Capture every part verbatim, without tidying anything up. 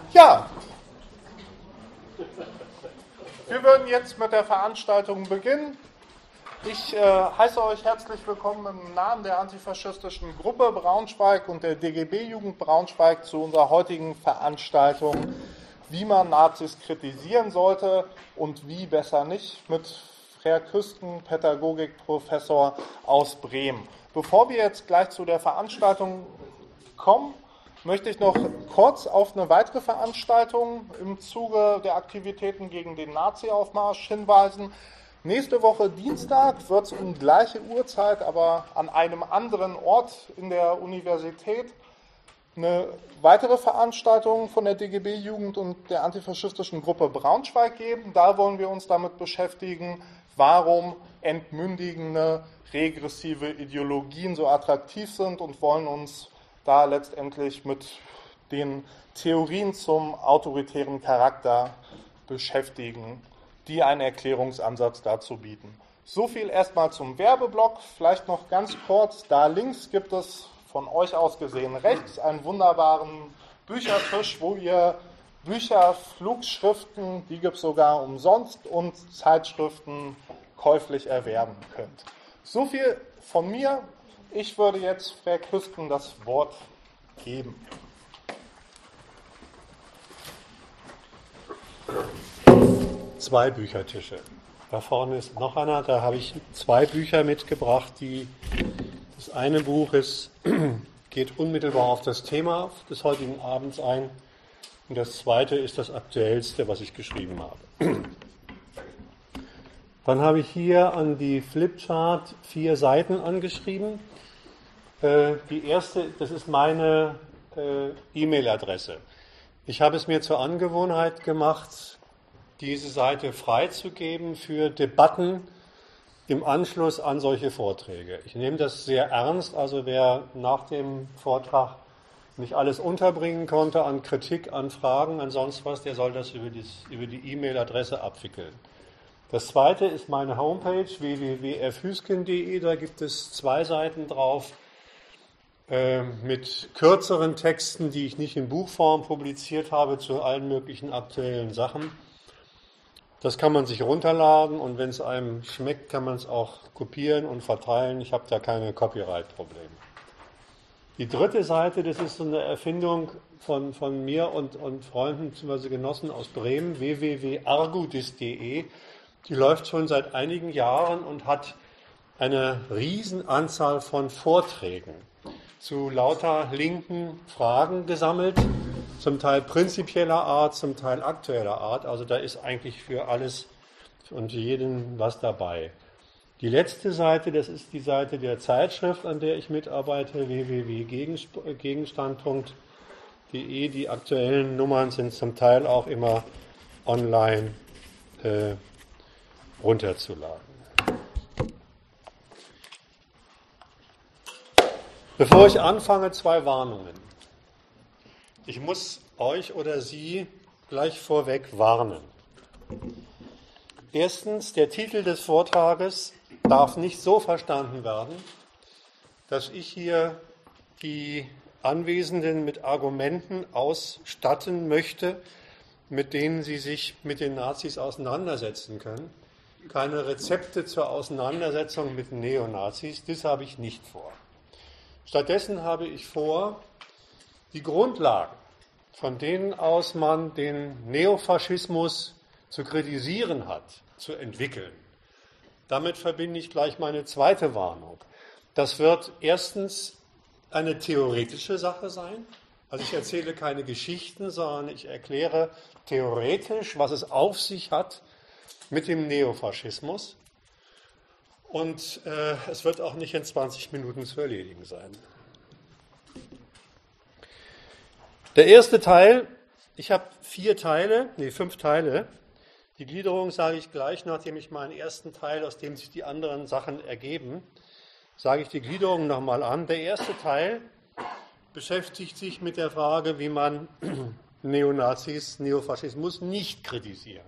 Ja, wir würden jetzt mit der Veranstaltung beginnen. Ich äh, heiße euch herzlich willkommen im Namen der antifaschistischen Gruppe Braunschweig und der D G B-Jugend Braunschweig zu unserer heutigen Veranstaltung, wie man Nazis kritisieren sollte und wie besser nicht, mit Herr Küsten, Pädagogikprofessor aus Bremen. Bevor wir jetzt gleich zu der Veranstaltung kommen, möchte ich noch kurz auf eine weitere Veranstaltung im Zuge der Aktivitäten gegen den Nazi-Aufmarsch hinweisen. Nächste Woche Dienstag wird es um gleiche Uhrzeit, aber an einem anderen Ort in der Universität eine weitere Veranstaltung von der D G B-Jugend und der antifaschistischen Gruppe Braunschweig geben. Da wollen wir uns damit beschäftigen, warum entmündigende, regressive Ideologien so attraktiv sind und wollen uns da letztendlich mit den Theorien zum autoritären Charakter beschäftigen, die einen Erklärungsansatz dazu bieten. So viel erstmal zum Werbeblock. Vielleicht noch ganz kurz, da links gibt es von euch aus gesehen rechts einen wunderbaren Büchertisch, wo ihr Bücher, Flugschriften, die gibt es sogar umsonst, und Zeitschriften käuflich erwerben könnt. So viel von mir. Ich würde jetzt Frau Küsten das Wort geben. Zwei Büchertische. Da vorne ist noch einer, da habe ich zwei Bücher mitgebracht. Die, das eine Buch ist, geht unmittelbar auf das Thema des heutigen Abends ein. Und das zweite ist das aktuellste, was ich geschrieben habe. Dann habe ich hier an die Flipchart vier Seiten angeschrieben. Die erste, das ist meine äh, E-Mail-Adresse. Ich habe es mir zur Angewohnheit gemacht, diese Seite freizugeben für Debatten im Anschluss an solche Vorträge. Ich nehme das sehr ernst, also wer nach dem Vortrag nicht alles unterbringen konnte an Kritik, an Fragen, an sonst was, der soll das über, dies, über die E-Mail-Adresse abwickeln. Das zweite ist meine Homepage w w w punkt f hüsken punkt d e, da gibt es zwei Seiten drauf, mit kürzeren Texten, die ich nicht in Buchform publiziert habe, zu allen möglichen aktuellen Sachen. Das kann man sich runterladen und wenn es einem schmeckt, kann man es auch kopieren und verteilen. Ich habe da keine Copyright-Probleme. Die dritte Seite, das ist so eine Erfindung von, von mir und, und Freunden bzw. Genossen aus Bremen, w w w punkt argudis punkt d e. Die läuft schon seit einigen Jahren und hat eine Riesenanzahl von Vorträgen zu lauter linken Fragen gesammelt, zum Teil prinzipieller Art, zum Teil aktueller Art. Also da ist eigentlich für alles und jeden was dabei. Die letzte Seite, das ist die Seite der Zeitschrift, an der ich mitarbeite, w w w punkt gegenstand punkt d e. Die aktuellen Nummern sind zum Teil auch immer online äh, runterzuladen. Bevor ich anfange, zwei Warnungen. Ich muss euch oder Sie gleich vorweg warnen. Erstens, der Titel des Vortrages darf nicht so verstanden werden, dass ich hier die Anwesenden mit Argumenten ausstatten möchte, mit denen sie sich mit den Nazis auseinandersetzen können. Keine Rezepte zur Auseinandersetzung mit Neonazis, das habe ich nicht vor. Stattdessen habe ich vor, die Grundlagen, von denen aus man den Neofaschismus zu kritisieren hat, zu entwickeln. Damit verbinde ich gleich meine zweite Warnung. Das wird erstens eine theoretische Sache sein. Also ich erzähle keine Geschichten, sondern ich erkläre theoretisch, was es auf sich hat mit dem Neofaschismus. Und äh, es wird auch nicht in zwanzig Minuten zu erledigen sein. Der erste Teil, ich habe vier Teile, nee, fünf Teile. Die Gliederung sage ich gleich, nachdem ich meinen ersten Teil, aus dem sich die anderen Sachen ergeben, sage ich die Gliederung nochmal an. Der erste Teil beschäftigt sich mit der Frage, wie man Neonazis, Neofaschismus nicht kritisieren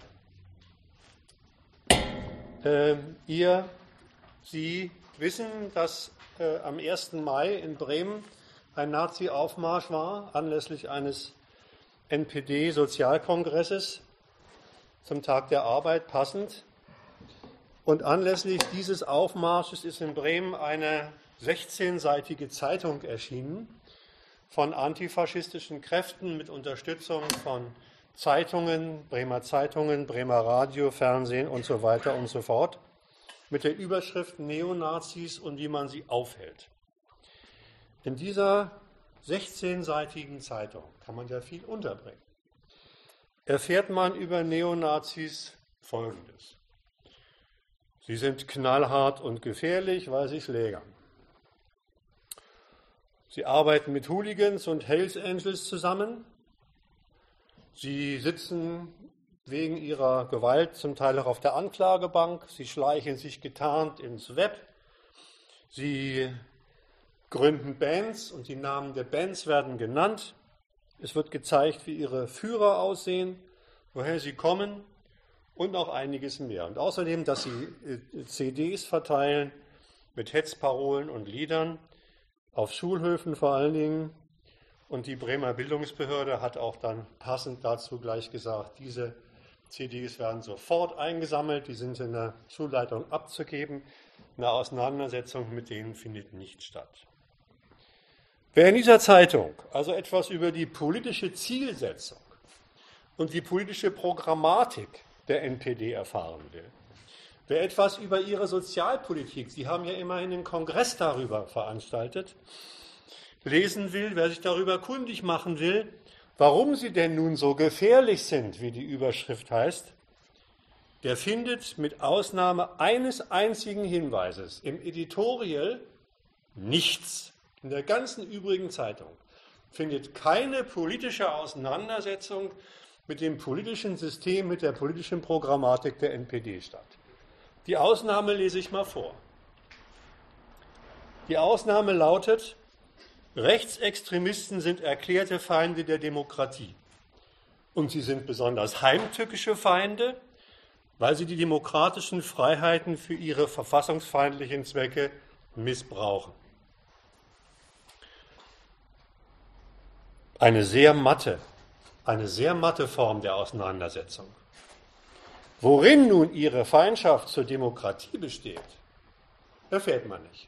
sollte. Äh, ihr, Sie wissen, dass äh, am ersten Mai in Bremen ein Nazi-Aufmarsch war, anlässlich eines N P D-Sozialkongresses zum Tag der Arbeit passend. Und anlässlich dieses Aufmarsches ist in Bremen eine sechzehnseitige Zeitung erschienen von antifaschistischen Kräften mit Unterstützung von Zeitungen, Bremer Zeitungen, Bremer Radio, Fernsehen und so weiter und so fort, mit der Überschrift Neonazis und wie man sie aufhält. In dieser sechzehnseitigen Zeitung kann man ja viel unterbringen. Erfährt man über Neonazis Folgendes. Sie sind knallhart und gefährlich, weil sie schlägern. Sie arbeiten mit Hooligans und Hells Angels zusammen. Sie sitzen wegen ihrer Gewalt zum Teil auch auf der Anklagebank. Sie schleichen sich getarnt ins Web. Sie gründen Bands und die Namen der Bands werden genannt. Es wird gezeigt, wie ihre Führer aussehen, woher sie kommen und noch einiges mehr. Und außerdem, dass sie C Ds verteilen mit Hetzparolen und Liedern, auf Schulhöfen vor allen Dingen. Und die Bremer Bildungsbehörde hat auch dann passend dazu gleich gesagt, diese C Ds werden sofort eingesammelt, die sind in der Schulleitung abzugeben. Eine Auseinandersetzung mit denen findet nicht statt. Wer in dieser Zeitung also etwas über die politische Zielsetzung und die politische Programmatik der N P D erfahren will, wer etwas über ihre Sozialpolitik, Sie haben ja immerhin einen Kongress darüber veranstaltet, lesen will, wer sich darüber kundig machen will, warum sie denn nun so gefährlich sind, wie die Überschrift heißt, der findet mit Ausnahme eines einzigen Hinweises im Editorial nichts. In der ganzen übrigen Zeitung findet keine politische Auseinandersetzung mit dem politischen System, mit der politischen Programmatik der N P D statt. Die Ausnahme lese ich mal vor. Die Ausnahme lautet, Rechtsextremisten sind erklärte Feinde der Demokratie. Und sie sind besonders heimtückische Feinde, weil sie die demokratischen Freiheiten für ihre verfassungsfeindlichen Zwecke missbrauchen. Eine sehr matte, eine sehr matte Form der Auseinandersetzung. Worin nun ihre Feindschaft zur Demokratie besteht, erfährt man nicht.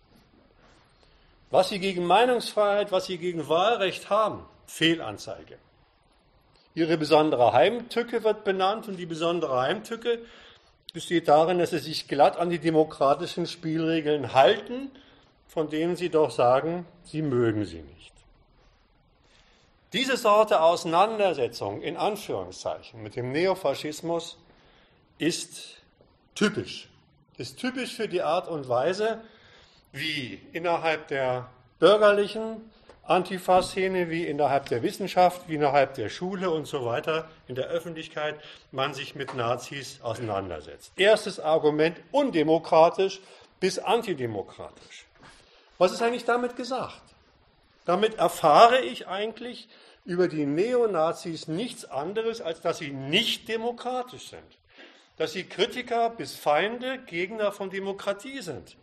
Was sie gegen Meinungsfreiheit, was sie gegen Wahlrecht haben, Fehlanzeige. Ihre besondere Heimtücke wird benannt und die besondere Heimtücke besteht darin, dass sie sich glatt an die demokratischen Spielregeln halten, von denen sie doch sagen, sie mögen sie nicht. Diese Sorte Auseinandersetzung in Anführungszeichen mit dem Neofaschismus ist typisch. Ist typisch für die Art und Weise, wie innerhalb der bürgerlichen Antifa-Szene, wie innerhalb der Wissenschaft, wie innerhalb der Schule und so weiter, in der Öffentlichkeit, man sich mit Nazis auseinandersetzt. Erstes Argument, undemokratisch bis antidemokratisch. Was ist eigentlich damit gesagt? Damit erfahre ich eigentlich über die Neonazis nichts anderes, als dass sie nicht demokratisch sind. Dass sie Kritiker bis Feinde, Gegner von Demokratie sind.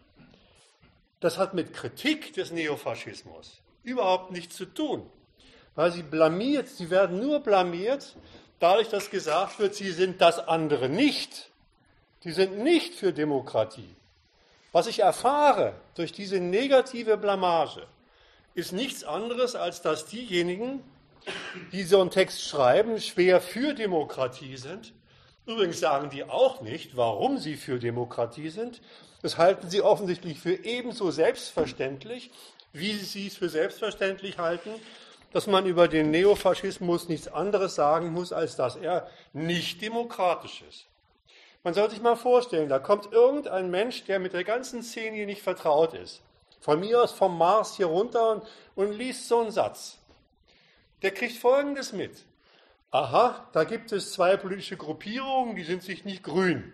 Das hat mit Kritik des Neofaschismus überhaupt nichts zu tun, weil sie blamiert, sie werden nur blamiert, dadurch, dass gesagt wird, sie sind das andere nicht. Sie sind nicht für Demokratie. Was ich erfahre durch diese negative Blamage, ist nichts anderes, als dass diejenigen, die so einen Text schreiben, schwer für Demokratie sind. Übrigens sagen die auch nicht, warum sie für Demokratie sind. Das halten sie offensichtlich für ebenso selbstverständlich, wie sie es für selbstverständlich halten, dass man über den Neofaschismus nichts anderes sagen muss, als dass er nicht demokratisch ist. Man soll sich mal vorstellen, da kommt irgendein Mensch, der mit der ganzen Szene hier nicht vertraut ist, von mir aus vom Mars hier runter und, und liest so einen Satz. Der kriegt Folgendes mit. Aha, da gibt es zwei politische Gruppierungen, die sind sich nicht grün.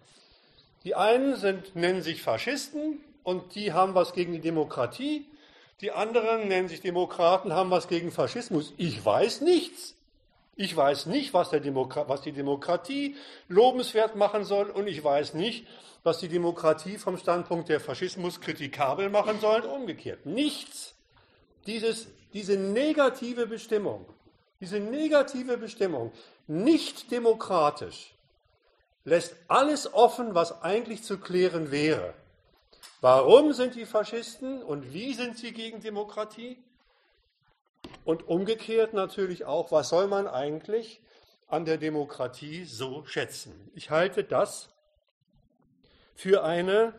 Die einen sind, nennen sich Faschisten und die haben was gegen die Demokratie. Die anderen nennen sich Demokraten, haben was gegen Faschismus. Ich weiß nichts. Ich weiß nicht, was, der Demokrat, was die Demokratie lobenswert machen soll und ich weiß nicht, was die Demokratie vom Standpunkt der Faschismus kritikabel machen soll und umgekehrt. Nichts. Dieses, diese negative Bestimmung Diese negative Bestimmung, nicht demokratisch, lässt alles offen, was eigentlich zu klären wäre. Warum sind die Faschisten und wie sind sie gegen Demokratie? Und umgekehrt natürlich auch, was soll man eigentlich an der Demokratie so schätzen? Ich halte das für eine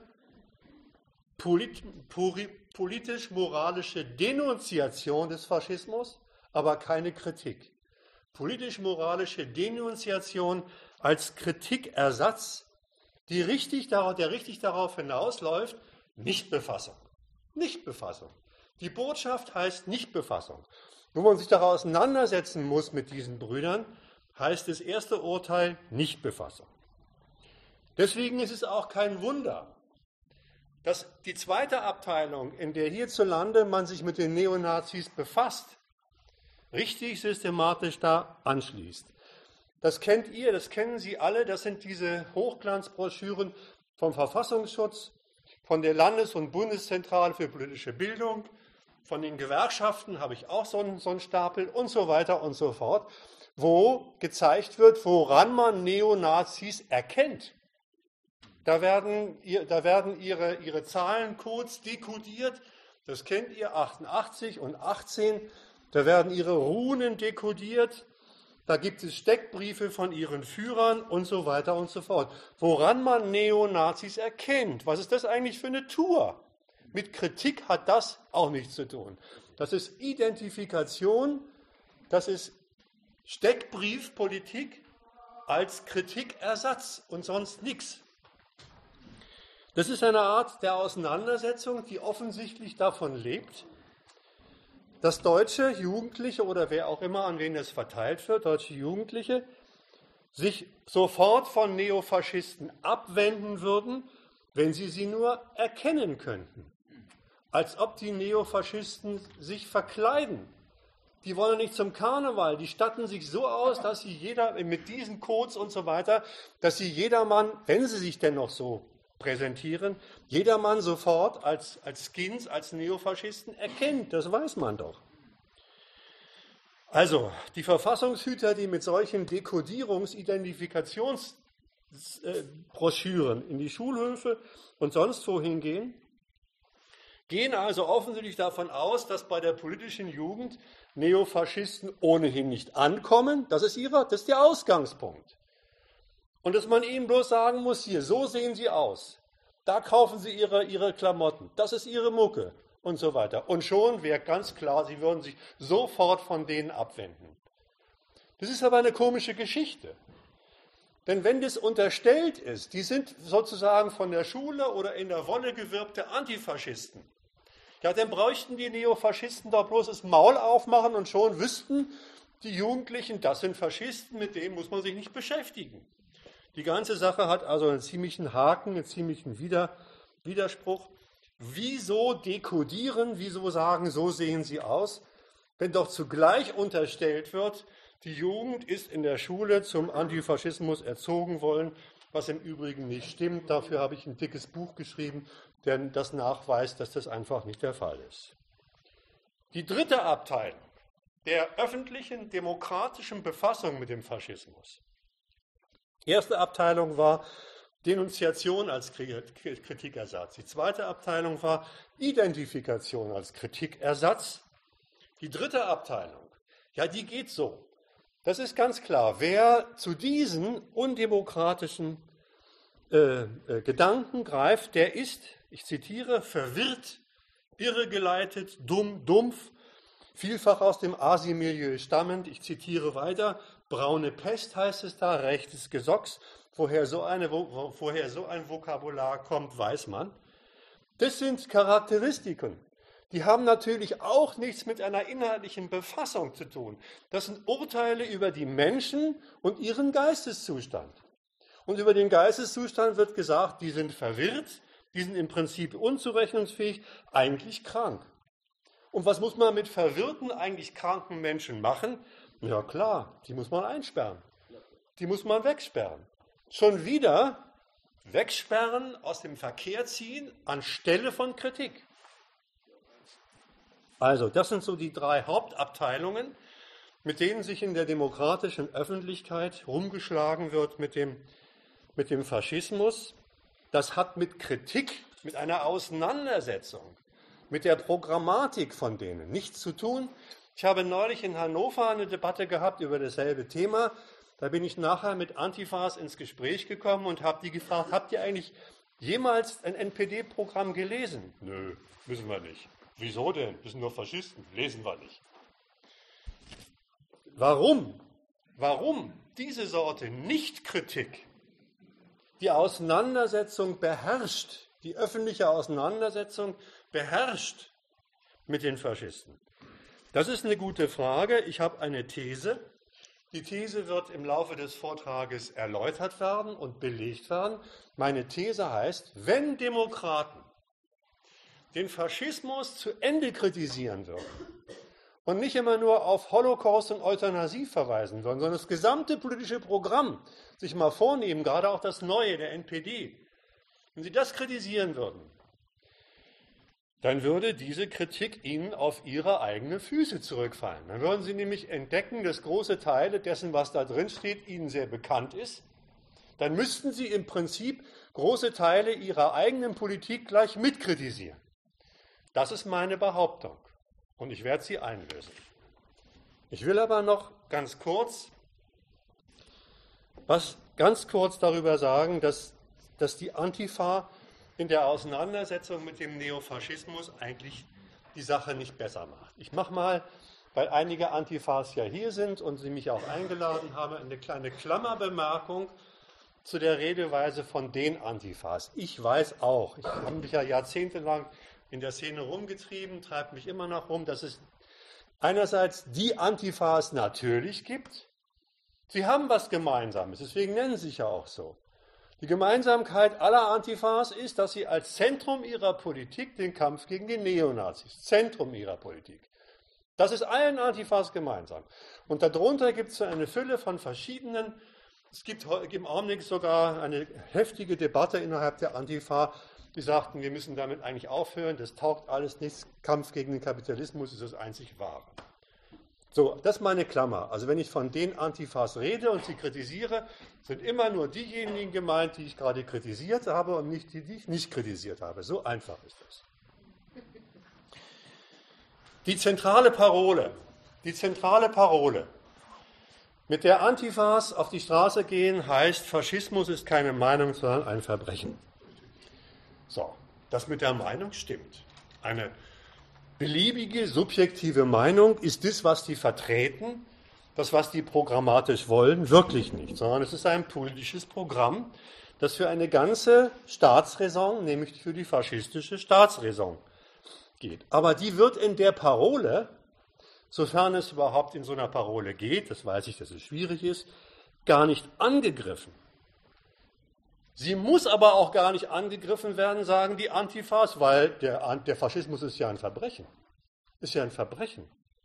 polit- politisch-moralische Denunziation des Faschismus, aber keine Kritik. Politisch-moralische Denunziation als Kritikersatz, die richtig darauf, der richtig darauf hinausläuft, Nichtbefassung. Nichtbefassung. Die Botschaft heißt Nichtbefassung. Wo man sich darauf auseinandersetzen muss mit diesen Brüdern, heißt das erste Urteil Nichtbefassung. Deswegen ist es auch kein Wunder, dass die zweite Abteilung, in der hierzulande man sich mit den Neonazis befasst, richtig systematisch da anschließt. Das kennt ihr, das kennen Sie alle, das sind diese Hochglanzbroschüren vom Verfassungsschutz, von der Landes- und Bundeszentrale für politische Bildung, von den Gewerkschaften habe ich auch so einen, so einen Stapel und so weiter und so fort, wo gezeigt wird, woran man Neonazis erkennt. Da werden, da werden ihre, ihre Zahlencodes dekodiert, das kennt ihr, achtundachtzig und achtzehn, da werden ihre Runen dekodiert, da gibt es Steckbriefe von ihren Führern und so weiter und so fort. Woran man Neonazis erkennt, was ist das eigentlich für eine Tour? Mit Kritik hat das auch nichts zu tun. Das ist Identifikation, das ist Steckbriefpolitik als Kritikersatz und sonst nichts. Das ist eine Art der Auseinandersetzung, die offensichtlich davon lebt, dass deutsche Jugendliche oder wer auch immer, an wen es verteilt wird, deutsche Jugendliche, sich sofort von Neofaschisten abwenden würden, wenn sie sie nur erkennen könnten. Als ob die Neofaschisten sich verkleiden. Die wollen nicht zum Karneval, die statten sich so aus, dass sie jeder, mit diesen Codes und so weiter, dass sie jedermann, wenn sie sich denn noch so präsentieren, jedermann sofort als, als Skins, als Neofaschisten erkennt. Das weiß man doch. Also, die Verfassungshüter, die mit solchen Dekodierungs-, Identifikationsbroschüren in die Schulhöfe und sonst wohin gehen, gehen also offensichtlich davon aus, dass bei der politischen Jugend Neofaschisten ohnehin nicht ankommen. Das ist, ihre, das ist der Ausgangspunkt. Und dass man ihnen bloß sagen muss, hier, so sehen sie aus. Da kaufen sie ihre, ihre Klamotten. Das ist ihre Mucke und so weiter. Und schon wäre ganz klar, sie würden sich sofort von denen abwenden. Das ist aber eine komische Geschichte. Denn wenn das unterstellt ist, die sind sozusagen von der Schule oder in der Wolle gewirkte Antifaschisten, ja, dann bräuchten die Neofaschisten doch bloß das Maul aufmachen und schon wüssten die Jugendlichen, das sind Faschisten, mit denen muss man sich nicht beschäftigen. Die ganze Sache hat also einen ziemlichen Haken, einen ziemlichen Widerspruch. Wieso dekodieren, wieso sagen, so sehen sie aus, wenn doch zugleich unterstellt wird, die Jugend ist in der Schule zum Antifaschismus erzogen worden, was im Übrigen nicht stimmt. Dafür habe ich ein dickes Buch geschrieben, denn das nachweist, dass das einfach nicht der Fall ist. Die dritte Abteilung der öffentlichen demokratischen Befassung mit dem Faschismus. Erste Abteilung war Denunziation als Kritikersatz. Die zweite Abteilung war Identifikation als Kritikersatz. Die dritte Abteilung, ja, die geht so. Das ist ganz klar. Wer zu diesen undemokratischen äh, äh, Gedanken greift, der ist, ich zitiere, verwirrt, irregeleitet, dumm, dumpf, vielfach aus dem Asi-Milieu stammend. Ich zitiere weiter. Braune Pest heißt es da, rechtes Gesocks. Woher so, eine, wo, woher so ein Vokabular kommt, weiß man. Das sind Charakteristiken. Die haben natürlich auch nichts mit einer inhaltlichen Befassung zu tun. Das sind Urteile über die Menschen und ihren Geisteszustand. Und über den Geisteszustand wird gesagt, die sind verwirrt, die sind im Prinzip unzurechnungsfähig, eigentlich krank. Und was muss man mit verwirrten, eigentlich kranken Menschen machen? Ja klar, die muss man einsperren. Die muss man wegsperren. Schon wieder wegsperren, aus dem Verkehr ziehen, anstelle von Kritik. Also, das sind so die drei Hauptabteilungen, mit denen sich in der demokratischen Öffentlichkeit rumgeschlagen wird mit dem, mit dem Faschismus, das hat mit Kritik, mit einer Auseinandersetzung, mit der Programmatik von denen nichts zu tun. Ich habe neulich in Hannover eine Debatte gehabt über dasselbe Thema. Da bin ich nachher mit Antifas ins Gespräch gekommen und habe die gefragt, habt ihr eigentlich jemals ein N P D-Programm gelesen? Nö, wissen wir nicht. Wieso denn? Das sind nur Faschisten, lesen wir nicht. Warum? Warum diese Sorte Nichtkritik die Auseinandersetzung beherrscht, die öffentliche Auseinandersetzung beherrscht mit den Faschisten? Das ist eine gute Frage. Ich habe eine These. Die These wird im Laufe des Vortrages erläutert werden und belegt werden. Meine These heißt, wenn Demokraten den Faschismus zu Ende kritisieren würden und nicht immer nur auf Holocaust und Euthanasie verweisen würden, sondern das gesamte politische Programm sich mal vornehmen, gerade auch das Neue, der N P D, wenn sie das kritisieren würden, dann würde diese Kritik ihnen auf ihre eigenen Füße zurückfallen. Dann würden sie nämlich entdecken, dass große Teile dessen, was da drin steht, ihnen sehr bekannt ist. Dann müssten sie im Prinzip große Teile ihrer eigenen Politik gleich mitkritisieren. Das ist meine Behauptung und ich werde sie einlösen. Ich will aber noch ganz kurz, was ganz kurz darüber sagen, dass, dass die Antifa in der Auseinandersetzung mit dem Neofaschismus eigentlich die Sache nicht besser macht. Ich mache mal, weil einige Antifas ja hier sind und sie mich auch eingeladen haben, eine kleine Klammerbemerkung zu der Redeweise von den Antifas. Ich weiß auch, ich habe mich ja jahrzehntelang in der Szene rumgetrieben, treibt mich immer noch rum, dass es einerseits die Antifas natürlich gibt. Sie haben was Gemeinsames, deswegen nennen sie sich ja auch so. Die Gemeinsamkeit aller Antifas ist, dass sie als Zentrum ihrer Politik den Kampf gegen die Neonazis, Zentrum ihrer Politik. Das ist allen Antifas gemeinsam. Und darunter gibt es so eine Fülle von verschiedenen, es gibt im Augenblick sogar eine heftige Debatte innerhalb der Antifa, die sagten, wir müssen damit eigentlich aufhören, das taugt alles nichts, Kampf gegen den Kapitalismus ist das einzig Wahre. So, das ist meine Klammer. Also wenn ich von den Antifas rede und sie kritisiere, sind immer nur diejenigen gemeint, die ich gerade kritisiert habe und nicht die, die ich nicht kritisiert habe. So einfach ist das. Die zentrale Parole, die zentrale Parole, mit der Antifas auf die Straße gehen, heißt, Faschismus ist keine Meinung, sondern ein Verbrechen. So, das mit der Meinung stimmt. Eine beliebige, subjektive Meinung ist das, was die vertreten, das, was die programmatisch wollen, wirklich nicht, sondern es ist ein politisches Programm, das für eine ganze Staatsräson, nämlich für die faschistische Staatsräson geht. Aber die wird in der Parole, sofern es überhaupt in so einer Parole geht, das weiß ich, dass es schwierig ist, gar nicht angegriffen. Sie muss aber auch gar nicht angegriffen werden, sagen die Antifas, weil der, der Faschismus ist ja ein Verbrechen. Ist ja ein Verbrechen.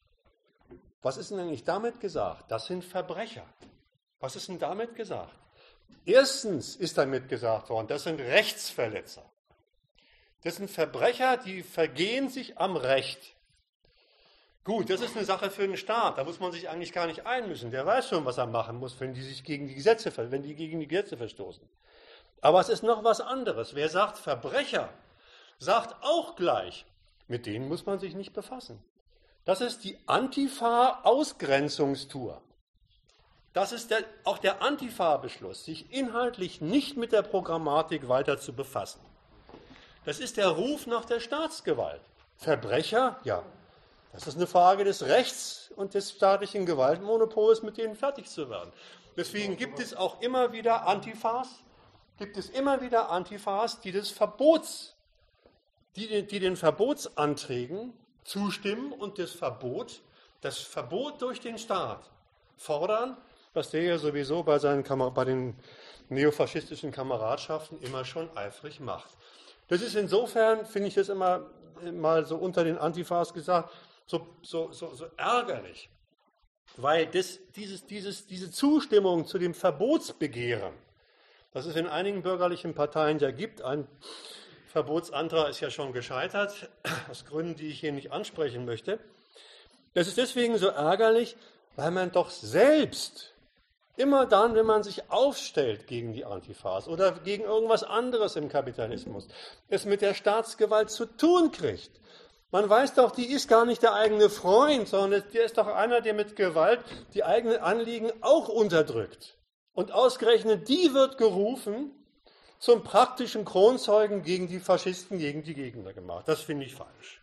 Was ist denn eigentlich damit gesagt? Das sind Verbrecher. Was ist denn damit gesagt? Erstens ist damit gesagt worden, das sind Rechtsverletzer. Das sind Verbrecher, die vergehen sich am Recht. Gut, das ist eine Sache für den Staat, da muss man sich eigentlich gar nicht einmischen. Der weiß schon, was er machen muss, wenn die sich gegen die Gesetze, wenn die gegen die Gesetze verstoßen. Aber es ist noch was anderes. Wer sagt Verbrecher, sagt auch gleich, mit denen muss man sich nicht befassen. Das ist die Antifa-Ausgrenzungstour. Das ist der, auch der Antifa-Beschluss, sich inhaltlich nicht mit der Programmatik weiter zu befassen. Das ist der Ruf nach der Staatsgewalt. Verbrecher, ja, das ist eine Frage des Rechts und des staatlichen Gewaltmonopols, mit denen fertig zu werden. Deswegen gibt es auch immer wieder Antifas, gibt es immer wieder Antifas, die des Verbots, die, die den Verbotsanträgen zustimmen und das Verbot, das Verbot durch den Staat fordern, was der ja sowieso bei, seinen Kamer- bei den neofaschistischen Kameradschaften immer schon eifrig macht. Das ist insofern, finde ich das immer mal so unter den Antifas gesagt, so, so, so, so ärgerlich, weil das, dieses, dieses, diese Zustimmung zu dem Verbotsbegehren, das es in einigen bürgerlichen Parteien ja gibt, ein Verbotsantrag ist ja schon gescheitert, aus Gründen, die ich hier nicht ansprechen möchte. Das ist deswegen so ärgerlich, Weil man doch selbst, immer dann, wenn man sich aufstellt gegen die Antifas oder gegen irgendwas anderes im Kapitalismus, es mit der Staatsgewalt zu tun kriegt. Man weiß doch, die ist gar nicht der eigene Freund, sondern der ist doch einer, der mit Gewalt die eigenen Anliegen auch unterdrückt. Und ausgerechnet die wird gerufen, zum praktischen Kronzeugen gegen die Faschisten, gegen die Gegner gemacht. Das finde ich falsch.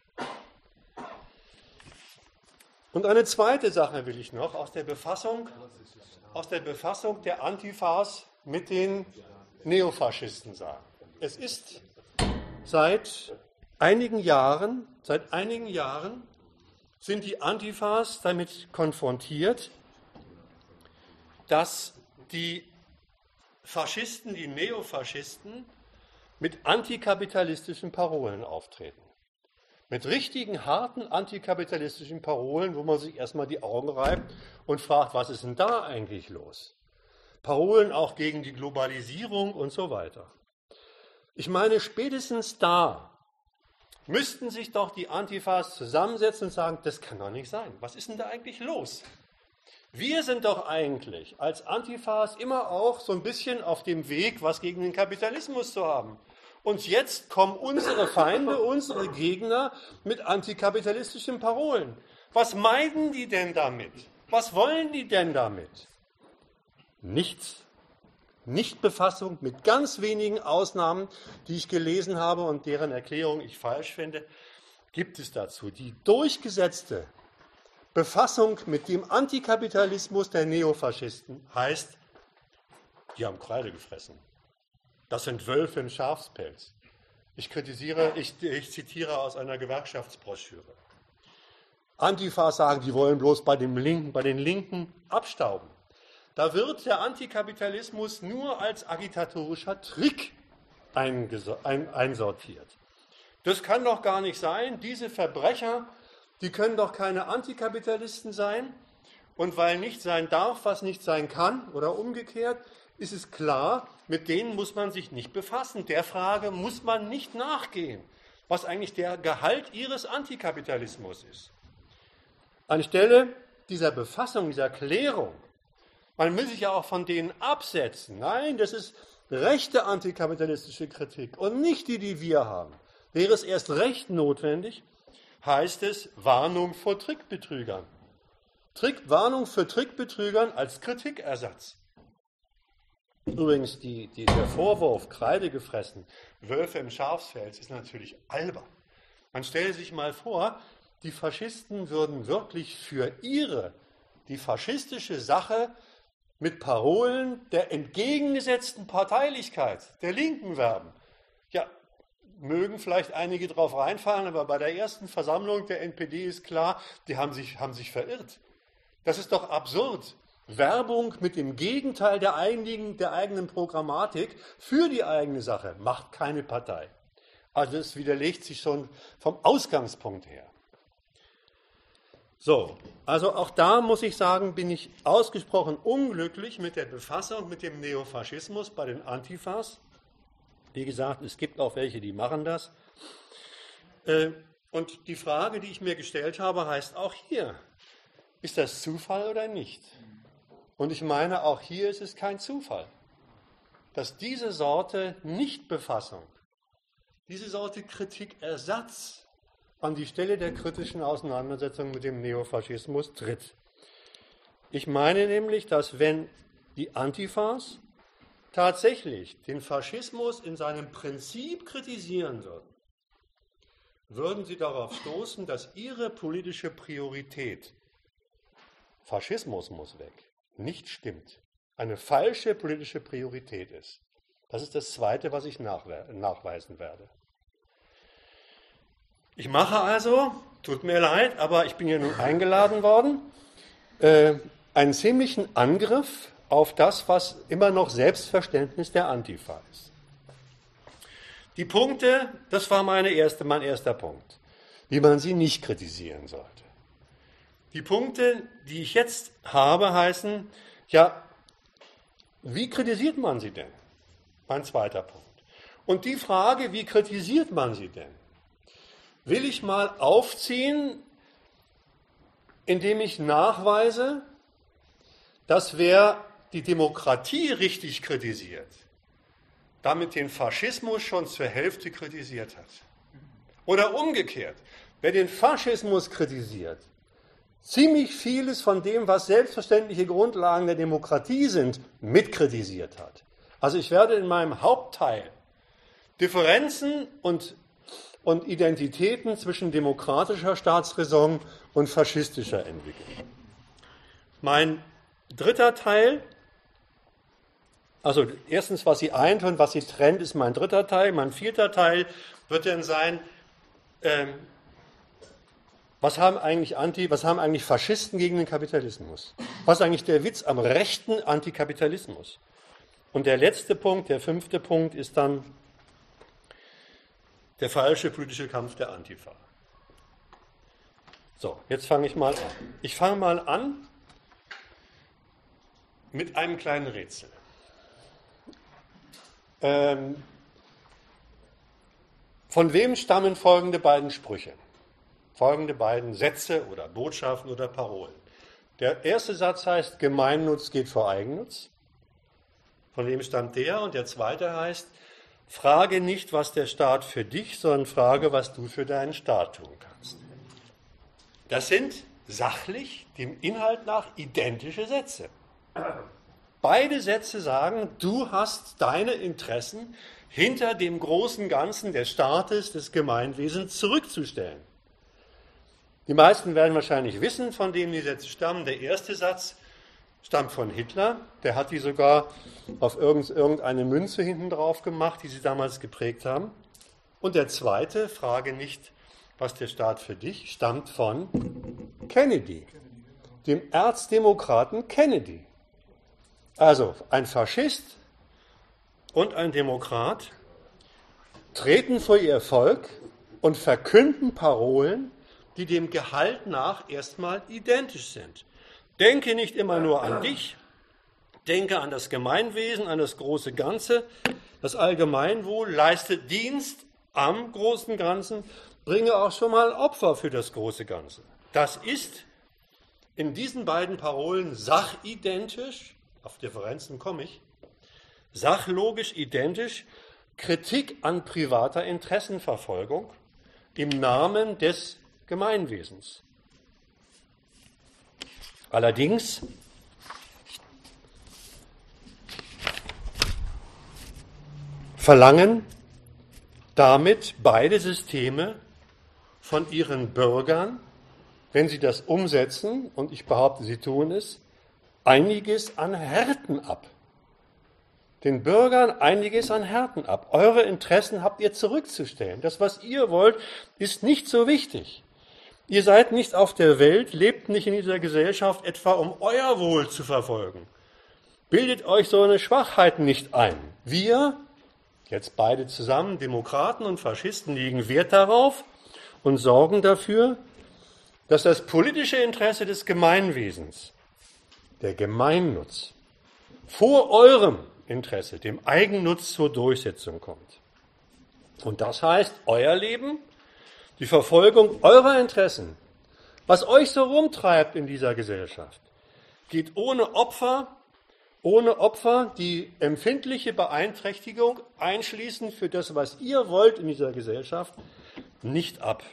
Und eine zweite Sache will ich noch aus der Befassung, aus der Befassung der Antifas mit den Neofaschisten sagen. Es ist seit einigen Jahren, seit einigen Jahren sind die Antifas damit konfrontiert, dass die Faschisten, die Neofaschisten, mit antikapitalistischen Parolen auftreten. Mit richtigen, harten antikapitalistischen Parolen, wo man sich erstmal die Augen reibt und fragt, was ist denn da eigentlich los? Parolen auch gegen die Globalisierung und so weiter. Ich meine, spätestens da müssten sich doch die Antifas zusammensetzen und sagen, das kann doch nicht sein. Was ist denn da eigentlich los? Wir sind doch eigentlich als Antifas immer auch so ein bisschen auf dem Weg, was gegen den Kapitalismus zu haben. Und jetzt kommen unsere Feinde, unsere Gegner mit antikapitalistischen Parolen. Was meiden die denn damit? Was wollen die denn damit? Nichts. Nicht Befassung mit ganz wenigen Ausnahmen, die ich gelesen habe und deren Erklärung ich falsch finde, gibt es dazu. Die durchgesetzte Befassung mit dem Antikapitalismus der Neofaschisten heißt, die haben Kreide gefressen. Das sind Wölfe im Schafspelz. Ich kritisiere, ich, ich zitiere aus einer Gewerkschaftsbroschüre. Antifas sagen, die wollen bloß bei, dem Linken, bei den Linken abstauben. Da wird der Antikapitalismus nur als agitatorischer Trick einsortiert. Das kann doch gar nicht sein. Diese Verbrecher, die können doch keine Antikapitalisten sein. Und weil nicht sein darf, was nicht sein kann, oder umgekehrt, ist es klar, mit denen muss man sich nicht befassen. Der Frage muss man nicht nachgehen, was eigentlich der Gehalt ihres Antikapitalismus ist. Anstelle dieser Befassung, dieser Klärung, man will sich ja auch von denen absetzen. Nein, das ist rechte antikapitalistische Kritik und nicht die, die wir haben. Wäre es erst recht notwendig, heißt es Warnung vor Trickbetrügern. Trick, Warnung für Trickbetrügern als Kritikersatz. Übrigens, die, die, der Vorwurf, Kreide gefressen, Wölfe im Schafspelz, ist natürlich albern. Man stelle sich mal vor, die Faschisten würden wirklich für ihre, die faschistische Sache mit Parolen der entgegengesetzten Parteilichkeit, der Linken werben. Ja, mögen vielleicht einige drauf reinfallen, aber bei der ersten Versammlung der N P D ist klar, die haben sich, haben sich verirrt. Das ist doch absurd. Werbung mit dem Gegenteil der eigenen, der eigenen Programmatik für die eigene Sache macht keine Partei. Also es widerlegt sich schon vom Ausgangspunkt her. So, also auch da muss ich sagen, bin ich ausgesprochen unglücklich mit der Befassung mit dem Neofaschismus bei den Antifas. Wie gesagt, es gibt auch welche, die machen das. Und die Frage, die ich mir gestellt habe, heißt auch hier, ist das Zufall oder nicht? Und ich meine, auch hier ist es kein Zufall, dass diese Sorte Nichtbefassung, diese Sorte Kritikersatz an die Stelle der kritischen Auseinandersetzung mit dem Neofaschismus tritt. Ich meine nämlich, dass wenn die Antifas tatsächlich den Faschismus in seinem Prinzip kritisieren würden, würden sie darauf stoßen, dass ihre politische Priorität, Faschismus muss weg, nicht stimmt. Eine falsche politische Priorität ist. Das ist das Zweite, was ich nachweisen werde. Ich mache also, tut mir leid, aber ich bin ja nun eingeladen worden, äh, einen ziemlichen Angriff auf das, was immer noch Selbstverständnis der Antifa ist. Die Punkte, das war meine erste, mein erster Punkt, wie man sie nicht kritisieren sollte. Die Punkte, die ich jetzt habe, heißen, ja, wie kritisiert man sie denn? Mein zweiter Punkt. Und die Frage, wie kritisiert man sie denn, will ich mal aufziehen, indem ich nachweise, dass wer die Demokratie richtig kritisiert, damit den Faschismus schon zur Hälfte kritisiert hat. Oder umgekehrt, wer den Faschismus kritisiert, ziemlich vieles von dem, was selbstverständliche Grundlagen der Demokratie sind, mitkritisiert hat. Also ich werde in meinem Hauptteil Differenzen und, und Identitäten zwischen demokratischer Staatsräson und faschistischer entwickeln. Mein dritter Teil, also erstens, was sie eint und was sie trennt, ist mein dritter Teil. Mein vierter Teil wird dann sein, ähm, was haben eigentlich Anti, was haben eigentlich Faschisten gegen den Kapitalismus? Was ist eigentlich der Witz am rechten Antikapitalismus? Und der letzte Punkt, der fünfte Punkt, ist dann der falsche politische Kampf der Antifa. So, jetzt fange ich mal an. Ich fange mal an mit einem kleinen Rätsel. Ähm, von wem stammen folgende beiden Sprüche? Folgende beiden Sätze oder Botschaften oder Parolen. Der erste Satz heißt, Gemeinnutz geht vor Eigennutz. Von wem stammt der? Und der zweite heißt, frage nicht, was der Staat für dich, sondern frage, was du für deinen Staat tun kannst. Das sind sachlich, dem Inhalt nach, identische Sätze. Beide Sätze sagen, du hast deine Interessen hinter dem großen Ganzen des Staates, des Gemeinwesens zurückzusstellen. Die meisten werden wahrscheinlich wissen, von wem die Sätze stammen. Der erste Satz stammt von Hitler. Der hat die sogar auf irgendeine Münze hinten drauf gemacht, die sie damals geprägt haben. Und der zweite, frage nicht, was der Staat für dich, stammt von Kennedy, dem Erzdemokraten Kennedy. Also ein Faschist und ein Demokrat treten vor ihr Volk und verkünden Parolen, die dem Gehalt nach erstmal identisch sind. Denke nicht immer nur an dich, denke an das Gemeinwesen, an das große Ganze. Das Allgemeinwohl leistet Dienst am großen Ganzen, bringe auch schon mal Opfer für das große Ganze. Das ist in diesen beiden Parolen sachidentisch, auf Differenzen komme ich, sachlogisch identisch, Kritik an privater Interessenverfolgung im Namen des Gemeinwesens. Allerdings verlangen damit beide Systeme von ihren Bürgern, wenn sie das umsetzen, und ich behaupte, sie tun es, einiges an Härten ab. Den Bürgern einiges an Härten ab. Eure Interessen habt ihr zurückzustellen. Das, was ihr wollt, ist nicht so wichtig. Ihr seid nicht auf der Welt, lebt nicht in dieser Gesellschaft etwa, um euer Wohl zu verfolgen. Bildet euch so eine Schwachheit nicht ein. Wir, jetzt beide zusammen, Demokraten und Faschisten, legen Wert darauf und sorgen dafür, dass das politische Interesse des Gemeinwesens, der Gemeinnutz, vor eurem Interesse, dem Eigennutz, zur Durchsetzung kommt. Und das heißt, euer Leben, die Verfolgung eurer Interessen, was euch so rumtreibt in dieser Gesellschaft, geht ohne Opfer, ohne Opfer, die empfindliche Beeinträchtigung einschließend für das, was ihr wollt in dieser Gesellschaft, nicht ab.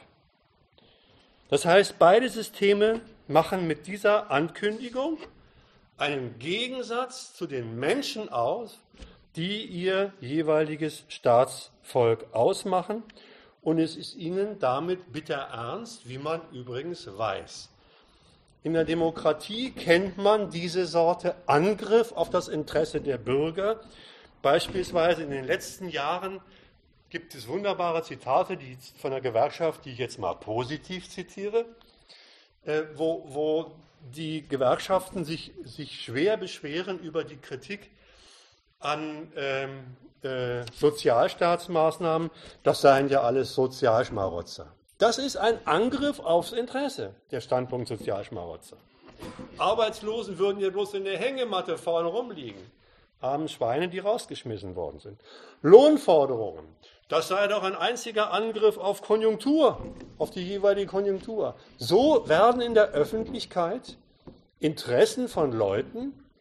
Das heißt, beide Systeme machen mit dieser Ankündigung einen Gegensatz zu den Menschen aus, die ihr jeweiliges Staatsvolk ausmachen. Und es ist ihnen damit bitter ernst, wie man übrigens weiß. In der Demokratie kennt man diese Sorte Angriff auf das Interesse der Bürger. Beispielsweise in den letzten Jahren gibt es wunderbare Zitate die von der Gewerkschaft, die ich jetzt mal positiv zitiere, wo, wo die Gewerkschaften sich, sich schwer beschweren über die Kritik an ähm, äh, Sozialstaatsmaßnahmen, das seien ja alles Sozialschmarotzer. Das ist ein Angriff aufs Interesse, der Standpunkt Sozialschmarotzer. Arbeitslosen würden ja bloß in der Hängematte vorne rumliegen. Armen Schweine, die rausgeschmissen worden sind. Lohnforderungen, das sei doch ein einziger Angriff auf Konjunktur, auf die jeweilige Konjunktur. So werden in der Öffentlichkeit Interessen von Leuten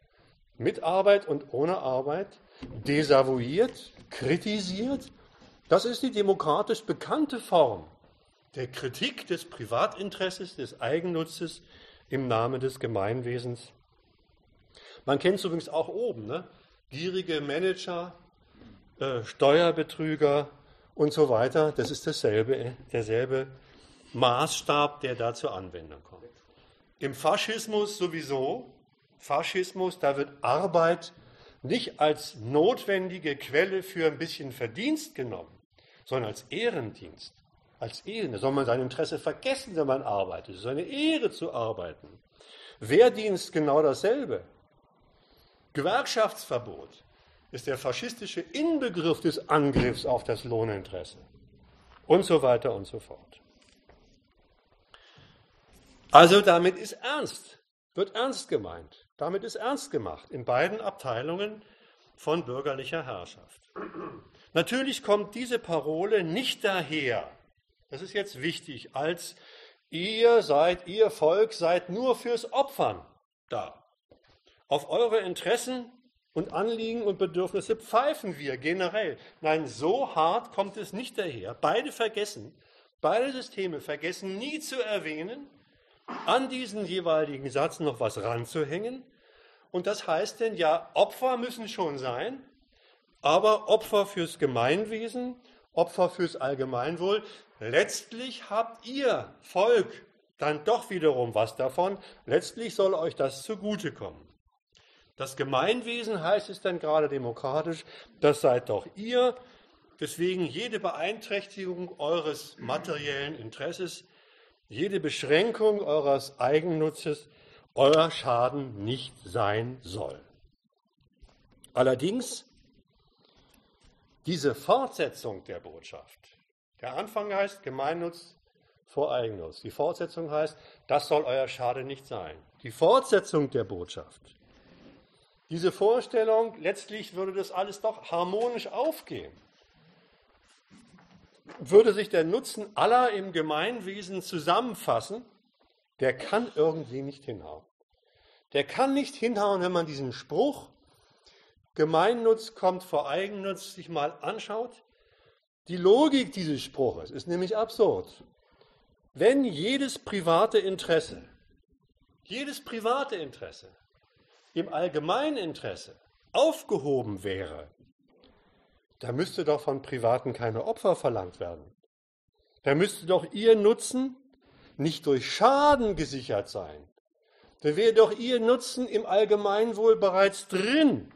mit Arbeit und ohne Arbeit, desavouiert, kritisiert. Das ist die demokratisch bekannte Form der Kritik des Privatinteresses, des Eigennutzes im Namen des Gemeinwesens. Man kennt es übrigens auch oben, ne? Gierige Manager, äh, Steuerbetrüger und so weiter. Das ist dasselbe, derselbe Maßstab, der da zur Anwendung kommt. Im Faschismus sowieso. Faschismus, da wird Arbeit nicht als notwendige Quelle für ein bisschen Verdienst genommen, sondern als Ehrendienst. Als Ehren. Da soll man sein Interesse vergessen, wenn man arbeitet. Es ist eine Ehre zu arbeiten. Wehrdienst genau dasselbe. Gewerkschaftsverbot ist der faschistische Inbegriff des Angriffs auf das Lohninteresse. Und so weiter und so fort. Also damit ist ernst, wird ernst gemeint. Damit ist ernst gemacht in beiden Abteilungen von bürgerlicher Herrschaft. Natürlich kommt diese Parole nicht daher, das ist jetzt wichtig, als ihr seid, ihr Volk seid nur fürs Opfern da. Auf eure Interessen und Anliegen und Bedürfnisse pfeifen wir generell. Nein, so hart kommt es nicht daher. Beide vergessen, beide Systeme vergessen nie zu erwähnen, an diesen jeweiligen Satz noch was ranzuhängen. Und das heißt denn, ja, Opfer müssen schon sein, aber Opfer fürs Gemeinwesen, Opfer fürs Allgemeinwohl. Letztlich habt ihr, Volk, dann doch wiederum was davon. Letztlich soll euch das zugutekommen. Das Gemeinwesen heißt es dann gerade demokratisch, das seid doch ihr. Deswegen jede Beeinträchtigung eures materiellen Interesses, jede Beschränkung eures Eigennutzes, euer Schaden nicht sein soll. Allerdings, diese Fortsetzung der Botschaft, der Anfang heißt Gemeinnutz vor Eigennutz. Die Fortsetzung heißt, das soll euer Schaden nicht sein. Die Fortsetzung der Botschaft, diese Vorstellung, letztlich würde das alles doch harmonisch aufgehen. Würde sich der Nutzen aller im Gemeinwesen zusammenfassen, der kann irgendwie nicht hinhauen. Der kann nicht hinhauen, wenn man diesen Spruch, Gemeinnutz kommt vor Eigennutz, sich mal anschaut. Die Logik dieses Spruches ist nämlich absurd. Wenn jedes private Interesse, jedes private Interesse im Allgemeininteresse aufgehoben wäre, da müsste doch von Privaten keine Opfer verlangt werden. Da müsste doch ihr Nutzen nicht durch Schaden gesichert sein. Da wäre doch ihr Nutzen im Allgemeinwohl bereits drin.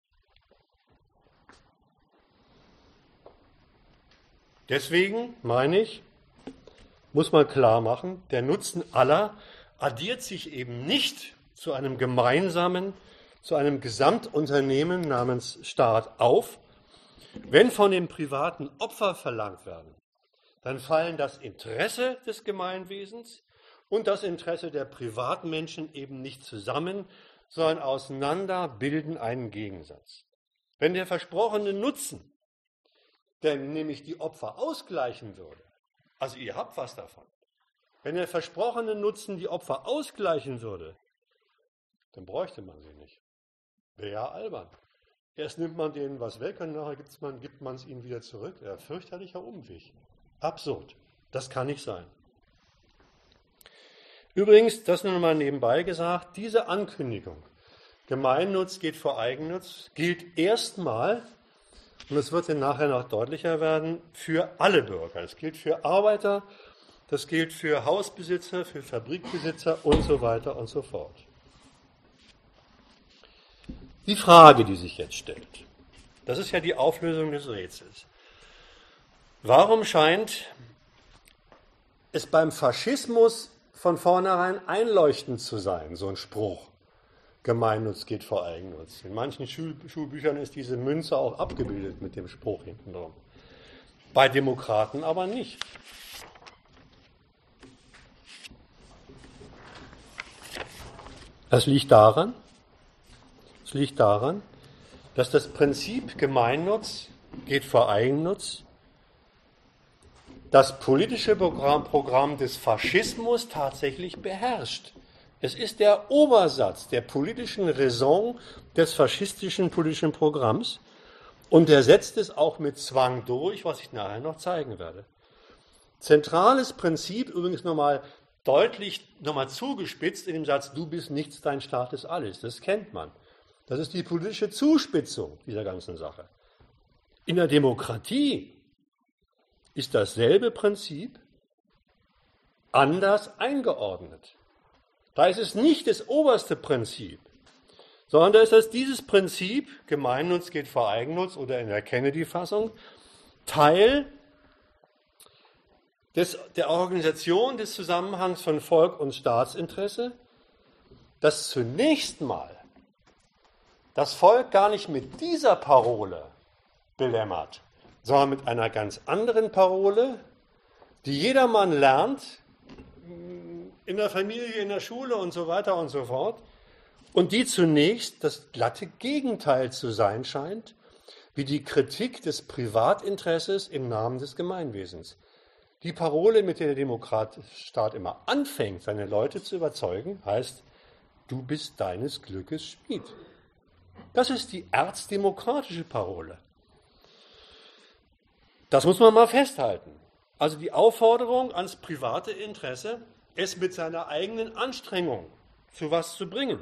Deswegen, meine ich, muss man klar machen, der Nutzen aller addiert sich eben nicht zu einem gemeinsamen, zu einem Gesamtunternehmen namens Staat auf. Wenn von den Privaten Opfer verlangt werden, dann fallen das Interesse des Gemeinwesens und das Interesse der Privatmenschen eben nicht zusammen, sondern auseinander bilden einen Gegensatz. Wenn der versprochene Nutzen, der nämlich die Opfer ausgleichen würde, also ihr habt was davon, wenn der versprochene Nutzen die Opfer ausgleichen würde, dann bräuchte man sie nicht. Wäre ja albern. Erst nimmt man denen was weg und nachher gibt man, gibt man es ihnen wieder zurück. Ein fürchterlicher Umweg. Absurd. Das kann nicht sein. Übrigens, das nur mal nebenbei gesagt, diese Ankündigung, Gemeinnutz geht vor Eigennutz, gilt erstmal, und es wird dann nachher noch deutlicher werden, für alle Bürger. Es gilt für Arbeiter, das gilt für Hausbesitzer, für Fabrikbesitzer und so weiter und so fort. Die Frage, die sich jetzt stellt, das ist ja die Auflösung des Rätsels. Warum scheint es beim Faschismus von vornherein einleuchtend zu sein, so ein Spruch, Gemeinnutz geht vor Eigennutz? In manchen Schul- Schulbüchern ist diese Münze auch abgebildet mit dem Spruch hinten drum. Bei Demokraten aber nicht. Das liegt daran, Es liegt daran, dass das Prinzip Gemeinnutz geht vor Eigennutz das politische Programm, Programm des Faschismus tatsächlich beherrscht. Es ist der Obersatz der politischen Raison des faschistischen politischen Programms und der setzt es auch mit Zwang durch, was ich nachher noch zeigen werde. Zentrales Prinzip, übrigens nochmal deutlich, nochmal zugespitzt in dem Satz, du bist nichts, dein Staat ist alles. Das kennt man. Das ist die politische Zuspitzung dieser ganzen Sache. In der Demokratie ist dasselbe Prinzip anders eingeordnet. Da ist es nicht das oberste Prinzip, sondern da ist es dieses Prinzip, Gemeinnutz geht vor Eigennutz oder in der Kennedy-Fassung, Teil des, der Organisation des Zusammenhangs von Volk und Staatsinteresse, das zunächst mal das Volk gar nicht mit dieser Parole belämmert, sondern mit einer ganz anderen Parole, die jedermann lernt, in der Familie, in der Schule und so weiter und so fort, und die zunächst das glatte Gegenteil zu sein scheint, wie die Kritik des Privatinteresses im Namen des Gemeinwesens. Die Parole, mit der der Demokratstaat immer anfängt, seine Leute zu überzeugen, heißt, du bist deines Glückes Schmied. Das ist die erzdemokratische Parole. Das muss man mal festhalten. Also die Aufforderung ans private Interesse, es mit seiner eigenen Anstrengung zu was zu bringen.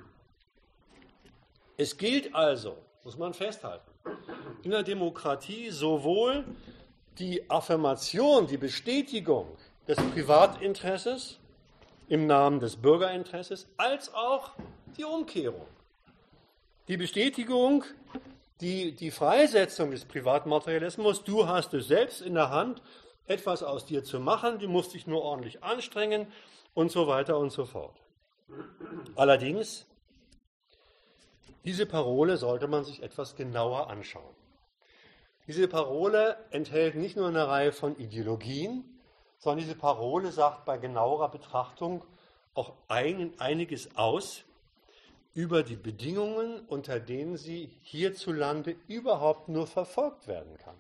Es gilt also, muss man festhalten, in der Demokratie sowohl die Affirmation, die Bestätigung des Privatinteresses im Namen des Bürgerinteresses, als auch die Umkehrung. Die Bestätigung, die, die Freisetzung des Privatmaterialismus, du hast es selbst in der Hand, etwas aus dir zu machen, du musst dich nur ordentlich anstrengen und so weiter und so fort. Allerdings, diese Parole sollte man sich etwas genauer anschauen. Diese Parole enthält nicht nur eine Reihe von Ideologien, sondern diese Parole sagt bei genauerer Betrachtung auch ein, einiges aus über die Bedingungen, unter denen sie hierzulande überhaupt nur verfolgt werden kann.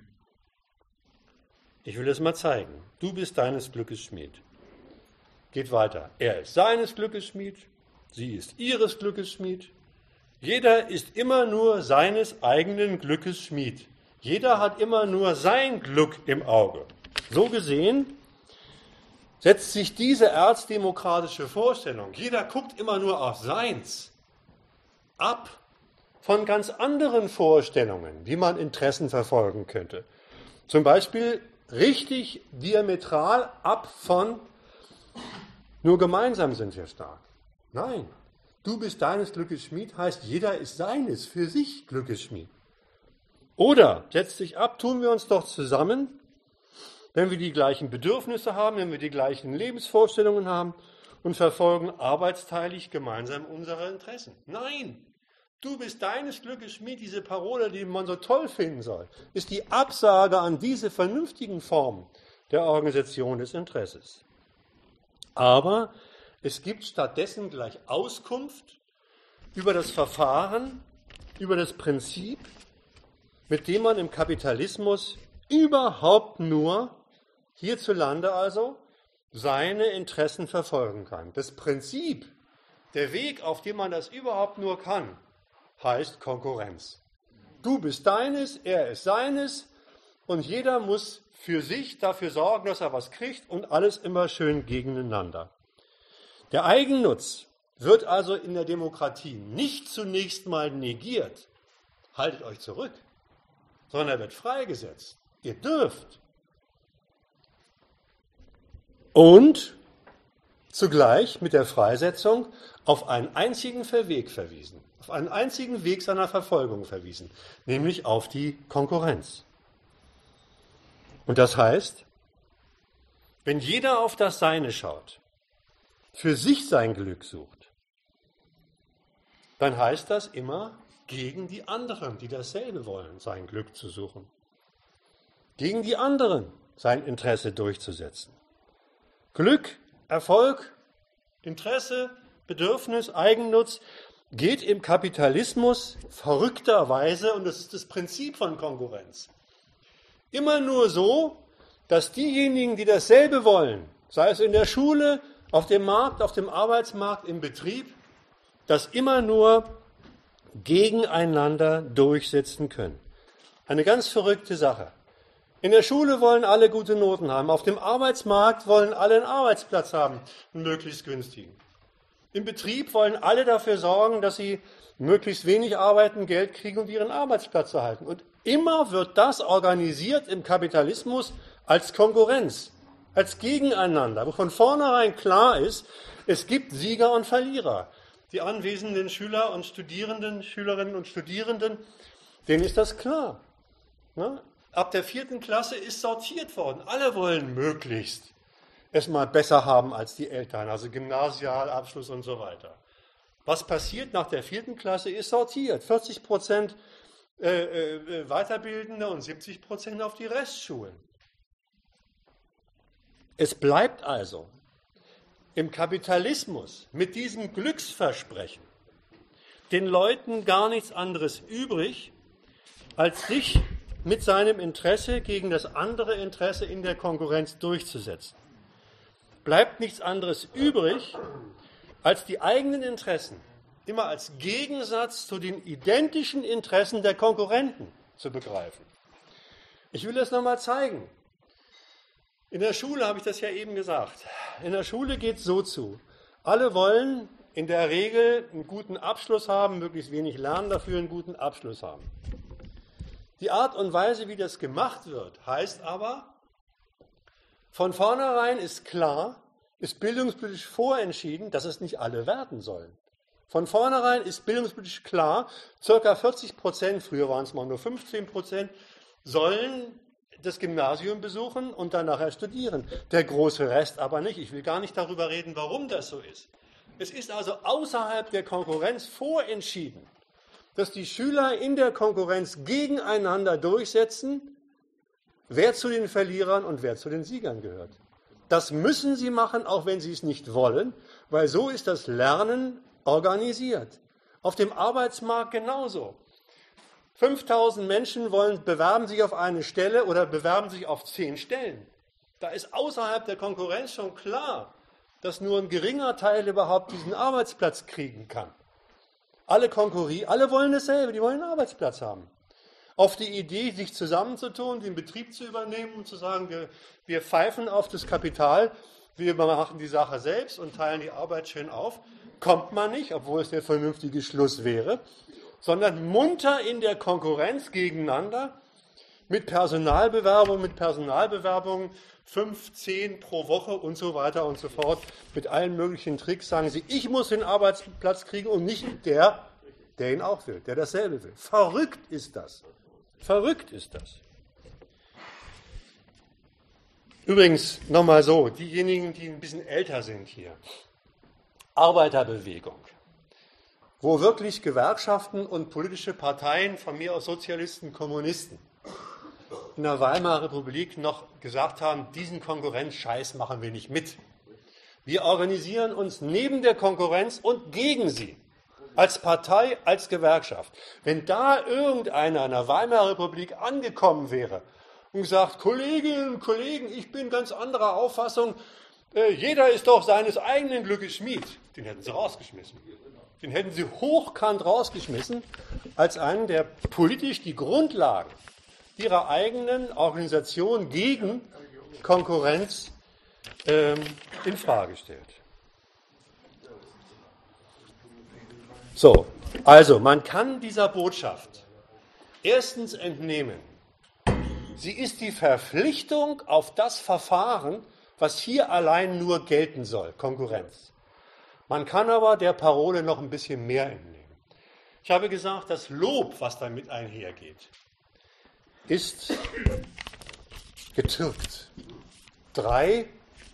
Ich will es mal zeigen. Du bist deines Glückes Schmied. Geht weiter. Er ist seines Glückes Schmied, sie ist ihres Glückes Schmied. Jeder ist immer nur seines eigenen Glückes Schmied. Jeder hat immer nur sein Glück im Auge. So gesehen setzt sich diese erzdemokratische Vorstellung, jeder guckt immer nur auf seins, ab von ganz anderen Vorstellungen, wie man Interessen verfolgen könnte. Zum Beispiel richtig diametral ab von nur gemeinsam sind wir stark. Nein, du bist deines Glückes Schmied heißt, jeder ist seines, für sich Glückes Schmied. Oder setzt sich ab, tun wir uns doch zusammen, wenn wir die gleichen Bedürfnisse haben, wenn wir die gleichen Lebensvorstellungen haben und verfolgen arbeitsteilig gemeinsam unsere Interessen. Nein, du bist deines Glückes Schmied, diese Parole, die man so toll finden soll, ist die Absage an diese vernünftigen Formen der Organisation des Interesses. Aber es gibt stattdessen gleich Auskunft über das Verfahren, über das Prinzip, mit dem man im Kapitalismus überhaupt nur, hierzulande also, seine Interessen verfolgen kann. Das Prinzip, der Weg, auf dem man das überhaupt nur kann, heißt Konkurrenz. Du bist deines, er ist seines und jeder muss für sich dafür sorgen, dass er was kriegt und alles immer schön gegeneinander. Der Eigennutz wird also in der Demokratie nicht zunächst mal negiert, haltet euch zurück, sondern er wird freigesetzt. Ihr dürft. Und zugleich mit der Freisetzung auf einen einzigen Weg verwiesen, auf einen einzigen Weg seiner Verfolgung verwiesen, nämlich auf die Konkurrenz. Und das heißt, wenn jeder auf das Seine schaut, für sich sein Glück sucht, dann heißt das immer, gegen die anderen, die dasselbe wollen, sein Glück zu suchen. Gegen die anderen sein Interesse durchzusetzen. Glück, Erfolg, Interesse, Bedürfnis, Eigennutz geht im Kapitalismus verrückterweise, und das ist das Prinzip von Konkurrenz, immer nur so, dass diejenigen, die dasselbe wollen, sei es in der Schule, Auf dem Markt, auf dem Arbeitsmarkt, im Betrieb, das immer nur gegeneinander durchsetzen können. Eine ganz verrückte Sache. In der Schule wollen alle gute Noten haben. Auf dem Arbeitsmarkt wollen alle einen Arbeitsplatz haben, einen möglichst günstigen. Im Betrieb wollen alle dafür sorgen, dass sie möglichst wenig arbeiten, Geld kriegen und ihren Arbeitsplatz erhalten. Und immer wird das organisiert im Kapitalismus als Konkurrenz, als Gegeneinander, wo von vornherein klar ist, es gibt Sieger und Verlierer. Die anwesenden Schüler und Studierenden, Schülerinnen und Studierenden, denen ist das klar. Ne? Ab der vierten Klasse ist sortiert worden. Alle wollen möglichst es mal besser haben als die Eltern, also Gymnasialabschluss und so weiter. Was passiert nach der vierten Klasse ist sortiert. vierzig Prozent äh, äh, Weiterbildende und siebzig Prozent auf die Restschulen. Es bleibt also im Kapitalismus mit diesem Glücksversprechen den Leuten gar nichts anderes übrig, als sich mit seinem Interesse gegen das andere Interesse in der Konkurrenz durchzusetzen. Bleibt nichts anderes übrig, als die eigenen Interessen immer als Gegensatz zu den identischen Interessen der Konkurrenten zu begreifen. Ich will das nochmal zeigen. In der Schule habe ich das ja eben gesagt. In der Schule geht es so zu. Alle wollen in der Regel einen guten Abschluss haben, möglichst wenig lernen, dafür einen guten Abschluss haben. Die Art und Weise, wie das gemacht wird, heißt aber, von vornherein ist klar, ist bildungspolitisch vorentschieden, dass es nicht alle werden sollen. Von vornherein ist bildungspolitisch klar, ca. vierzig Prozent, früher waren es mal nur fünfzehn Prozent, sollen das Gymnasium besuchen und dann nachher studieren. Der große Rest aber nicht. Ich will gar nicht darüber reden, warum das so ist. Es ist also außerhalb der Konkurrenz vorentschieden, dass die Schüler in der Konkurrenz gegeneinander durchsetzen, wer zu den Verlierern und wer zu den Siegern gehört. Das müssen sie machen, auch wenn sie es nicht wollen, weil so ist das Lernen organisiert. Auf dem Arbeitsmarkt genauso. fünftausend Menschen wollen, bewerben sich auf eine Stelle oder bewerben sich auf zehn Stellen. Da ist außerhalb der Konkurrenz schon klar, dass nur ein geringer Teil überhaupt diesen Arbeitsplatz kriegen kann. Alle konkurrieren, alle wollen dasselbe, die wollen einen Arbeitsplatz haben. Auf die Idee, sich zusammenzutun, den Betrieb zu übernehmen und zu sagen, wir, wir pfeifen auf das Kapital, wir machen die Sache selbst und teilen die Arbeit schön auf, kommt man nicht, obwohl es der vernünftige Schluss wäre, sondern munter in der Konkurrenz gegeneinander mit Personalbewerbung, mit Personalbewerbungen, fünf, zehn pro Woche und so weiter und so fort, mit allen möglichen Tricks sagen sie, ich muss den Arbeitsplatz kriegen und nicht der, der ihn auch will, der dasselbe will. Verrückt ist das. Verrückt ist das. Übrigens, nochmal so, diejenigen, die ein bisschen älter sind hier, Arbeiterbewegung, wo wirklich Gewerkschaften und politische Parteien, von mir aus Sozialisten, Kommunisten, in der Weimarer Republik noch gesagt haben, diesen Konkurrenzscheiß machen wir nicht mit. Wir organisieren uns neben der Konkurrenz und gegen sie, als Partei, als Gewerkschaft. Wenn da irgendeiner in der Weimarer Republik angekommen wäre und gesagt, Kolleginnen und Kollegen, ich bin ganz anderer Auffassung, äh, jeder ist doch seines eigenen Glückes Schmied, den hätten sie rausgeschmissen. Den hätten sie hochkant rausgeschmissen, als einen, der politisch die Grundlagen ihrer eigenen Organisation gegen Konkurrenz ähm, in Frage stellt. So, also man kann dieser Botschaft erstens entnehmen, sie ist die Verpflichtung auf das Verfahren, was hier allein nur gelten soll, Konkurrenz. Man kann aber der Parole noch ein bisschen mehr entnehmen. Ich habe gesagt, das Lob, was damit einhergeht, ist getürkt. Drei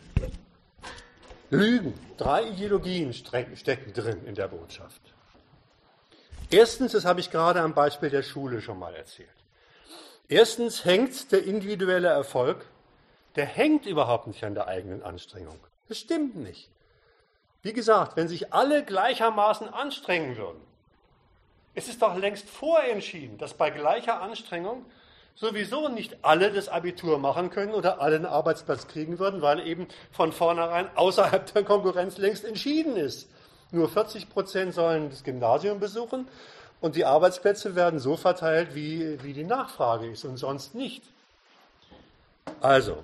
Lügen, drei Ideologien stecken drin in der Botschaft. Erstens, das habe ich gerade am Beispiel der Schule schon mal erzählt. Erstens hängt der individuelle Erfolg, der hängt überhaupt nicht an der eigenen Anstrengung. Das stimmt nicht. Wie gesagt, wenn sich alle gleichermaßen anstrengen würden, es ist doch längst vorentschieden, dass bei gleicher Anstrengung sowieso nicht alle das Abitur machen können oder alle einen Arbeitsplatz kriegen würden, weil eben von vornherein außerhalb der Konkurrenz längst entschieden ist. Nur vierzig Prozent sollen das Gymnasium besuchen und die Arbeitsplätze werden so verteilt, wie, wie die Nachfrage ist und sonst nicht. Also,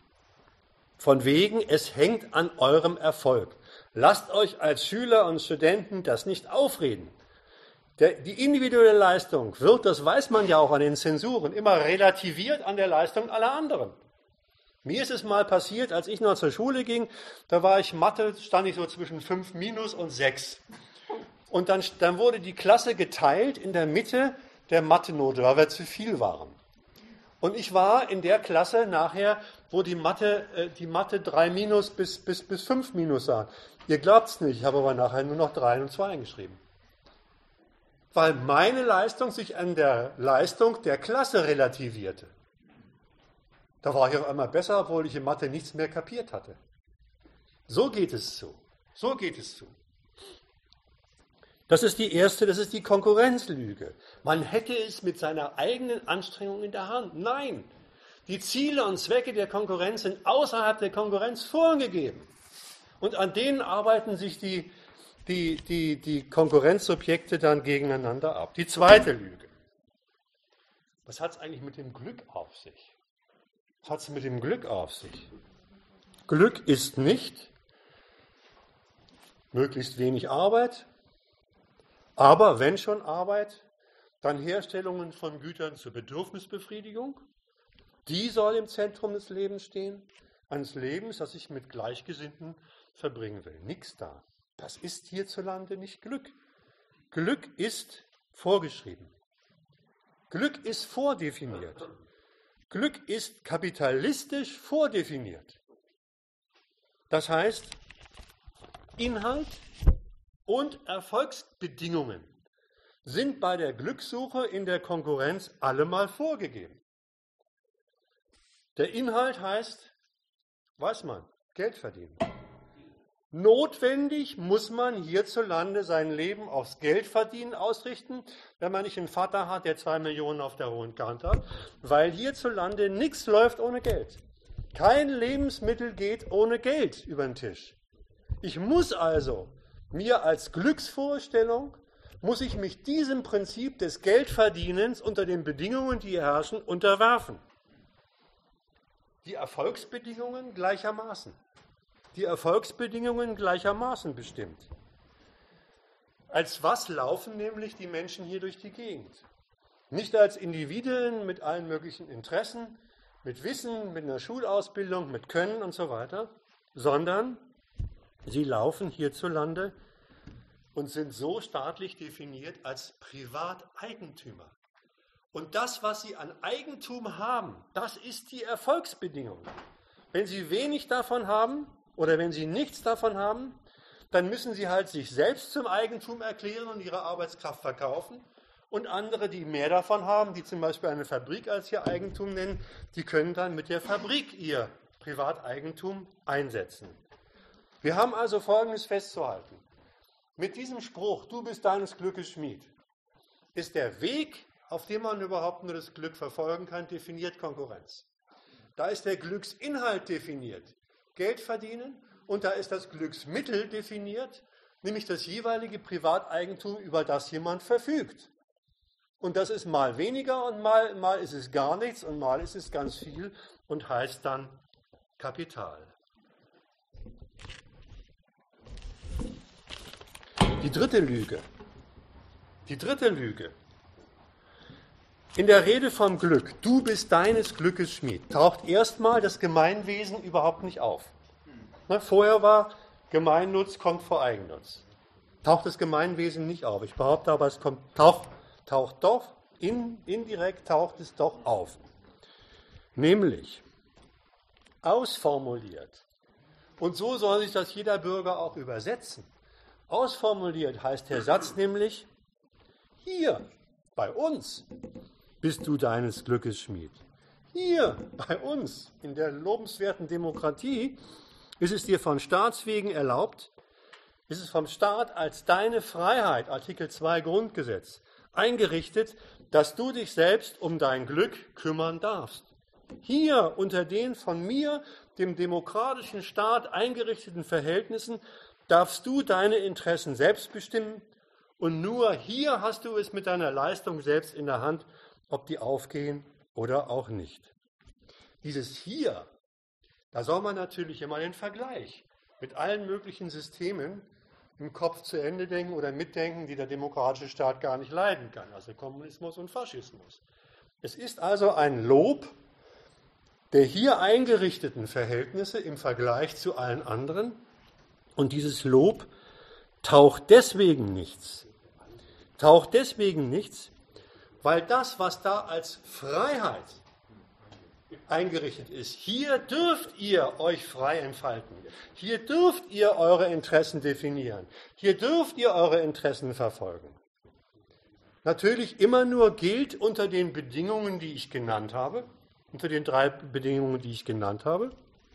von wegen, es hängt an eurem Erfolg. Lasst euch als Schüler und Studenten das nicht aufreden. Der, die individuelle Leistung wird, das weiß man ja auch an den Zensuren, immer relativiert an der Leistung aller anderen. Mir ist es mal passiert, als ich noch zur Schule ging, da war ich Mathe, stand ich so zwischen fünf minus und sechs. Und dann, dann wurde die Klasse geteilt in der Mitte der Mathe-Note, weil wir zu viel waren. Und ich war in der Klasse nachher, wo die Mathe, äh, die Mathe drei minus bis, bis, bis fünf minus sahen. Ihr glaubt es nicht, ich habe aber nachher nur noch drei und zwei geschrieben. Weil meine Leistung sich an der Leistung der Klasse relativierte. Da war ich auf einmal besser, obwohl ich in Mathe nichts mehr kapiert hatte. So geht es zu. So geht es zu. Das ist die erste, das ist die Konkurrenzlüge. Man hätte es mit seiner eigenen Anstrengung in der Hand. Nein, die Ziele und Zwecke der Konkurrenz sind außerhalb der Konkurrenz vorgegeben. Und an denen arbeiten sich die, die, die, die Konkurrenzsubjekte dann gegeneinander ab. Die zweite Lüge. Was hat es eigentlich mit dem Glück auf sich? Was hat es mit dem Glück auf sich? Glück ist nicht möglichst wenig Arbeit, aber wenn schon Arbeit, dann Herstellungen von Gütern zur Bedürfnisbefriedigung. Die soll im Zentrum des Lebens stehen, eines Lebens, das ich mit Gleichgesinnten verbringen will. Nix da. Das ist hierzulande nicht Glück. Glück ist vorgeschrieben. Glück ist vordefiniert. Glück ist kapitalistisch vordefiniert. Das heißt, Inhalt und Erfolgsbedingungen sind bei der Glückssuche in der Konkurrenz allemal vorgegeben. Der Inhalt heißt, weiß man, Geld verdienen. Notwendig muss man hierzulande sein Leben aufs Geldverdienen ausrichten, wenn man nicht einen Vater hat, der zwei Millionen auf der hohen Kante hat, weil hierzulande nichts läuft ohne Geld. Kein Lebensmittel geht ohne Geld über den Tisch. Ich muss also mir als Glücksvorstellung, muss ich mich diesem Prinzip des Geldverdienens unter den Bedingungen, die hier herrschen, unterwerfen. Die Erfolgsbedingungen gleichermaßen. Die Erfolgsbedingungen gleichermaßen bestimmt. Als was laufen nämlich die Menschen hier durch die Gegend? Nicht als Individuen mit allen möglichen Interessen, mit Wissen, mit einer Schulausbildung, mit Können und so weiter, sondern sie laufen hierzulande und sind so staatlich definiert als Privateigentümer. Und das, was sie an Eigentum haben, das ist die Erfolgsbedingung. Wenn sie wenig davon haben oder wenn sie nichts davon haben, dann müssen sie halt sich selbst zum Eigentum erklären und ihre Arbeitskraft verkaufen. Und andere, die mehr davon haben, die zum Beispiel eine Fabrik als ihr Eigentum nennen, die können dann mit der Fabrik ihr Privateigentum einsetzen. Wir haben also Folgendes festzuhalten. Mit diesem Spruch, du bist deines Glückes Schmied, ist der Weg, auf dem man überhaupt nur das Glück verfolgen kann, definiert Konkurrenz. Da ist der Glücksinhalt definiert, Geld verdienen, und da ist das Glücksmittel definiert, nämlich das jeweilige Privateigentum, über das jemand verfügt. Und das ist mal weniger und mal, mal ist es gar nichts und mal ist es ganz viel und heißt dann Kapital. Die dritte Lüge. Die dritte Lüge. In der Rede vom Glück, du bist deines Glückes Schmied, taucht erstmal das Gemeinwesen überhaupt nicht auf. Ne, vorher war Gemeinnutz kommt vor Eigennutz. Taucht das Gemeinwesen nicht auf. Ich behaupte aber, es kommt, taucht, taucht doch, in, indirekt taucht es doch auf. Nämlich ausformuliert. Und so soll sich das jeder Bürger auch übersetzen. Ausformuliert heißt der Satz nämlich, hier, bei uns, bist du deines Glückes Schmied. Hier, bei uns, in der lobenswerten Demokratie, ist es dir von Staatswegen erlaubt, ist es vom Staat als deine Freiheit, Artikel zwei Grundgesetz, eingerichtet, dass du dich selbst um dein Glück kümmern darfst. Hier unter den von mir, dem demokratischen Staat, eingerichteten Verhältnissen darfst du deine Interessen selbst bestimmen und nur hier hast du es mit deiner Leistung selbst in der Hand, ob die aufgehen oder auch nicht. Dieses Hier, da soll man natürlich immer den Vergleich mit allen möglichen Systemen im Kopf zu Ende denken oder mitdenken, die der demokratische Staat gar nicht leiden kann, also Kommunismus und Faschismus. Es ist also ein Lob der hier eingerichteten Verhältnisse im Vergleich zu allen anderen und dieses Lob taucht deswegen nichts. Taucht deswegen nichts, weil das, was da als Freiheit eingerichtet ist, hier dürft ihr euch frei entfalten. Hier dürft ihr eure Interessen definieren. Hier dürft ihr eure Interessen verfolgen. Natürlich immer nur gilt unter den Bedingungen, die ich genannt habe, unter den drei Bedingungen, die ich genannt habe.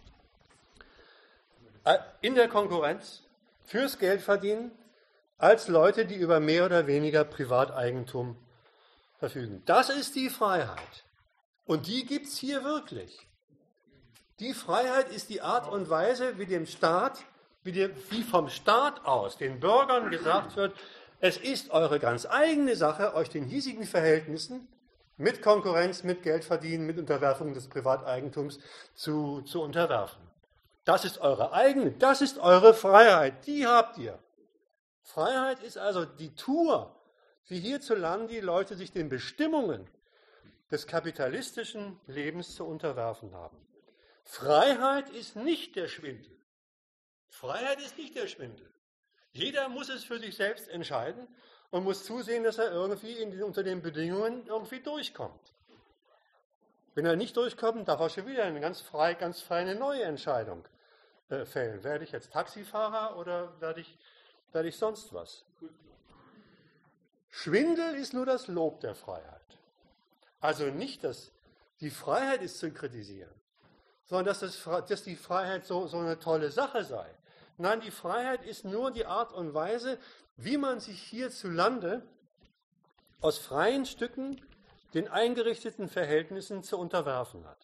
In der Konkurrenz, fürs Geldverdienen, als Leute, die über mehr oder weniger Privateigentum verfügen. Das ist die Freiheit. Und die gibt es hier wirklich. Die Freiheit ist die Art und Weise, wie dem Staat, wie, dem, wie vom Staat aus den Bürgern gesagt wird, es ist eure ganz eigene Sache, euch den hiesigen Verhältnissen mit Konkurrenz, mit Geldverdienen, mit Unterwerfung des Privateigentums zu, zu unterwerfen. Das ist eure eigene, das ist eure Freiheit, die habt ihr. Freiheit ist also die Tour, wie hierzulande die Leute sich den Bestimmungen des kapitalistischen Lebens zu unterwerfen haben. Freiheit ist nicht der Schwindel. Freiheit ist nicht der Schwindel. Jeder muss es für sich selbst entscheiden und muss zusehen, dass er irgendwie in den, unter den Bedingungen irgendwie durchkommt. Wenn er nicht durchkommt, darf er schon wieder eine ganz frei, ganz feine neue Entscheidung äh, fällen. Werde ich jetzt Taxifahrer oder werde ich, werde ich sonst was? Schwindel ist nur das Lob der Freiheit. Also nicht, dass die Freiheit ist zu kritisieren, sondern dass, das, dass die Freiheit so, so eine tolle Sache sei. Nein, die Freiheit ist nur die Art und Weise, wie man sich hierzulande aus freien Stücken den eingerichteten Verhältnissen zu unterwerfen hat.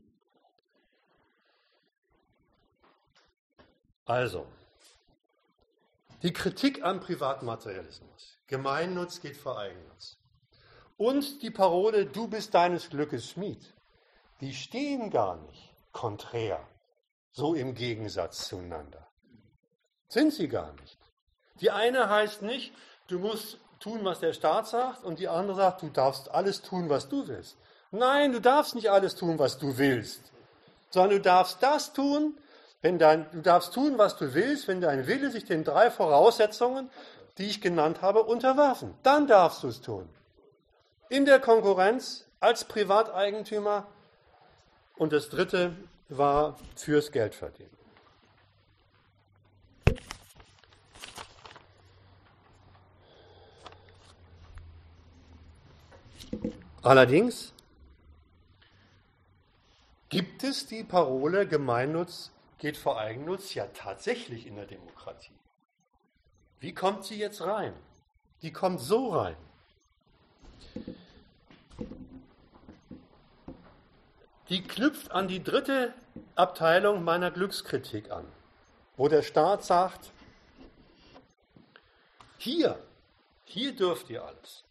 Also, die Kritik am Privatmaterialismus. Gemeinnutz geht vor Eigennutz. Und die Parole, du bist deines Glückes Schmied, die stehen gar nicht konträr, so im Gegensatz zueinander. Sind sie gar nicht. Die eine heißt nicht, du musst tun, was der Staat sagt, und die andere sagt, du darfst alles tun, was du willst. Nein, du darfst nicht alles tun, was du willst, sondern du darfst das tun, wenn dein, du darfst tun, was du willst, wenn dein Wille sich den drei Voraussetzungen, die ich genannt habe, unterwerfen. Dann darfst du es tun. In der Konkurrenz, als Privateigentümer. Und das dritte war fürs Geldverdienen. Allerdings gibt es die Parole Gemeinnutz geht vor Eigennutz ja tatsächlich in der Demokratie. Wie kommt sie jetzt rein? Die kommt so rein. Die knüpft an die dritte Abteilung meiner Glückskritik an, wo der Staat sagt, hier, hier dürft ihr alles.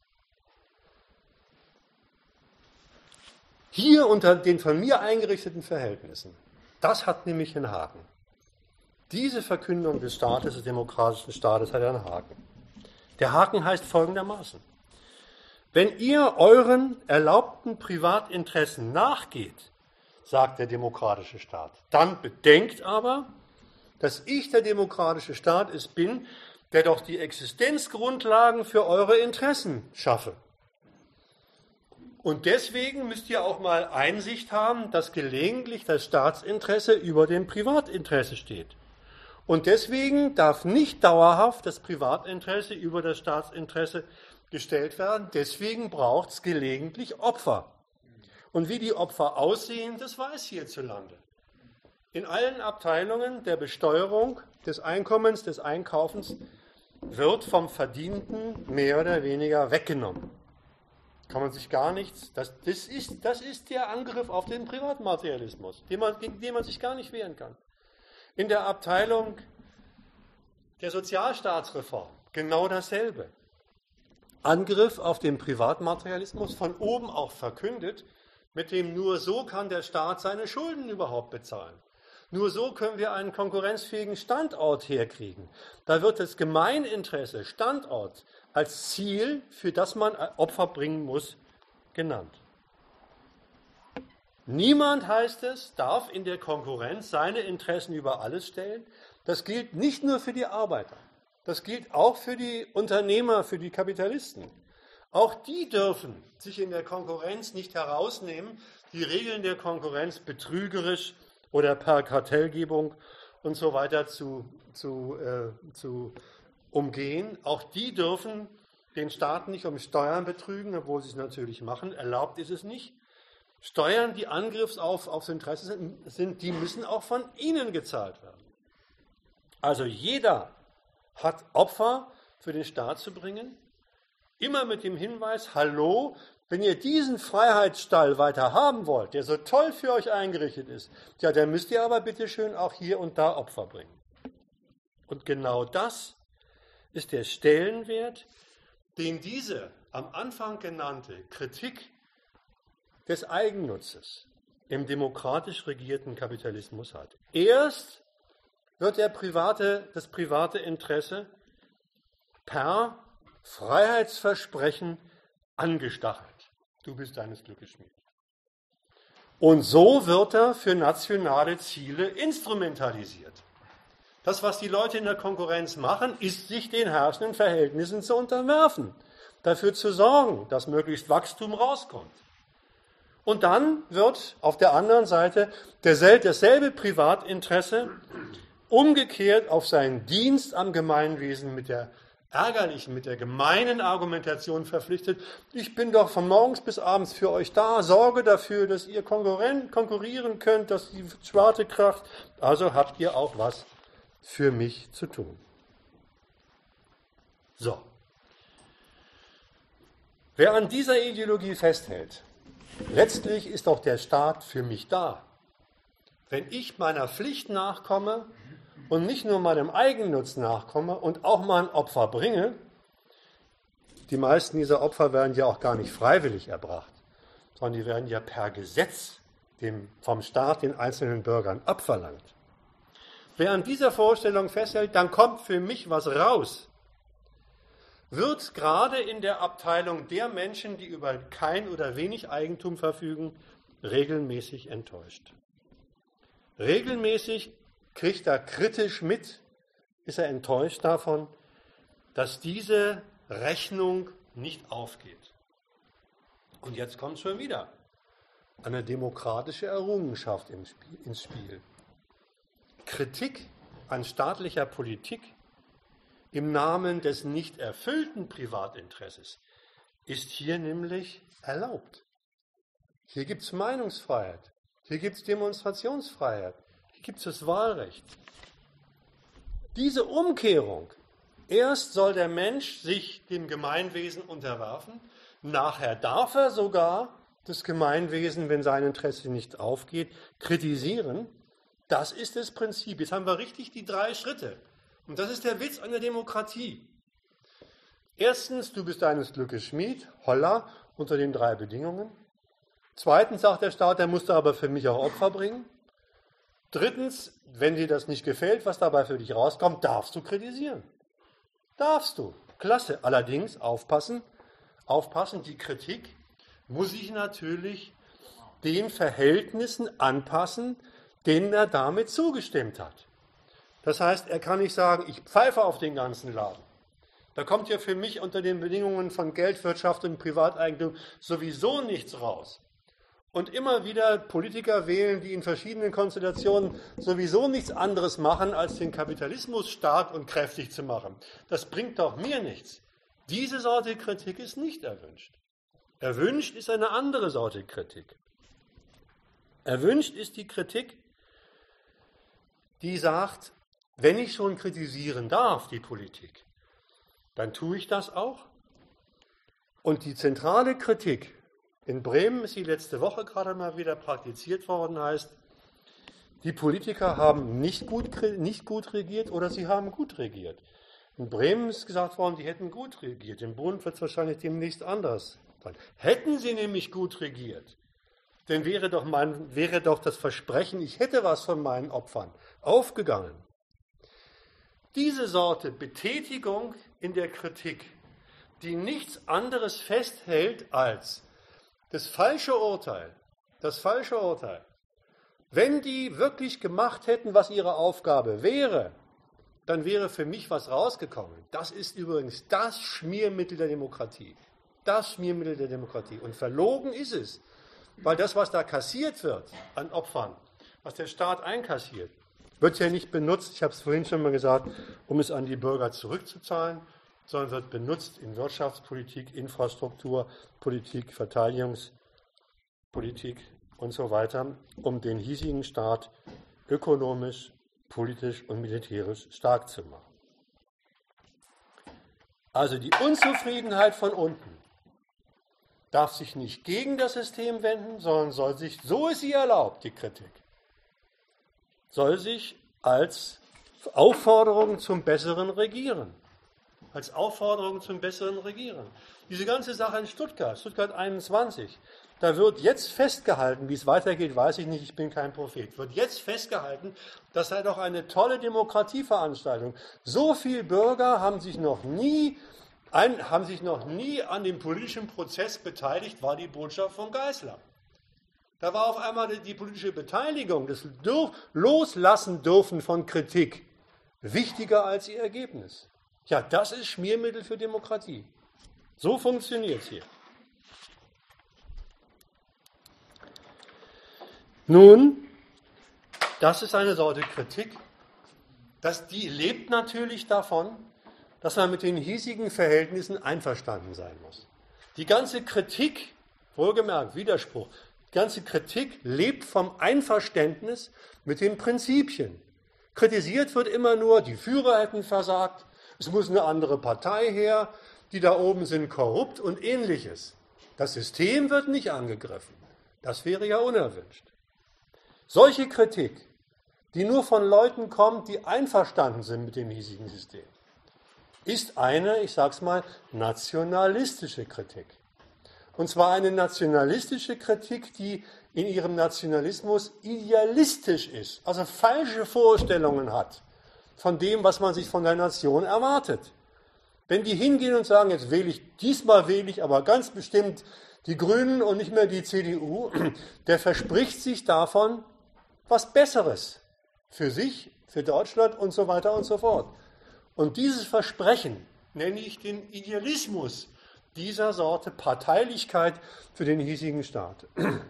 Hier unter den von mir eingerichteten Verhältnissen. Das hat nämlich einen Haken. Diese Verkündung des Staates, des demokratischen Staates, hat einen Haken. Der Haken heißt folgendermaßen. Wenn ihr euren erlaubten Privatinteressen nachgeht, sagt der demokratische Staat, dann bedenkt aber, dass ich der demokratische Staat es bin, der doch die Existenzgrundlagen für eure Interessen schaffe. Und deswegen müsst ihr auch mal Einsicht haben, dass gelegentlich das Staatsinteresse über dem Privatinteresse steht. Und deswegen darf nicht dauerhaft das Privatinteresse über das Staatsinteresse gestellt werden. Deswegen braucht es gelegentlich Opfer. Und wie die Opfer aussehen, das weiß hierzulande. In allen Abteilungen der Besteuerung, des Einkommens, des Einkaufens wird vom Verdienten mehr oder weniger weggenommen. Kann man sich gar nichts, das, das, ist, das ist der Angriff auf den Privatmaterialismus, den man, gegen den man sich gar nicht wehren kann. In der Abteilung der Sozialstaatsreform genau dasselbe. Angriff auf den Privatmaterialismus, von oben auch verkündet, mit dem nur so kann der Staat seine Schulden überhaupt bezahlen. Nur so können wir einen konkurrenzfähigen Standort herkriegen. Da wird das Gemeininteresse, Standort, als Ziel, für das man Opfer bringen muss, genannt. Niemand, heißt es, darf in der Konkurrenz seine Interessen über alles stellen. Das gilt nicht nur für die Arbeiter, das gilt auch für die Unternehmer, für die Kapitalisten. Auch die dürfen sich in der Konkurrenz nicht herausnehmen, die Regeln der Konkurrenz betrügerisch oder per Kartellgebung und so weiter zu, zu, äh, zu umgehen. Auch die dürfen den Staat nicht um Steuern betrügen, obwohl sie es natürlich machen. Erlaubt ist es nicht. Steuern, die Angriffs auf, aufs Interesse sind, die müssen auch von ihnen gezahlt werden. Also jeder hat Opfer für den Staat zu bringen, immer mit dem Hinweis, hallo, wenn ihr diesen Freiheitsstall weiter haben wollt, der so toll für euch eingerichtet ist, ja, dann müsst ihr aber bitte schön auch hier und da Opfer bringen. Und genau das ist der Stellenwert, den diese am Anfang genannte Kritik des Eigennutzes im demokratisch regierten Kapitalismus hat. Erst wird der private, das private Interesse per Freiheitsversprechen angestachelt. Du bist deines Glückes Schmied. Und so wird er für nationale Ziele instrumentalisiert. Das, was die Leute in der Konkurrenz machen, ist, sich den herrschenden Verhältnissen zu unterwerfen, dafür zu sorgen, dass möglichst Wachstum rauskommt. Und dann wird auf der anderen Seite dasselbe Privatinteresse umgekehrt auf seinen Dienst am Gemeinwesen mit der ärgerlichen, mit der gemeinen Argumentation verpflichtet. Ich bin doch von morgens bis abends für euch da, sorge dafür, dass ihr konkurrieren könnt, dass die Schwarte kracht. Also habt ihr auch was für mich zu tun. So. Wer an dieser Ideologie festhält, letztlich ist auch der Staat für mich da. Wenn ich meiner Pflicht nachkomme und nicht nur meinem Eigennutz nachkomme und auch mal ein Opfer bringe, die meisten dieser Opfer werden ja auch gar nicht freiwillig erbracht, sondern die werden ja per Gesetz dem, vom Staat den einzelnen Bürgern abverlangt. Wer an dieser Vorstellung festhält, dann kommt für mich was raus, wird gerade in der Abteilung der Menschen, die über kein oder wenig Eigentum verfügen, regelmäßig enttäuscht. Regelmäßig kriegt er kritisch mit, ist er enttäuscht davon, dass diese Rechnung nicht aufgeht. Und jetzt kommt schon wieder eine demokratische Errungenschaft ins Spiel. Kritik an staatlicher Politik im Namen des nicht erfüllten Privatinteresses ist hier nämlich erlaubt. Hier gibt es Meinungsfreiheit, hier gibt es Demonstrationsfreiheit, hier gibt es das Wahlrecht. Diese Umkehrung, erst soll der Mensch sich dem Gemeinwesen unterwerfen, nachher darf er sogar das Gemeinwesen, wenn sein Interesse nicht aufgeht, kritisieren. Das ist das Prinzip. Jetzt haben wir richtig die drei Schritte. Und das ist der Witz an der Demokratie. Erstens, du bist deines Glückes Schmied, holla, unter den drei Bedingungen. Zweitens sagt der Staat, der muss da aber für mich auch Opfer bringen. Drittens, wenn dir das nicht gefällt, was dabei für dich rauskommt, darfst du kritisieren. Darfst du. Klasse. Allerdings aufpassen, aufpassen, die Kritik muss sich natürlich den Verhältnissen anpassen, denen er damit zugestimmt hat. Das heißt, er kann nicht sagen, ich pfeife auf den ganzen Laden. Da kommt ja für mich unter den Bedingungen von Geldwirtschaft und Privateigentum sowieso nichts raus. Und immer wieder Politiker wählen, die in verschiedenen Konstellationen sowieso nichts anderes machen, als den Kapitalismus stark und kräftig zu machen. Das bringt doch mir nichts. Diese Sorte Kritik ist nicht erwünscht. Erwünscht ist eine andere Sorte Kritik. Erwünscht ist die Kritik, die sagt, wenn ich schon kritisieren darf, die Politik, dann tue ich das auch. Und die zentrale Kritik, in Bremen ist die letzte Woche gerade mal wieder praktiziert worden, heißt, die Politiker haben nicht gut, nicht gut regiert oder sie haben gut regiert. In Bremen ist gesagt worden, die hätten gut regiert. Im Bund wird es wahrscheinlich demnächst anders sein. Hätten sie nämlich gut regiert, dann wäre doch, mein, wäre doch das Versprechen, ich hätte was von meinen Opfern, aufgegangen. Diese Sorte Betätigung in der Kritik, die nichts anderes festhält als das falsche Urteil, das falsche Urteil, wenn die wirklich gemacht hätten, was ihre Aufgabe wäre, dann wäre für mich was rausgekommen. Das ist übrigens das Schmiermittel der Demokratie. Das Schmiermittel der Demokratie. Und verlogen ist es, weil das, was da kassiert wird an Opfern, was der Staat einkassiert, wird ja nicht benutzt, ich habe es vorhin schon mal gesagt, um es an die Bürger zurückzuzahlen, sondern wird benutzt in Wirtschaftspolitik, Infrastrukturpolitik, Verteidigungspolitik und so weiter, um den hiesigen Staat ökonomisch, politisch und militärisch stark zu machen. Also die Unzufriedenheit von unten darf sich nicht gegen das System wenden, sondern soll sich, so ist sie erlaubt, die Kritik, soll sich als Aufforderung zum besseren Regieren, als Aufforderung zum besseren Regieren. Diese ganze Sache in Stuttgart, Stuttgart einundzwanzig, da wird jetzt festgehalten, wie es weitergeht, weiß ich nicht, ich bin kein Prophet, wird jetzt festgehalten, das sei doch eine tolle Demokratieveranstaltung. So viele Bürger haben sich noch nie, ein, haben sich noch nie an dem politischen Prozess beteiligt, war die Botschaft von Geisler. Da war auf einmal die politische Beteiligung, das Loslassen dürfen von Kritik wichtiger als ihr Ergebnis. Ja, das ist Schmiermittel für Demokratie. So funktioniert es hier. Nun, das ist eine Sorte Kritik, dass die lebt natürlich davon, dass man mit den hiesigen Verhältnissen einverstanden sein muss. Die ganze Kritik, wohlgemerkt, Widerspruch, die ganze Kritik lebt vom Einverständnis mit den Prinzipien. Kritisiert wird immer nur, die Führer hätten versagt, es muss eine andere Partei her, die da oben sind korrupt und Ähnliches. Das System wird nicht angegriffen. Das wäre ja unerwünscht. Solche Kritik, die nur von Leuten kommt, die einverstanden sind mit dem hiesigen System, ist eine, ich sage es mal, nationalistische Kritik. Und zwar eine nationalistische Kritik, die in ihrem Nationalismus idealistisch ist, also falsche Vorstellungen hat von dem, was man sich von der Nation erwartet. Wenn die hingehen und sagen, jetzt wähle ich, diesmal wähle ich aber ganz bestimmt die Grünen und nicht mehr die C D U, der verspricht sich davon was Besseres für sich, für Deutschland und so weiter und so fort. Und dieses Versprechen nenne ich den Idealismus dieser Sorte Parteilichkeit für den hiesigen Staat.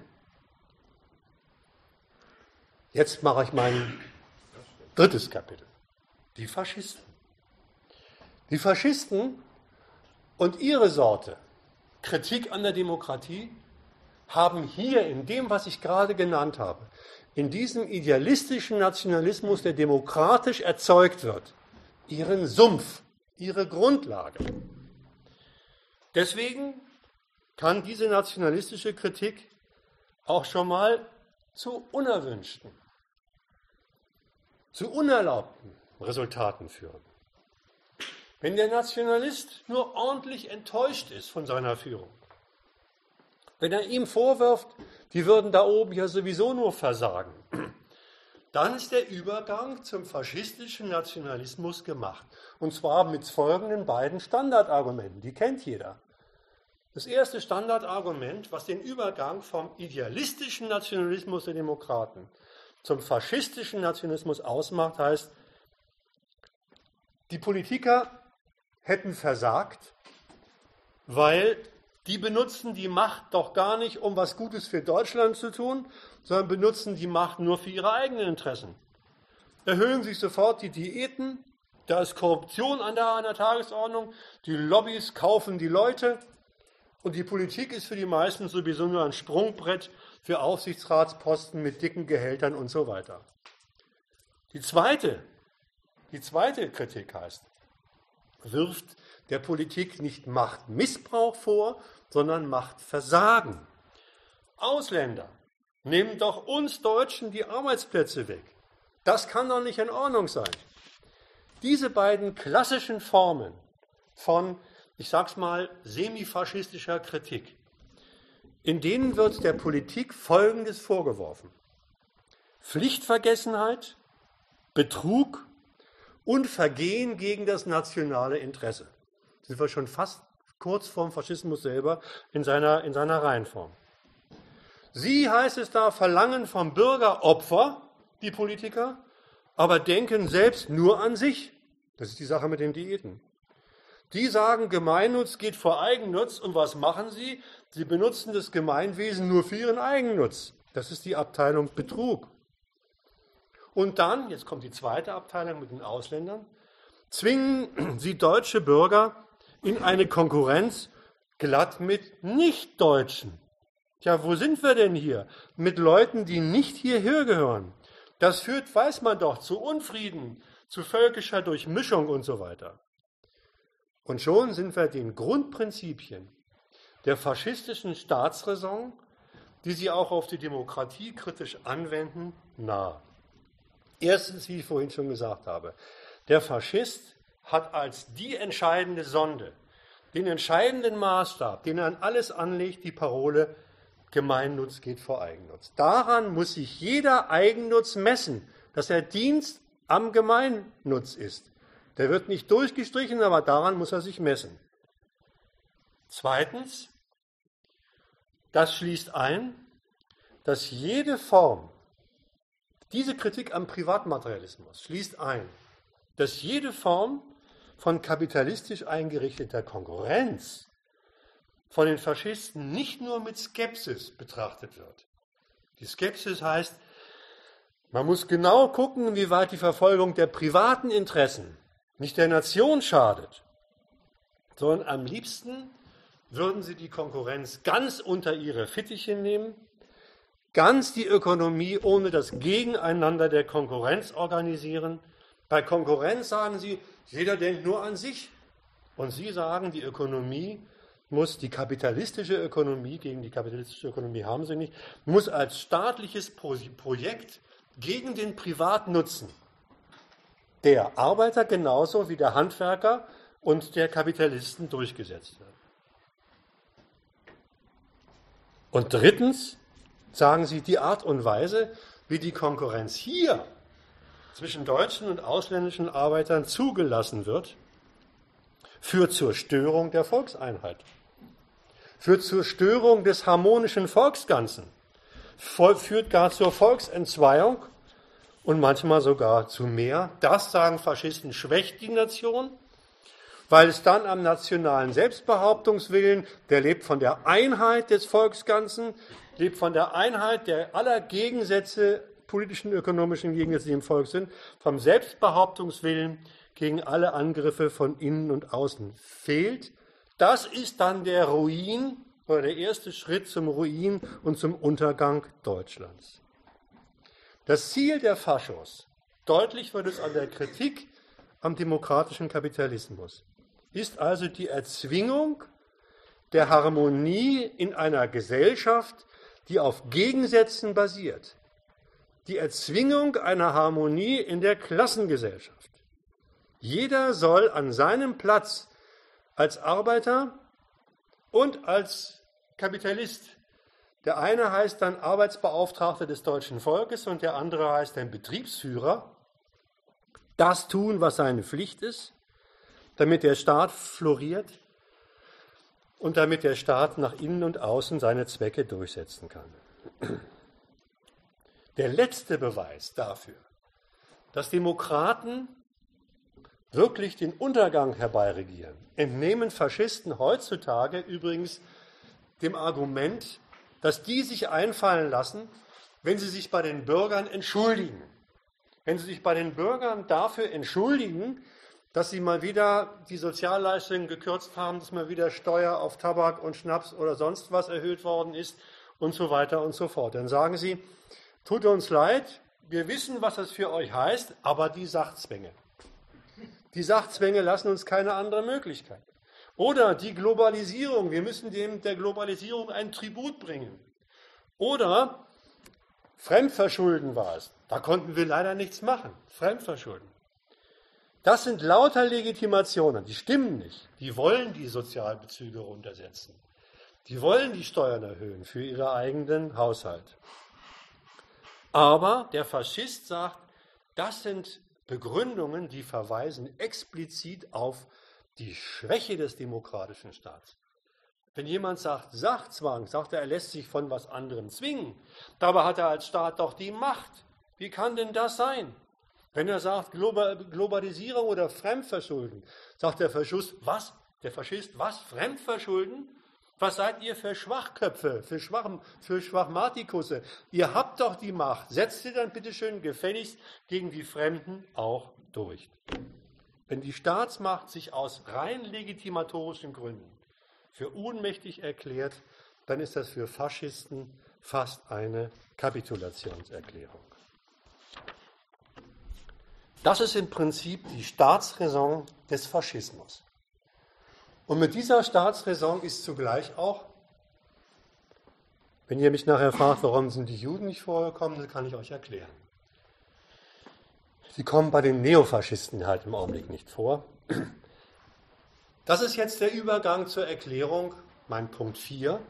Jetzt mache ich mein drittes Kapitel. Die Faschisten. Die Faschisten und ihre Sorte Kritik an der Demokratie haben hier in dem, was ich gerade genannt habe, in diesem idealistischen Nationalismus, der demokratisch erzeugt wird, ihren Sumpf, ihre Grundlage. Deswegen kann diese nationalistische Kritik auch schon mal zu unerwünschten, zu unerlaubten Resultaten führen. Wenn der Nationalist nur ordentlich enttäuscht ist von seiner Führung, wenn er ihm vorwirft, die würden da oben ja sowieso nur versagen, dann ist der Übergang zum faschistischen Nationalismus gemacht. Und zwar mit folgenden beiden Standardargumenten, die kennt jeder. Das erste Standardargument, was den Übergang vom idealistischen Nationalismus der Demokraten zum faschistischen Nationalismus ausmacht, heißt, die Politiker hätten versagt, weil die benutzen die Macht doch gar nicht, um was Gutes für Deutschland zu tun, sondern benutzen die Macht nur für ihre eigenen Interessen. Erhöhen sich sofort die Diäten, da ist Korruption an der, an der Tagesordnung, die Lobbys kaufen die Leute und die Politik ist für die meisten sowieso nur ein Sprungbrett für Aufsichtsratsposten mit dicken Gehältern und so weiter. Die zweite, die zweite Kritik heißt, wirft der Politik nicht Machtmissbrauch vor, sondern Machtversagen. Ausländer nehmen doch uns Deutschen die Arbeitsplätze weg. Das kann doch nicht in Ordnung sein. Diese beiden klassischen Formen von, ich sag's mal, semifaschistischer Kritik, in denen wird der Politik Folgendes vorgeworfen: Pflichtvergessenheit, Betrug und Vergehen gegen das nationale Interesse. Da sind wir schon fast kurz vorm Faschismus selber in seiner, in seiner Reihenform. Sie, heißt es da, verlangen vom Bürger Opfer, die Politiker, aber denken selbst nur an sich. Das ist die Sache mit den Diäten. Die sagen, Gemeinnutz geht vor Eigennutz, und was machen sie? Sie benutzen das Gemeinwesen nur für ihren Eigennutz. Das ist die Abteilung Betrug. Und dann, jetzt kommt die zweite Abteilung mit den Ausländern, zwingen sie deutsche Bürger in eine Konkurrenz glatt mit Nichtdeutschen. Tja, wo sind wir denn hier? Mit Leuten, die nicht hierher gehören. Das führt, weiß man doch, zu Unfrieden, zu völkischer Durchmischung und so weiter. Und schon sind wir den Grundprinzipien der faschistischen Staatsräson, die sie auch auf die Demokratie kritisch anwenden, nahe. Erstens, wie ich vorhin schon gesagt habe, der Faschist hat als die entscheidende Sonde, den entscheidenden Maßstab, den er an alles anlegt, die Parole Gemeinnutz geht vor Eigennutz. Daran muss sich jeder Eigennutz messen, dass er Dienst am Gemeinnutz ist. Der wird nicht durchgestrichen, aber daran muss er sich messen. Zweitens, das schließt ein, dass jede Form, diese Kritik am Privatmaterialismus schließt ein, dass jede Form von kapitalistisch eingerichteter Konkurrenz von den Faschisten nicht nur mit Skepsis betrachtet wird. Die Skepsis heißt, man muss genau gucken, wie weit die Verfolgung der privaten Interessen nicht der Nation schadet, sondern am liebsten würden sie die Konkurrenz ganz unter ihre Fittiche nehmen, ganz die Ökonomie ohne das Gegeneinander der Konkurrenz organisieren. Bei Konkurrenz sagen sie, jeder denkt nur an sich. Und sie sagen, die Ökonomie muss, die kapitalistische Ökonomie, gegen die kapitalistische Ökonomie haben sie nicht, muss als staatliches Projekt gegen den Privatnutzen der Arbeiter genauso wie der Handwerker und der Kapitalisten durchgesetzt werden. Und drittens sagen sie, die Art und Weise, wie die Konkurrenz hier zwischen deutschen und ausländischen Arbeitern zugelassen wird, führt zur Störung der Volkseinheit, führt zur Störung des harmonischen Volksganzen, führt gar zur Volksentzweiung und manchmal sogar zu mehr. Das, sagen Faschisten, schwächt die Nation, weil es dann am nationalen Selbstbehauptungswillen, der lebt von der Einheit des Volksganzen, lebt von der Einheit der aller Gegensätze, politischen, ökonomischen Gegensätze, die im Volk sind, vom Selbstbehauptungswillen gegen alle Angriffe von innen und außen fehlt. Das ist dann der Ruin oder der erste Schritt zum Ruin und zum Untergang Deutschlands. Das Ziel der Faschos, deutlich wird es an der Kritik am demokratischen Kapitalismus, ist also die Erzwingung der Harmonie in einer Gesellschaft, die auf Gegensätzen basiert. Die Erzwingung einer Harmonie in der Klassengesellschaft. Jeder soll an seinem Platz als Arbeiter und als Kapitalist, der eine heißt dann Arbeitsbeauftragter des deutschen Volkes und der andere heißt dann Betriebsführer, das tun, was seine Pflicht ist, damit der Staat floriert und damit der Staat nach innen und außen seine Zwecke durchsetzen kann. Der letzte Beweis dafür, dass Demokraten wirklich den Untergang herbeiregieren, entnehmen Faschisten heutzutage übrigens dem Argument, dass die sich einfallen lassen, wenn sie sich bei den Bürgern entschuldigen. Wenn sie sich bei den Bürgern dafür entschuldigen, dass sie mal wieder die Sozialleistungen gekürzt haben, dass mal wieder Steuer auf Tabak und Schnaps oder sonst was erhöht worden ist und so weiter und so fort. Dann sagen sie, tut uns leid, wir wissen, was das für euch heißt, aber die Sachzwänge. Die Sachzwänge lassen uns keine andere Möglichkeit. Oder die Globalisierung, wir müssen dem der Globalisierung einen Tribut bringen. Oder Fremdverschulden war es. Da konnten wir leider nichts machen. Fremdverschulden. Das sind lauter Legitimationen, die stimmen nicht. Die wollen die Sozialbezüge runtersetzen. Die wollen die Steuern erhöhen für ihren eigenen Haushalt. Aber der Faschist sagt, das sind Begründungen, die verweisen explizit auf die Schwäche des demokratischen Staats. Wenn jemand sagt Sachzwang, sagt er, er lässt sich von was anderem zwingen. Dabei hat er als Staat doch die Macht. Wie kann denn das sein? Wenn er sagt Globalisierung oder Fremdverschulden, sagt der Faschist, was? Der Faschist, was? Fremdverschulden? Was seid ihr für Schwachköpfe, für, Schwach, für Schwachmatikusse? Ihr habt doch die Macht. Setzt sie dann bitte schön gefälligst gegen die Fremden auch durch. Wenn die Staatsmacht sich aus rein legitimatorischen Gründen für ohnmächtig erklärt, dann ist das für Faschisten fast eine Kapitulationserklärung. Das ist im Prinzip die Staatsräson des Faschismus. Und mit dieser Staatsräson ist zugleich auch, wenn ihr mich nachher fragt, warum sind die Juden nicht vorgekommen, das kann ich euch erklären. Sie kommen bei den Neofaschisten halt im Augenblick nicht vor. Das ist jetzt der Übergang zur Erklärung, mein Punkt vier,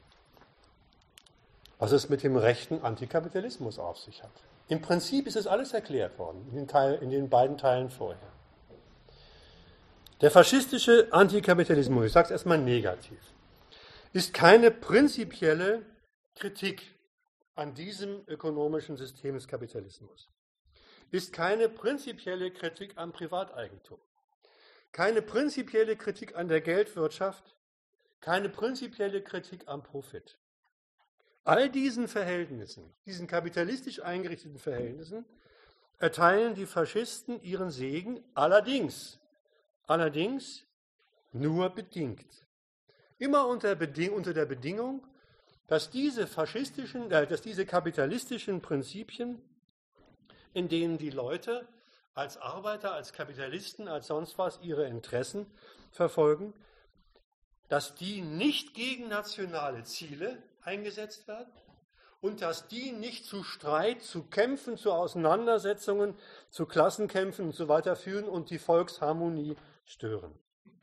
was es mit dem rechten Antikapitalismus auf sich hat. Im Prinzip ist es alles erklärt worden, in den, Teil, in den beiden Teilen vorher. Der faschistische Antikapitalismus, ich sage es erstmal negativ, ist keine prinzipielle Kritik an diesem ökonomischen System des Kapitalismus, ist keine prinzipielle Kritik am Privateigentum, keine prinzipielle Kritik an der Geldwirtschaft, keine prinzipielle Kritik am Profit. All diesen Verhältnissen, diesen kapitalistisch eingerichteten Verhältnissen, erteilen die Faschisten ihren Segen, allerdings, allerdings nur bedingt. Immer unter, Beding- unter der Bedingung, dass diese faschistischen, äh, dass diese kapitalistischen Prinzipien, in denen die Leute als Arbeiter, als Kapitalisten, als sonst was ihre Interessen verfolgen, dass die nicht gegen nationale Ziele eingesetzt werden und dass die nicht zu Streit, zu Kämpfen, zu Auseinandersetzungen, zu Klassenkämpfen und so weiter führen und die Volksharmonie stören.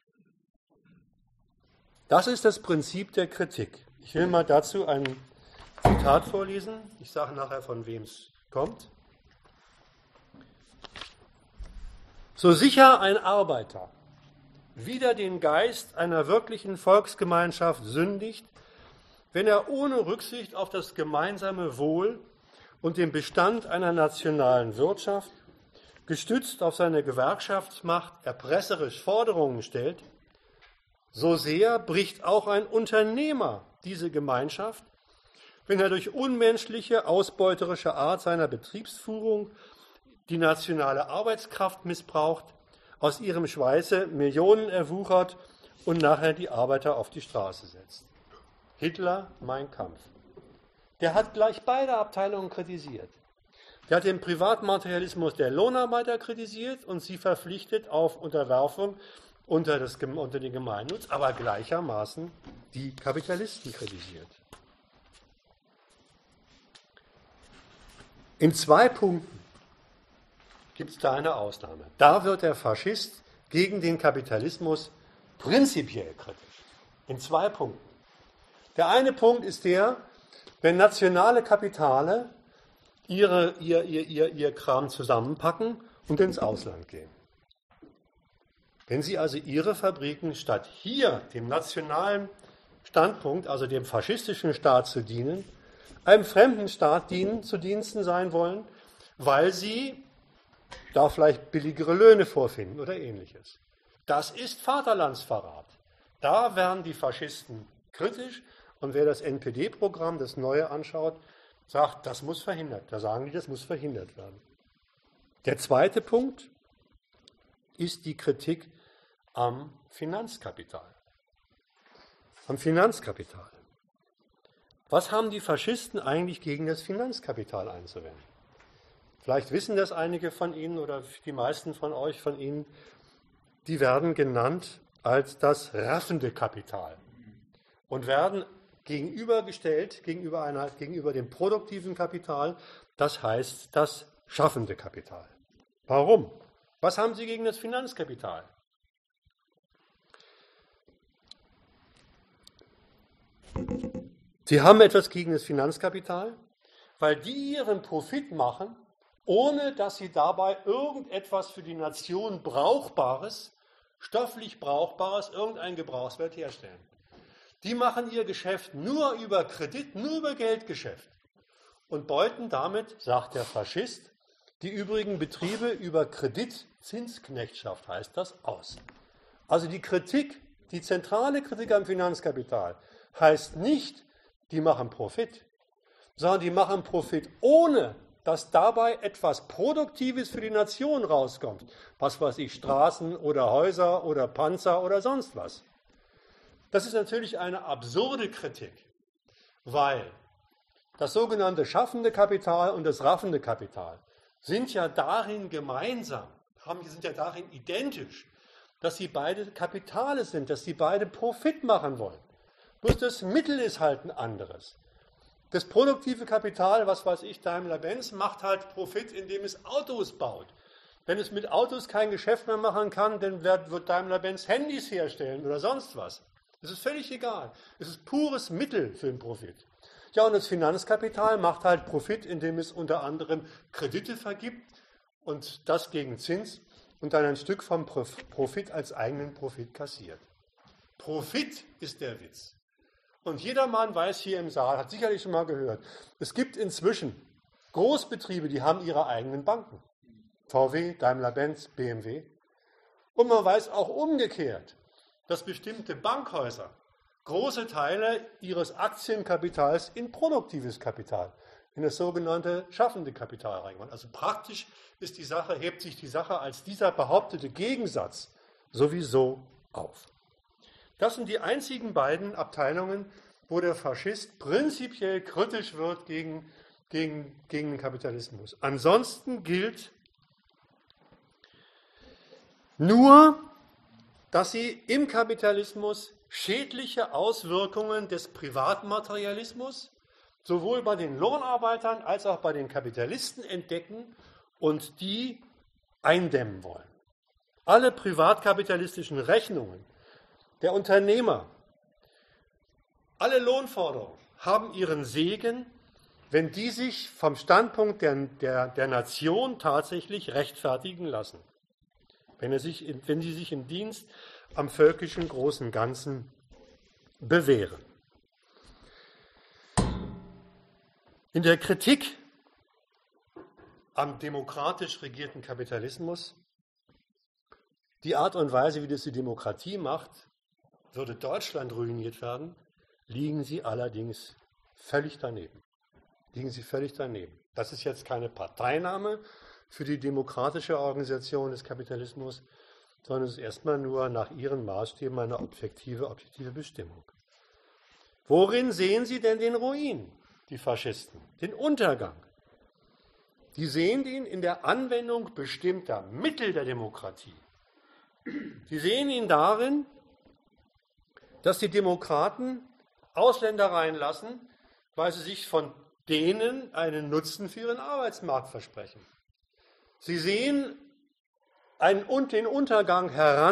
Das ist das Prinzip der Kritik. Ich will mal dazu ein Zitat vorlesen. Ich sage nachher, von wem es kommt. So sicher ein Arbeiter wider den Geist einer wirklichen Volksgemeinschaft sündigt, wenn er ohne Rücksicht auf das gemeinsame Wohl und den Bestand einer nationalen Wirtschaft, gestützt auf seine Gewerkschaftsmacht, erpresserisch Forderungen stellt, so sehr bricht auch ein Unternehmer diese Gemeinschaft, wenn er durch unmenschliche, ausbeuterische Art seiner Betriebsführung die nationale Arbeitskraft missbraucht, aus ihrem Schweiße Millionen erwuchert und nachher die Arbeiter auf die Straße setzt. Hitler, Mein Kampf. Der hat gleich beide Abteilungen kritisiert. Der hat den Privatmaterialismus der Lohnarbeiter kritisiert und sie verpflichtet auf Unterwerfung unter, das, unter den Gemeinnutz, aber gleichermaßen die Kapitalisten kritisiert. In zwei Punkten gibt es da eine Ausnahme. Da wird der Faschist gegen den Kapitalismus prinzipiell kritisch. In zwei Punkten. Der eine Punkt ist der, wenn nationale Kapitale ihre, ihr, ihr, ihr, ihr Kram zusammenpacken und ins Ausland gehen. Wenn sie also ihre Fabriken statt hier dem nationalen Standpunkt, also dem faschistischen Staat zu dienen, einem fremden Staat dienen, zu Diensten sein wollen, weil sie da vielleicht billigere Löhne vorfinden oder Ähnliches. Das ist Vaterlandsverrat. Da werden die Faschisten kritisch und wer das N P D-Programm, das Neue, anschaut, sagt, das muss verhindert. Da sagen die, das muss verhindert werden. Der zweite Punkt ist die Kritik am Finanzkapital. Am Finanzkapital. Was haben die Faschisten eigentlich gegen das Finanzkapital einzuwenden? Vielleicht wissen das einige von Ihnen oder die meisten von euch von Ihnen. Die werden genannt als das raffende Kapital und werden gegenübergestellt gegenüber, einer, gegenüber dem produktiven Kapital, das heißt das schaffende Kapital. Warum? Was haben Sie gegen das Finanzkapital? Sie haben etwas gegen das Finanzkapital, weil die ihren Profit machen, ohne dass sie dabei irgendetwas für die Nation Brauchbares, stofflich Brauchbares, irgendein Gebrauchswert herstellen. Die machen ihr Geschäft nur über Kredit, nur über Geldgeschäft und beuten damit, sagt der Faschist, die übrigen Betriebe über Kreditzinsknechtschaft, heißt das, aus. Also die Kritik, die zentrale Kritik am Finanzkapital heißt nicht, die machen Profit, sondern die machen Profit, ohne dass dabei etwas Produktives für die Nation rauskommt. Was weiß ich, Straßen oder Häuser oder Panzer oder sonst was. Das ist natürlich eine absurde Kritik, weil das sogenannte schaffende Kapital und das raffende Kapital sind ja darin gemeinsam, sind ja darin identisch, dass sie beide Kapitale sind, dass sie beide Profit machen wollen. Bloß das Mittel ist halt ein anderes. Das produktive Kapital, was weiß ich, Daimler-Benz, macht halt Profit, indem es Autos baut. Wenn es mit Autos kein Geschäft mehr machen kann, dann wird Daimler-Benz Handys herstellen oder sonst was. Das ist völlig egal. Es ist pures Mittel für den Profit. Ja, und das Finanzkapital macht halt Profit, indem es unter anderem Kredite vergibt und das gegen Zins und dann ein Stück vom Profit als eigenen Profit kassiert. Profit ist der Witz. Und jedermann weiß hier im Saal, hat sicherlich schon mal gehört, es gibt inzwischen Großbetriebe, die haben ihre eigenen Banken. V W, Daimler-Benz, B M W. Und man weiß auch umgekehrt, dass bestimmte Bankhäuser große Teile ihres Aktienkapitals in produktives Kapital, in das sogenannte schaffende Kapital reingebracht. Also praktisch ist die Sache, hebt sich die Sache als dieser behauptete Gegensatz sowieso auf. Das sind die einzigen beiden Abteilungen, wo der Faschist prinzipiell kritisch wird gegen, gegen, gegen den Kapitalismus. Ansonsten gilt nur, dass sie im Kapitalismus schädliche Auswirkungen des Privatmaterialismus sowohl bei den Lohnarbeitern als auch bei den Kapitalisten entdecken und die eindämmen wollen. Alle privatkapitalistischen Rechnungen der Unternehmer, alle Lohnforderungen haben ihren Segen, wenn die sich vom Standpunkt der, der, der Nation tatsächlich rechtfertigen lassen. Wenn, er sich, wenn sie sich im Dienst am völkischen großen Ganzen bewähren. In der Kritik am demokratisch regierten Kapitalismus, die Art und Weise, wie das die Demokratie macht, würde Deutschland ruiniert werden, liegen sie allerdings völlig daneben. Liegen sie völlig daneben. Das ist jetzt keine Parteinahme für die demokratische Organisation des Kapitalismus, sondern es ist erstmal nur nach ihren Maßstäben eine objektive, objektive Bestimmung. Worin sehen Sie denn den Ruin, die Faschisten, den Untergang? Die sehen ihn in der Anwendung bestimmter Mittel der Demokratie. Sie sehen ihn darin, dass die Demokraten Ausländer reinlassen, weil sie sich von denen einen Nutzen für ihren Arbeitsmarkt versprechen. Sie sehen einen, den Untergang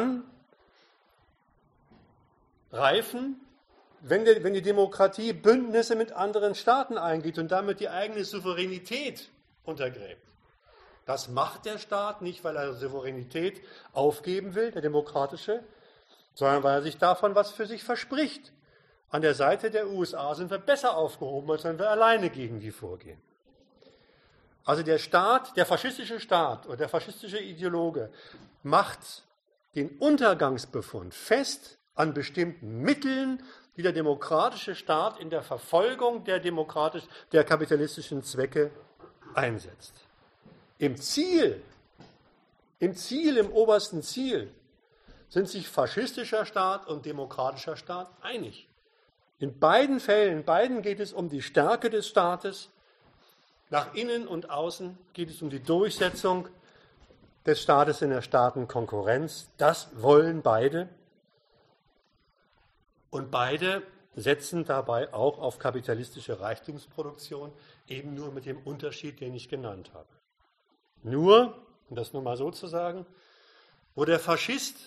heranreifen, wenn die, wenn die Demokratie Bündnisse mit anderen Staaten eingeht und damit die eigene Souveränität untergräbt. Das macht der Staat nicht, weil er Souveränität aufgeben will, der demokratische, sondern weil er sich davon was für sich verspricht. An der Seite der U S A sind wir besser aufgehoben, als wenn wir alleine gegen die vorgehen. Also der Staat, der faschistische Staat oder der faschistische Ideologe macht den Untergangsbefund fest an bestimmten Mitteln, die der demokratische Staat in der Verfolgung der, demokratisch, der kapitalistischen Zwecke einsetzt. Im Ziel, im Ziel, im obersten Ziel, sind sich faschistischer Staat und demokratischer Staat einig. In beiden Fällen, in beiden geht es um die Stärke des Staates. Nach innen und außen geht es um die Durchsetzung des Staates in der Staatenkonkurrenz. Das wollen beide. Und beide setzen dabei auch auf kapitalistische Reichtumsproduktion, eben nur mit dem Unterschied, den ich genannt habe. Nur, um das nur mal so zu sagen, wo der Faschist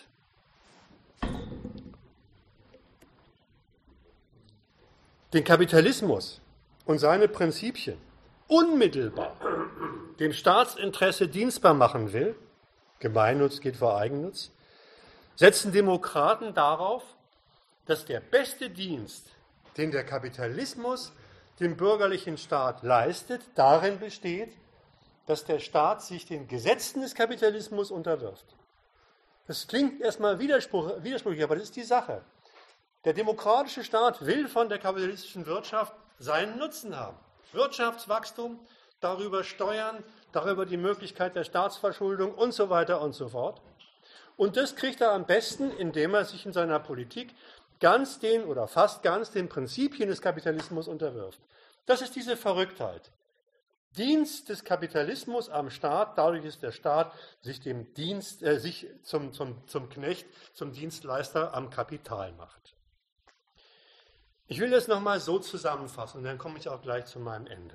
den Kapitalismus und seine Prinzipien unmittelbar dem Staatsinteresse dienstbar machen will, Gemeinnutz geht vor Eigennutz, setzen Demokraten darauf, dass der beste Dienst, den der Kapitalismus dem bürgerlichen Staat leistet, darin besteht, dass der Staat sich den Gesetzen des Kapitalismus unterwirft. Das klingt erstmal widerspruch, widersprüchlich, aber das ist die Sache. Der demokratische Staat will von der kapitalistischen Wirtschaft seinen Nutzen haben. Wirtschaftswachstum, darüber Steuern, darüber die Möglichkeit der Staatsverschuldung und so weiter und so fort. Und das kriegt er am besten, indem er sich in seiner Politik ganz den oder fast ganz den Prinzipien des Kapitalismus unterwirft. Das ist diese Verrücktheit. Dienst des Kapitalismus am Staat, dadurch ist der Staat sich, dem Dienst, äh, sich zum, zum, zum Knecht, zum Dienstleister am Kapital macht. Ich will das nochmal so zusammenfassen und dann komme ich auch gleich zu meinem Ende.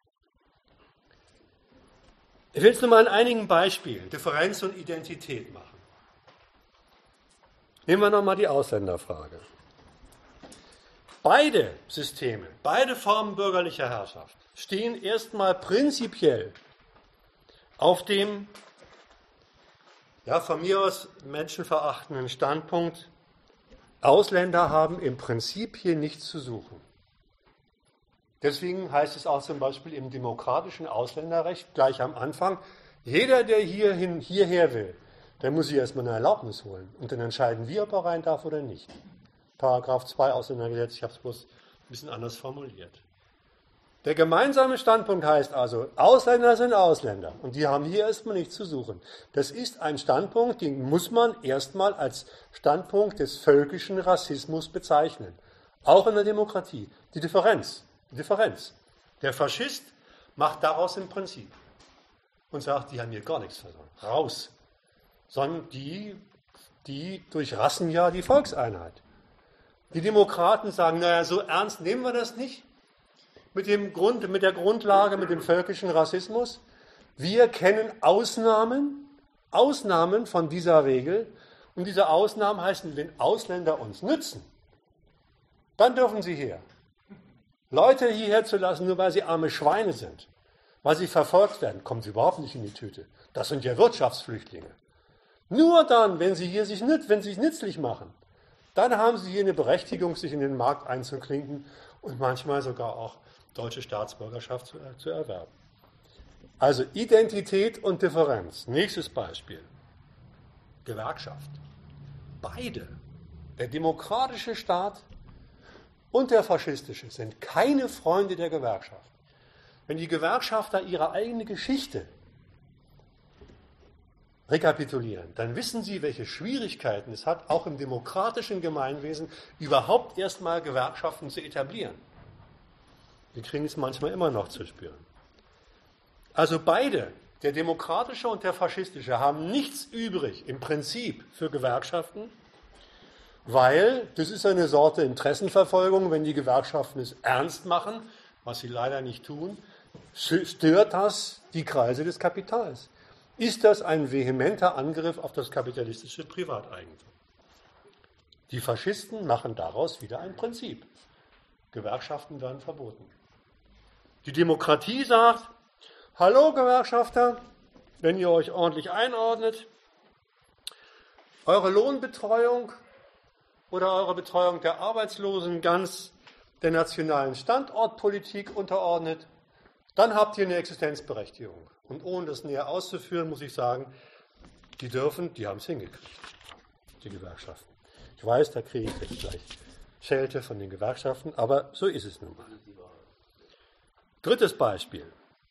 Ich will es nochmal an einigen Beispielen Differenz und Identität machen. Nehmen wir nochmal die Ausländerfrage. Beide Systeme, beide Formen bürgerlicher Herrschaft stehen erstmal prinzipiell auf dem, ja, von mir aus menschenverachtenden Standpunkt, Ausländer haben im Prinzip hier nichts zu suchen. Deswegen heißt es auch zum Beispiel im demokratischen Ausländerrecht gleich am Anfang, jeder, der hierhin, hierher will, der muss sich erstmal eine Erlaubnis holen. Und dann entscheiden wir, ob er rein darf oder nicht. Paragraph zwei Ausländergesetz, ich habe es bloß ein bisschen anders formuliert. Der gemeinsame Standpunkt heißt also, Ausländer sind Ausländer und die haben hier erstmal nichts zu suchen. Das ist ein Standpunkt, den muss man erstmal als Standpunkt des völkischen Rassismus bezeichnen. Auch in der Demokratie. Die Differenz. Die Differenz. Der Faschist macht daraus ein Prinzip und sagt, die haben hier gar nichts verloren. Raus. Sondern die, die durchrassen ja die Volkseinheit. Die Demokraten sagen, naja, so ernst nehmen wir das nicht mit, dem Grund, mit der Grundlage, mit dem völkischen Rassismus. Wir kennen Ausnahmen, Ausnahmen von dieser Regel. Und diese Ausnahmen heißen, wenn Ausländer uns nützen, dann dürfen sie her. Leute hierher zu lassen, nur weil sie arme Schweine sind, weil sie verfolgt werden, kommen sie überhaupt nicht in die Tüte. Das sind ja Wirtschaftsflüchtlinge. Nur dann, wenn sie hier sich, wenn sie sich nützlich machen, dann haben sie hier eine Berechtigung, sich in den Markt einzuklinken und manchmal sogar auch deutsche Staatsbürgerschaft zu, äh, zu erwerben. Also Identität und Differenz. Nächstes Beispiel. Gewerkschaft. Beide, der demokratische Staat und der faschistische, sind keine Freunde der Gewerkschaft. Wenn die Gewerkschafter ihre eigene Geschichte rekapitulieren, dann wissen Sie, welche Schwierigkeiten es hat, auch im demokratischen Gemeinwesen überhaupt erstmal Gewerkschaften zu etablieren. Wir kriegen es manchmal immer noch zu spüren. Also beide, der demokratische und der faschistische, haben nichts übrig im Prinzip für Gewerkschaften, weil das ist eine Sorte Interessenverfolgung, wenn die Gewerkschaften es ernst machen, was sie leider nicht tun, stört das die Kreise des Kapitals. Ist das ein vehementer Angriff auf das kapitalistische Privateigentum? Die Faschisten machen daraus wieder ein Prinzip. Gewerkschaften werden verboten. Die Demokratie sagt, hallo Gewerkschafter, wenn ihr euch ordentlich einordnet, eure Lohnbetreuung oder eure Betreuung der Arbeitslosen ganz der nationalen Standortpolitik unterordnet, dann habt ihr eine Existenzberechtigung. Und ohne das näher auszuführen, muss ich sagen, die dürfen, die haben es hingekriegt, die Gewerkschaften. Ich weiß, da kriege ich jetzt gleich Schelte von den Gewerkschaften, aber so ist es nun mal. Drittes Beispiel.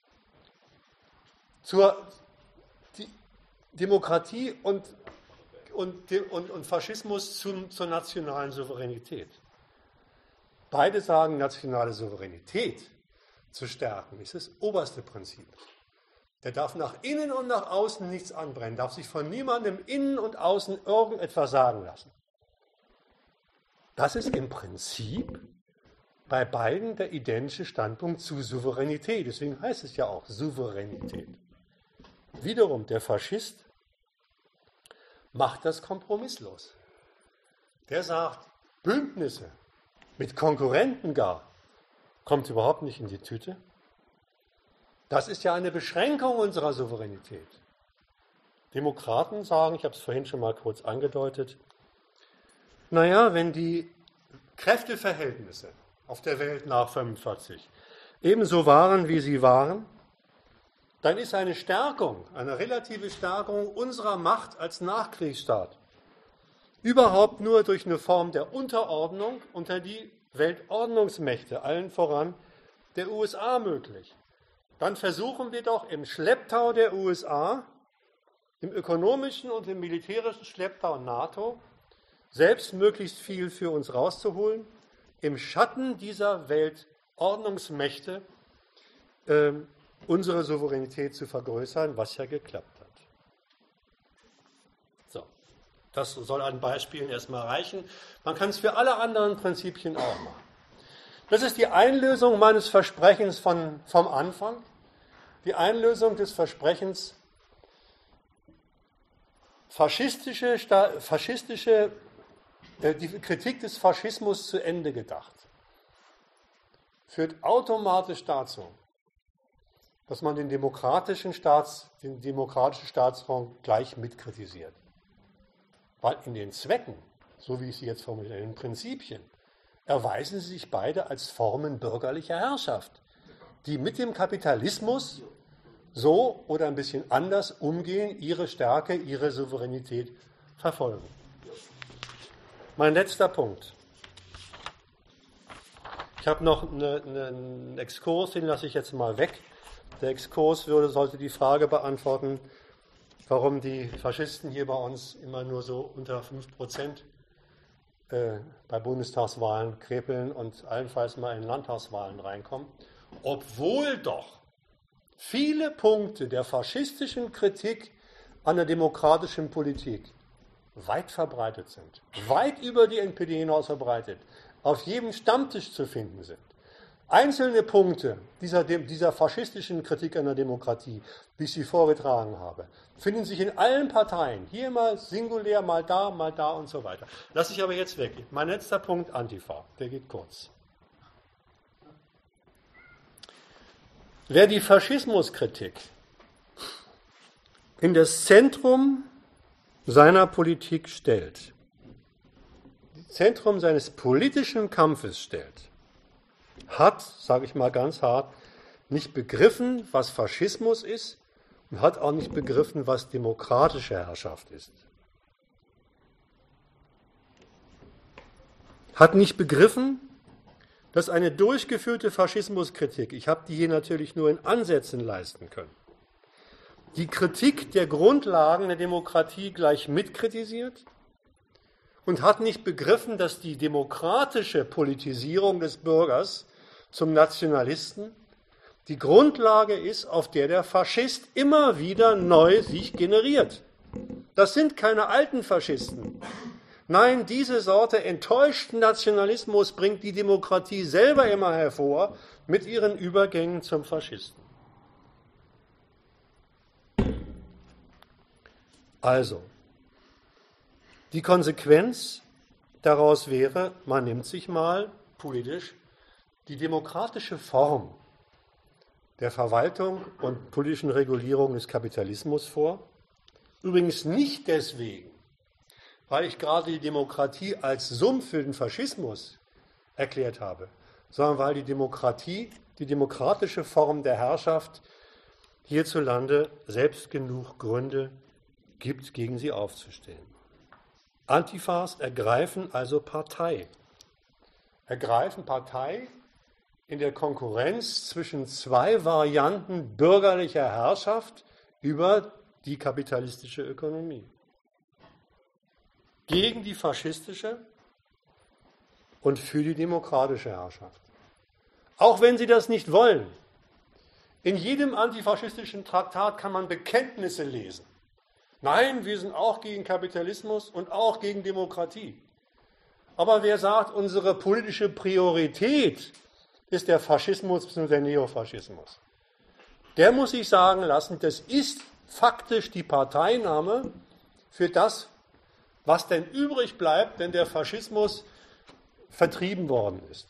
Zur die Demokratie und, und, und, und Faschismus zum, zur nationalen Souveränität. Beide sagen, nationale Souveränität zu stärken ist das oberste Prinzip. Der darf nach innen und nach außen nichts anbrennen, darf sich von niemandem innen und außen irgendetwas sagen lassen. Das ist im Prinzip bei beiden der identische Standpunkt zu Souveränität. Deswegen heißt es ja auch Souveränität. Wiederum, der Faschist macht das kompromisslos. Der sagt, Bündnisse mit Konkurrenten gar, kommt überhaupt nicht in die Tüte. Das ist ja eine Beschränkung unserer Souveränität. Demokraten sagen, ich habe es vorhin schon mal kurz angedeutet, naja, wenn die Kräfteverhältnisse auf der Welt nach fünfundvierzig ebenso waren, wie sie waren, dann ist eine Stärkung, eine relative Stärkung unserer Macht als Nachkriegsstaat überhaupt nur durch eine Form der Unterordnung unter die Weltordnungsmächte, allen voran der U S A, möglich. Dann versuchen wir doch im Schlepptau der U S A, im ökonomischen und im militärischen Schlepptau NATO, selbst möglichst viel für uns rauszuholen, im Schatten dieser Weltordnungsmächte äh, unsere Souveränität zu vergrößern, was ja geklappt hat. So, das soll an Beispielen erstmal reichen. Man kann es für alle anderen Prinzipien auch machen. Das ist die Einlösung meines Versprechens von, vom Anfang, die Einlösung des Versprechens, faschistische, faschistische äh, die Kritik des Faschismus zu Ende gedacht, führt automatisch dazu, dass man den demokratischen, Staats, den demokratischen Staatsraum gleich mitkritisiert. Weil in den Zwecken, so wie ich sie jetzt formuliere, in den Prinzipien, erweisen sie sich beide als Formen bürgerlicher Herrschaft, die mit dem Kapitalismus so oder ein bisschen anders umgehen, ihre Stärke, ihre Souveränität verfolgen. Mein letzter Punkt. Ich habe noch eine, eine, einen Exkurs, den lasse ich jetzt mal weg. Der Exkurs würde, sollte die Frage beantworten, warum die Faschisten hier bei uns immer nur so unter fünf Prozent äh, bei Bundestagswahlen krepeln und allenfalls mal in Landtagswahlen reinkommen, obwohl doch viele Punkte der faschistischen Kritik an der demokratischen Politik weit verbreitet sind, weit über die N P D hinaus verbreitet, auf jedem Stammtisch zu finden sind. Einzelne Punkte dieser, dieser faschistischen Kritik an der Demokratie, wie ich sie vorgetragen habe, finden sich in allen Parteien. Hier mal singulär, mal da, mal da und so weiter. Lass ich aber jetzt weg. Mein letzter Punkt, Antifa, der geht kurz. Wer die Faschismuskritik in das Zentrum seiner Politik stellt, Zentrum seines politischen Kampfes stellt, hat, sage ich mal ganz hart, nicht begriffen, was Faschismus ist und hat auch nicht begriffen, was demokratische Herrschaft ist. Hat nicht begriffen, dass eine durchgeführte Faschismuskritik, ich habe die hier natürlich nur in Ansätzen leisten können, die Kritik der Grundlagen der Demokratie gleich mitkritisiert und hat nicht begriffen, dass die demokratische Politisierung des Bürgers zum Nationalisten die Grundlage ist, auf der der Faschist immer wieder neu sich generiert. Das sind keine alten Faschisten. Nein, diese Sorte enttäuschten Nationalismus bringt die Demokratie selber immer hervor mit ihren Übergängen zum Faschisten. Also, die Konsequenz daraus wäre, man nimmt sich mal politisch die demokratische Form der Verwaltung und politischen Regulierung des Kapitalismus vor. Übrigens nicht deswegen, weil ich gerade die Demokratie als Sumpf für den Faschismus erklärt habe, sondern weil die Demokratie, die demokratische Form der Herrschaft hierzulande selbst genug Gründe gibt, gegen sie aufzustehen. Antifas ergreifen also Partei. Ergreifen Partei in der Konkurrenz zwischen zwei Varianten bürgerlicher Herrschaft über die kapitalistische Ökonomie. Gegen die faschistische und für die demokratische Herrschaft. Auch wenn sie das nicht wollen. In jedem antifaschistischen Traktat kann man Bekenntnisse lesen. Nein, wir sind auch gegen Kapitalismus und auch gegen Demokratie. Aber wer sagt, unsere politische Priorität ist der Faschismus bzw. der Neofaschismus, der muss sich sagen lassen, das ist faktisch die Parteinahme für das, was denn übrig bleibt, wenn der Faschismus vertrieben worden ist.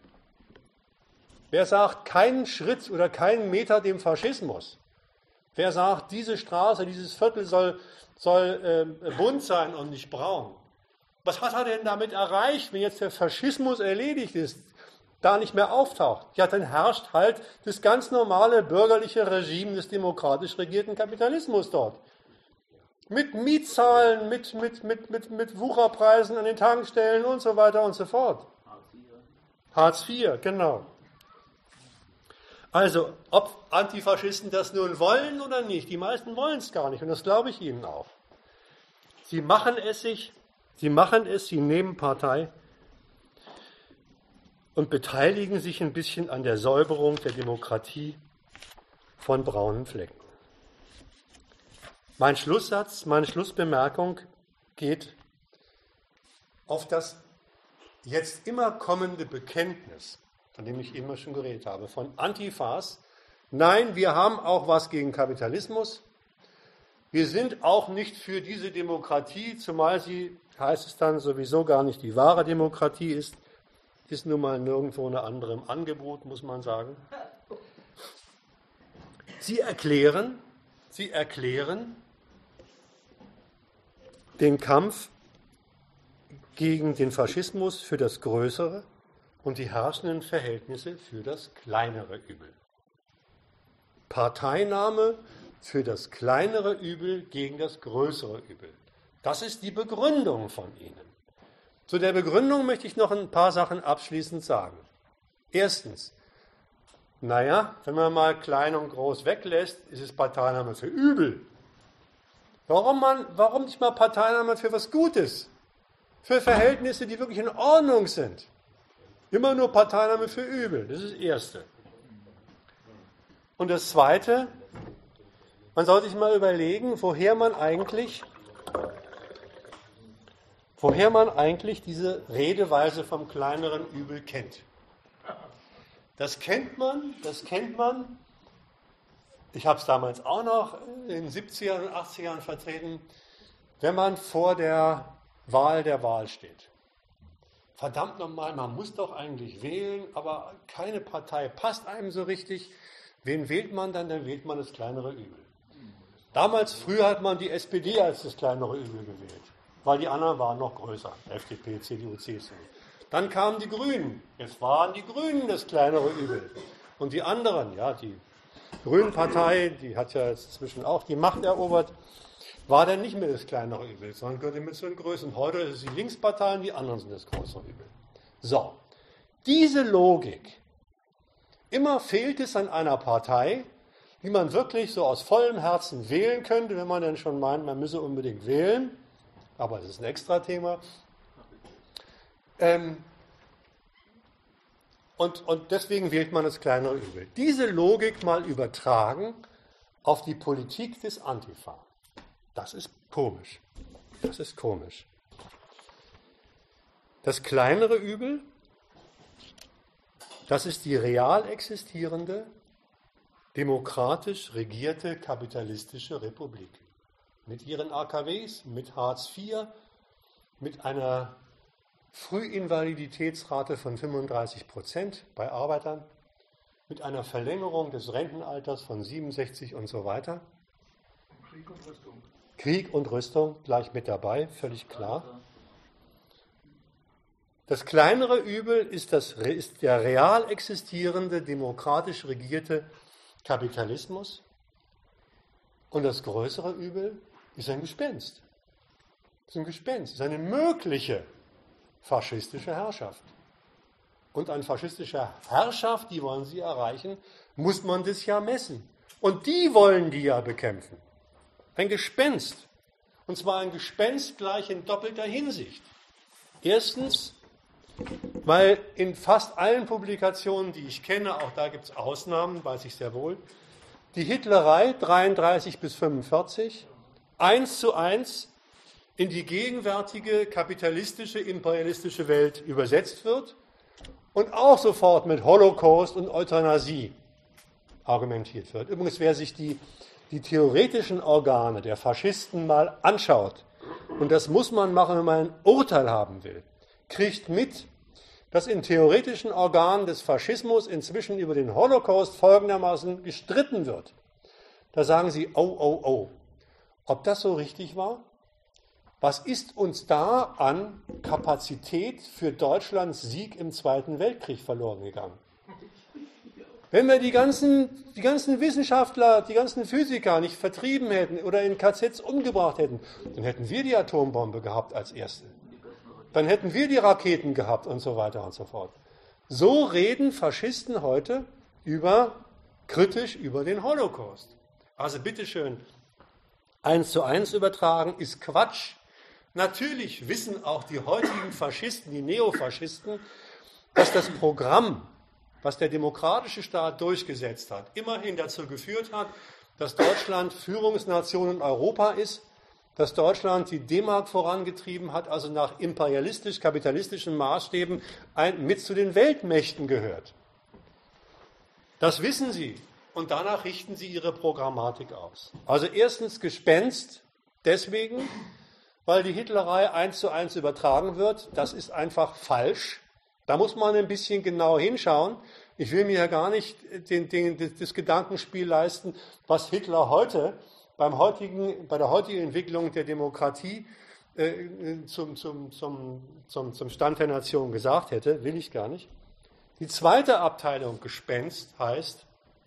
Wer sagt, keinen Schritt oder keinen Meter dem Faschismus, wer sagt, diese Straße, dieses Viertel soll, soll äh, bunt sein und nicht braun, was hat er denn damit erreicht, wenn jetzt der Faschismus erledigt ist, da nicht mehr auftaucht? Ja, dann herrscht halt das ganz normale bürgerliche Regime des demokratisch regierten Kapitalismus dort. Mit Mietzahlen, mit, mit, mit, mit, mit Wucherpreisen an den Tankstellen und so weiter und so fort. Hartz vier, genau. Also, ob Antifaschisten das nun wollen oder nicht, die meisten wollen es gar nicht und das glaube ich ihnen auch. Sie machen es sich, sie machen es, sie nehmen Partei und beteiligen sich ein bisschen an der Säuberung der Demokratie von braunen Flecken. Mein Schlusssatz, meine Schlussbemerkung geht auf das jetzt immer kommende Bekenntnis, von dem ich eben schon geredet habe, von Antifas. Nein, wir haben auch was gegen Kapitalismus. Wir sind auch nicht für diese Demokratie, zumal sie, heißt es dann, sowieso gar nicht die wahre Demokratie ist. Ist nun mal nirgendwo eine andere im Angebot, muss man sagen. Sie erklären, sie erklären den Kampf gegen den Faschismus für das größere und die herrschenden Verhältnisse für das kleinere Übel. Parteinahme für das kleinere Übel gegen das größere Übel. Das ist die Begründung von ihnen. Zu der Begründung möchte ich noch ein paar Sachen abschließend sagen. Erstens, naja, wenn man mal klein und groß weglässt, ist es Parteinahme für Übel. Warum, man, warum nicht mal Parteinahme für was Gutes? Für Verhältnisse, die wirklich in Ordnung sind. Immer nur Parteinahme für Übel, das ist das Erste. Und das Zweite, man sollte sich mal überlegen, woher man eigentlich, woher man eigentlich diese Redeweise vom kleineren Übel kennt. Das kennt man, das kennt man. Ich habe es damals auch noch in den siebzigern und achtzigern vertreten, wenn man vor der Wahl der Wahl steht. Verdammt nochmal, man muss doch eigentlich wählen, aber keine Partei passt einem so richtig. Wen wählt man dann? Dann wählt man das kleinere Übel. Damals, früher hat man die S P D als das kleinere Übel gewählt, weil die anderen waren noch größer, F D P, C D U, C S U. Dann kamen die Grünen. Jetzt waren die Grünen das kleinere Übel. Und die anderen, ja, die Grünen-Partei, die hat ja jetzt inzwischen auch die Macht erobert, war dann nicht mehr das kleinere Übel, sondern gehörte mit zu den Größen. Heute ist es die Linkspartei und die anderen sind das größere Übel. So, diese Logik. Immer fehlt es an einer Partei, die man wirklich so aus vollem Herzen wählen könnte, wenn man dann schon meint, man müsse unbedingt wählen. Aber es ist ein Extra-Thema. Ähm, und, und deswegen wählt man das kleinere Übel. Diese Logik mal übertragen auf die Politik des Antifa. Das ist komisch. Das ist komisch. Das kleinere Übel, das ist die real existierende, demokratisch regierte kapitalistische Republik. Mit ihren A K Ws, mit Hartz vier, mit einer Frühinvaliditätsrate von fünfunddreißig Prozent bei Arbeitern, mit einer Verlängerung des Rentenalters von siebenundsechzig und so weiter. Krieg und Rüstung. Krieg und Rüstung gleich mit dabei, völlig klar. Das kleinere Übel ist, das, ist der real existierende, demokratisch regierte Kapitalismus. Und das größere Übel ist ein Gespenst. Ist ein Gespenst, ist eine mögliche faschistische Herrschaft. Und an faschistischer Herrschaft, die wollen sie erreichen, muss man das ja messen. Und die wollen die ja bekämpfen. Ein Gespenst. Und zwar ein Gespenst gleich in doppelter Hinsicht. Erstens, weil in fast allen Publikationen, die ich kenne, auch da gibt es Ausnahmen, weiß ich sehr wohl, die Hitlerei dreiunddreißig bis fünfundvierzig eins zu eins in die gegenwärtige kapitalistische, imperialistische Welt übersetzt wird und auch sofort mit Holocaust und Euthanasie argumentiert wird. Übrigens, wer sich die, die theoretischen Organe der Faschisten mal anschaut, und das muss man machen, wenn man ein Urteil haben will, kriegt mit, dass in theoretischen Organen des Faschismus inzwischen über den Holocaust folgendermaßen gestritten wird. Da sagen sie, oh, oh, oh, ob das so richtig war? Was ist uns da an Kapazität für Deutschlands Sieg im Zweiten Weltkrieg verloren gegangen? Wenn wir die ganzen, die ganzen Wissenschaftler, die ganzen Physiker nicht vertrieben hätten oder in K Zs umgebracht hätten, dann hätten wir die Atombombe gehabt als Erste. Dann hätten wir die Raketen gehabt und so weiter und so fort. So reden Faschisten heute über, kritisch über den Holocaust. Also bitteschön, eins zu eins übertragen ist Quatsch. Natürlich wissen auch die heutigen Faschisten, die Neofaschisten, dass das Programm, was der demokratische Staat durchgesetzt hat, immerhin dazu geführt hat, dass Deutschland Führungsnation in Europa ist, dass Deutschland die D-Mark vorangetrieben hat, also nach imperialistisch-kapitalistischen Maßstäben ein, mit zu den Weltmächten gehört. Das wissen sie und danach richten sie ihre Programmatik aus. Also erstens Gespenst, deswegen, weil die Hitlerei eins zu eins übertragen wird. Das ist einfach falsch. Da muss man ein bisschen genau hinschauen. Ich will mir ja gar nicht den, den, das Gedankenspiel leisten, was Hitler heute beim heutigen, bei der heutigen Entwicklung der Demokratie äh, zum, zum, zum, zum, zum Stand der Nation gesagt hätte. Will ich gar nicht. Die zweite Abteilung Gespenst heißt,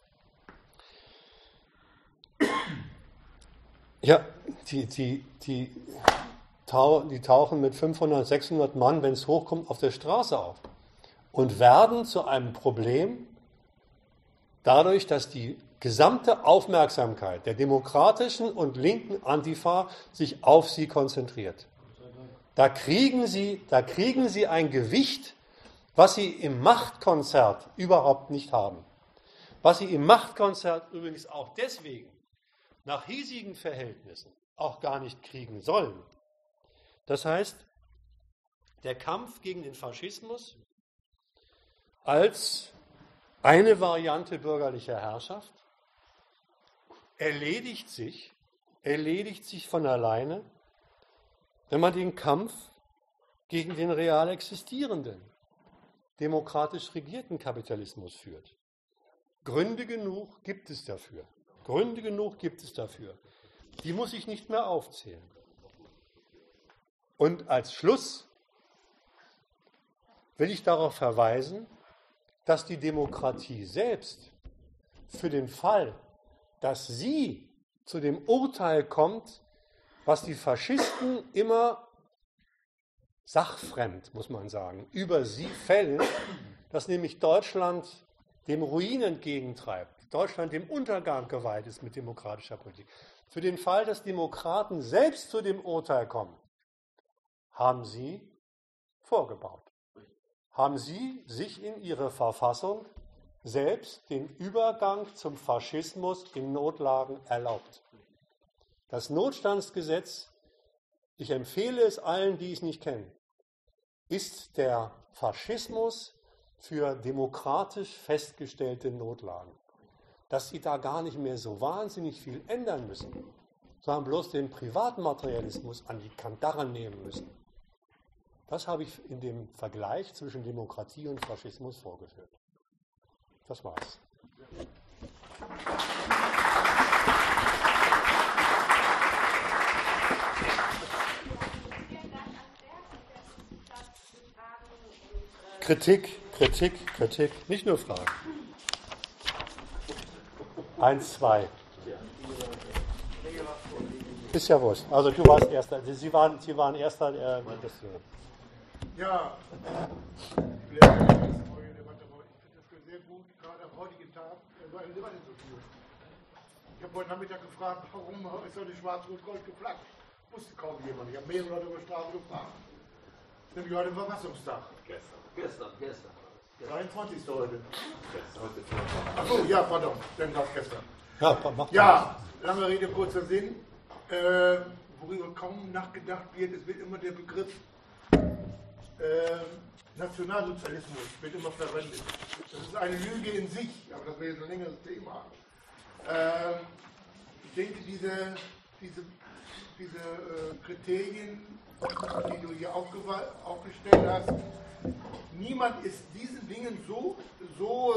ja, die, die, die, die tauchen mit fünfhundert, sechshundert Mann, wenn es hochkommt, auf der Straße auf und werden zu einem Problem dadurch, dass die gesamte Aufmerksamkeit der demokratischen und linken Antifa sich auf sie konzentriert. Da kriegen sie, da kriegen sie ein Gewicht, was sie im Machtkonzert überhaupt nicht haben. Was sie im Machtkonzert übrigens auch deswegen nach hiesigen Verhältnissen auch gar nicht kriegen sollen. Das heißt, der Kampf gegen den Faschismus als eine Variante bürgerlicher Herrschaft erledigt sich, erledigt sich von alleine, wenn man den Kampf gegen den real existierenden, demokratisch regierten Kapitalismus führt. Gründe genug gibt es dafür. Gründe genug gibt es dafür. Die muss ich nicht mehr aufzählen. Und als Schluss will ich darauf verweisen, dass die Demokratie selbst für den Fall, dass sie zu dem Urteil kommt, was die Faschisten immer sachfremd, muss man sagen, über sie fällen, dass nämlich Deutschland dem Ruin entgegentreibt, Deutschland dem Untergang geweiht ist mit demokratischer Politik. Für den Fall, dass Demokraten selbst zu dem Urteil kommen, haben sie vorgebaut. Haben sie sich in ihre Verfassung selbst den Übergang zum Faschismus in Notlagen erlaubt. Das Notstandsgesetz, ich empfehle es allen, die es nicht kennen, ist der Faschismus für demokratisch festgestellte Notlagen. Dass sie da gar nicht mehr so wahnsinnig viel ändern müssen, sondern bloß den Privatmaterialismus an die Kandare nehmen müssen. Das habe ich in dem Vergleich zwischen Demokratie und Faschismus vorgeführt. Das war's. Kritik, Kritik, Kritik, nicht nur Fragen. Eins, zwei. Ist ja wurscht. Also du warst Erster. Sie waren, Sie waren Erster. Äh, das, ja, ich finde das sehr gut, gerade am heutigen Tag, weil immer nicht so viel. Ich habe heute Nachmittag gefragt, warum ist doch die Schwarz-Rot-Gold geflaggt? Wusste kaum jemand. Ich habe mehrere Leute über Straße gefragt. Nämlich heute Verfassungstag. Gestern, gestern, gestern. dreiundzwanzigsten heute. Gestern. Achso, ja, pardon, dann war es gestern. ja, mach Ja, lange Rede, kurzer Sinn. Äh, worüber kaum nachgedacht wird, es wird immer der Begriff äh, Nationalsozialismus wird immer verwendet. Das ist eine Lüge in sich, aber das wäre jetzt ein längeres Thema. Ähm, ich denke, diese, diese, diese äh, Kriterien, die du hier aufgestellt hast, niemand ist diesen Dingen so, so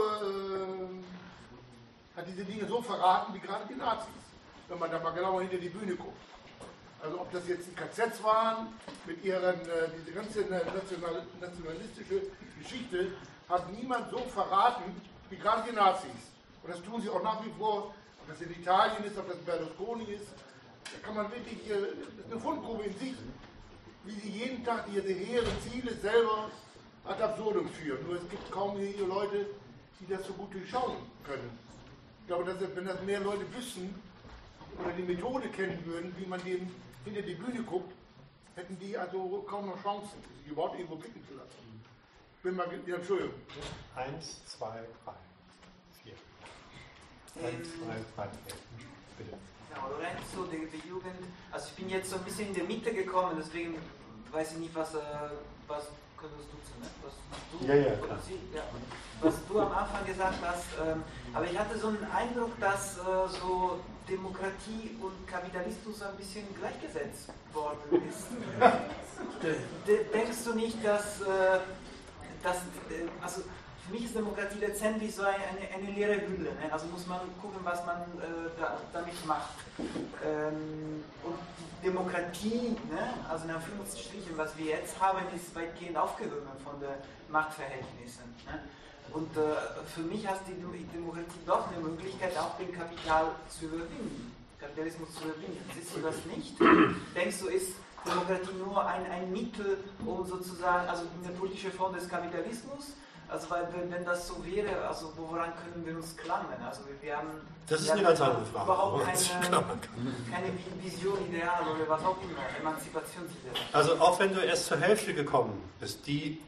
äh, hat diese Dinge so verraten wie gerade die Nazis, wenn man da mal genauer hinter die Bühne guckt. Also ob das jetzt die K Zs waren, mit ihren, äh, diese ganze national, nationalistische Geschichte, hat niemand so verraten wie gerade die Nazis. Und das tun sie auch nach wie vor, ob das in Italien ist, ob das Berlusconi ist. Da kann man wirklich, äh, das ist eine Fundgrube in sich, wie sie jeden Tag ihre hehren Ziele selber ad absurdum führen. Nur es gibt kaum wenige Leute, die das so gut durchschauen können. Ich glaube, dass, wenn das mehr Leute wüssten oder die Methode kennen würden, wie man dem hinter die Bühne guckt, hätten die also kaum noch Chancen, sich überhaupt irgendwo blicken zu lassen. Ich bin mal, ja, Entschuldigung. Eins, zwei, drei, vier. Eins, zwei, drei, vier. Bitte. Ja, Lorenzo, die, die Jugend, also ich bin jetzt so ein bisschen in der Mitte gekommen, deswegen weiß ich nicht, was, äh, was könntest du zu, ne? Was du, ja, ja, oder sie, ja, was du am Anfang gesagt hast, ähm, aber ich hatte so einen Eindruck, dass äh, so Demokratie und Kapitalismus ein bisschen gleichgesetzt worden ist. Denkst du nicht, dass, äh, dass äh, also für mich ist Demokratie letztendlich so eine, eine leere Hülle. Ne? Also muss man gucken, was man äh, da, damit macht. Ähm, und die Demokratie, ne? Also in Anführungsstrichen, was wir jetzt haben, ist weitgehend aufgehoben von den Machtverhältnissen. Ne? Und äh, für mich hat die Demokratie doch eine Möglichkeit, auch den Kapital zu überwinden, Kapitalismus zu überwinden. Siehst du das nicht? Denkst du, ist Demokratie nur ein, ein Mittel, um sozusagen, also eine politische Form des Kapitalismus? Also weil wenn das so wäre, also woran können wir uns klammern? Also wir haben, das ist wir eine haben ganz andere Frage. Überhaupt keine, keine Vision, Ideal oder was auch immer, Emanzipationsideal. Also auch wenn du erst zur Hälfte gekommen bist, die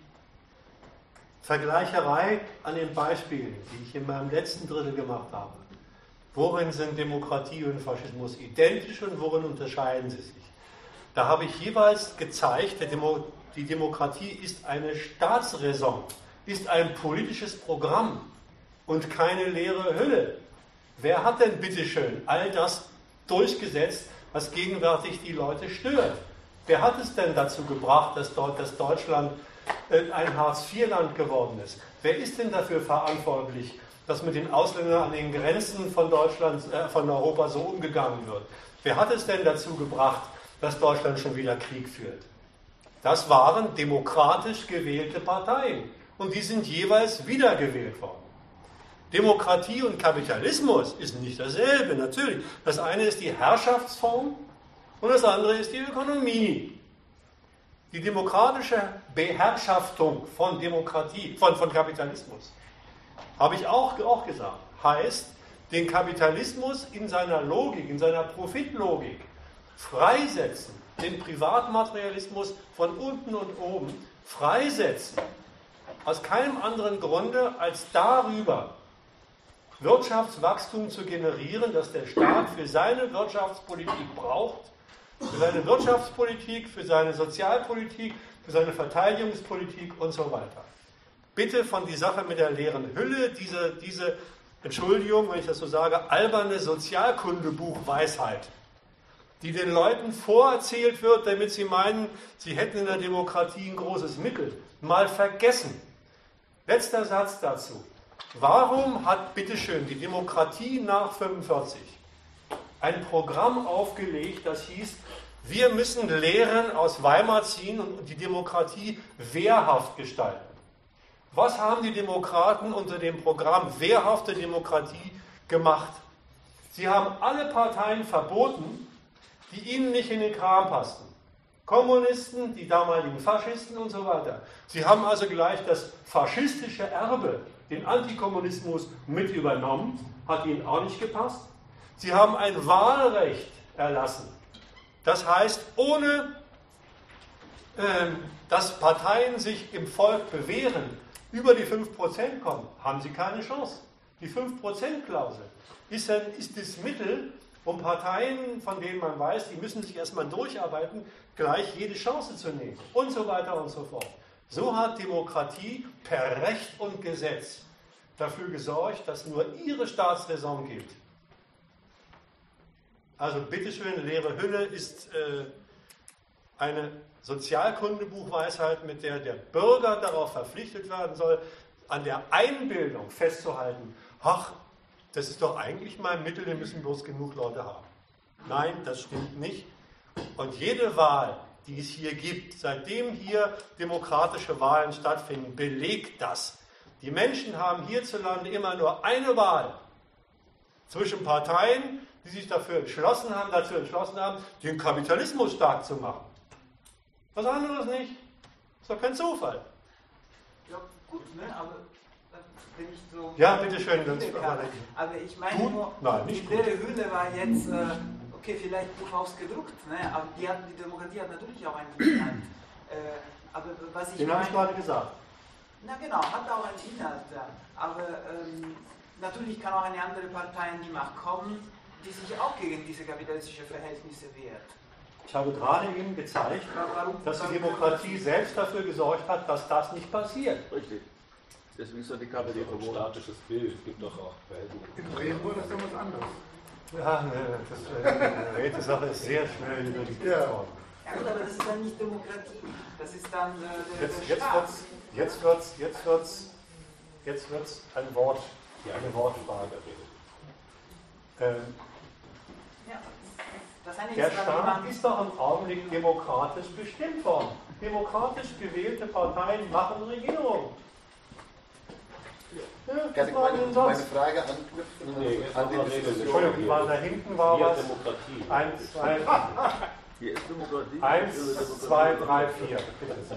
Vergleicherei an den Beispielen, die ich in meinem letzten Drittel gemacht habe, worin sind Demokratie und Faschismus identisch und worin unterscheiden sie sich? Da habe ich jeweils gezeigt, die Demokratie ist eine Staatsräson, ist ein politisches Programm und keine leere Hülle. Wer hat denn bitteschön all das durchgesetzt, was gegenwärtig die Leute stört? Wer hat es denn dazu gebracht, dass, dort, dass Deutschland ein Hartz vier Land geworden ist? Wer ist denn dafür verantwortlich, dass mit den Ausländern an den Grenzen von Deutschland, äh, von Europa so umgegangen wird? Wer hat es denn dazu gebracht, dass Deutschland schon wieder Krieg führt? Das waren demokratisch gewählte Parteien und die sind jeweils wiedergewählt worden. Demokratie und Kapitalismus ist nicht dasselbe, natürlich. Das eine ist die Herrschaftsform und das andere ist die Ökonomie. Die demokratische Beherrschaftung von Demokratie, von, von Kapitalismus, habe ich auch, auch gesagt, heißt, den Kapitalismus in seiner Logik, in seiner Profitlogik freisetzen, den Privatmaterialismus von unten und oben freisetzen, aus keinem anderen Grunde als darüber, Wirtschaftswachstum zu generieren, das der Staat für seine Wirtschaftspolitik braucht, für seine Wirtschaftspolitik, für seine Sozialpolitik, für seine Verteidigungspolitik und so weiter. Bitte von die Sache mit der leeren Hülle, diese, diese Entschuldigung, wenn ich das so sage, alberne Sozialkundebuchweisheit, die den Leuten vorerzählt wird, damit sie meinen, sie hätten in der Demokratie ein großes Mittel, mal vergessen. Letzter Satz dazu. Warum hat bitteschön die Demokratie nach fünfundvierzig ein Programm aufgelegt, das hieß, wir müssen Lehren aus Weimar ziehen und die Demokratie wehrhaft gestalten? Was haben die Demokraten unter dem Programm wehrhafte Demokratie gemacht? Sie haben alle Parteien verboten, die ihnen nicht in den Kram passten. Kommunisten, die damaligen Faschisten und so weiter. Sie haben also gleich das faschistische Erbe, den Antikommunismus, mit übernommen, hat ihnen auch nicht gepasst. Sie haben ein Wahlrecht erlassen. Das heißt, ohne äh, dass Parteien sich im Volk bewähren, über die fünf Prozent kommen, haben sie keine Chance. Die fünf Prozent Klausel ist, ein, ist das Mittel, um Parteien, von denen man weiß, die müssen sich erstmal durcharbeiten, gleich jede Chance zu nehmen und so weiter und so fort. So hat Demokratie per Recht und Gesetz dafür gesorgt, dass nur ihre Staatsräson gilt. Also bitteschön, leere Hülle ist äh, eine Sozialkundebuchweisheit, mit der der Bürger darauf verpflichtet werden soll, an der Einbildung festzuhalten, ach, das ist doch eigentlich mein Mittel, wir müssen bloß genug Leute haben. Nein, das stimmt nicht. Und jede Wahl, die es hier gibt, seitdem hier demokratische Wahlen stattfinden, belegt das. Die Menschen haben hierzulande immer nur eine Wahl zwischen Parteien, die sich dafür entschlossen haben, dazu entschlossen haben, den Kapitalismus stark zu machen. Was anderes nicht. Ist doch kein Zufall. Ja, gut, ne? Aber wenn ich so. Ja, bitteschön. Aber ich meine gut? nur, Nein, nicht die gut. leere Hülle war jetzt, äh, okay, vielleicht dumm ausgedrückt, ne? Aber die, hat, die Demokratie hat natürlich auch einen Inhalt. Äh, aber was ich Den habe ich gerade gesagt. Na genau, hat auch einen Inhalt. Ja. Aber ähm, natürlich kann auch eine andere Partei in die Macht kommen, die sich auch gegen diese kapitalistischen Verhältnisse wehrt. Ich habe gerade eben gezeigt, dass die Demokratie selbst dafür gesorgt hat, dass das nicht passiert. Richtig. Deswegen ist doch die K P D Ein statisches Bild, es gibt doch auch Verhältnisse. In Bremen war das damals anders. Ja, ne, das, äh, die Rätesache ist sehr schnell über die Ja. worden. Ja gut, aber das ist dann nicht Demokratie. Das ist dann äh, der, Jetzt, der jetzt Staat. wird's, jetzt wird's, jetzt wird's, jetzt wird's ein Wort, eine Wortfrage. Ähm, Ja, das eine Der ist dann Staat jemand- ist doch im Augenblick demokratisch bestimmt worden. Demokratisch gewählte Parteien machen Regierung. Ja, Kann das ich war meine, denn meine sonst? Frage anknüpfen Nee, jetzt an haben die wir Diskussion? Entschuldigung, war da hinten war Hier was. Demokratie. Eins, zwei, Hier ist Demokratie. eins, hier ist Demokratie. zwei, drei, vier. Bitte. Also,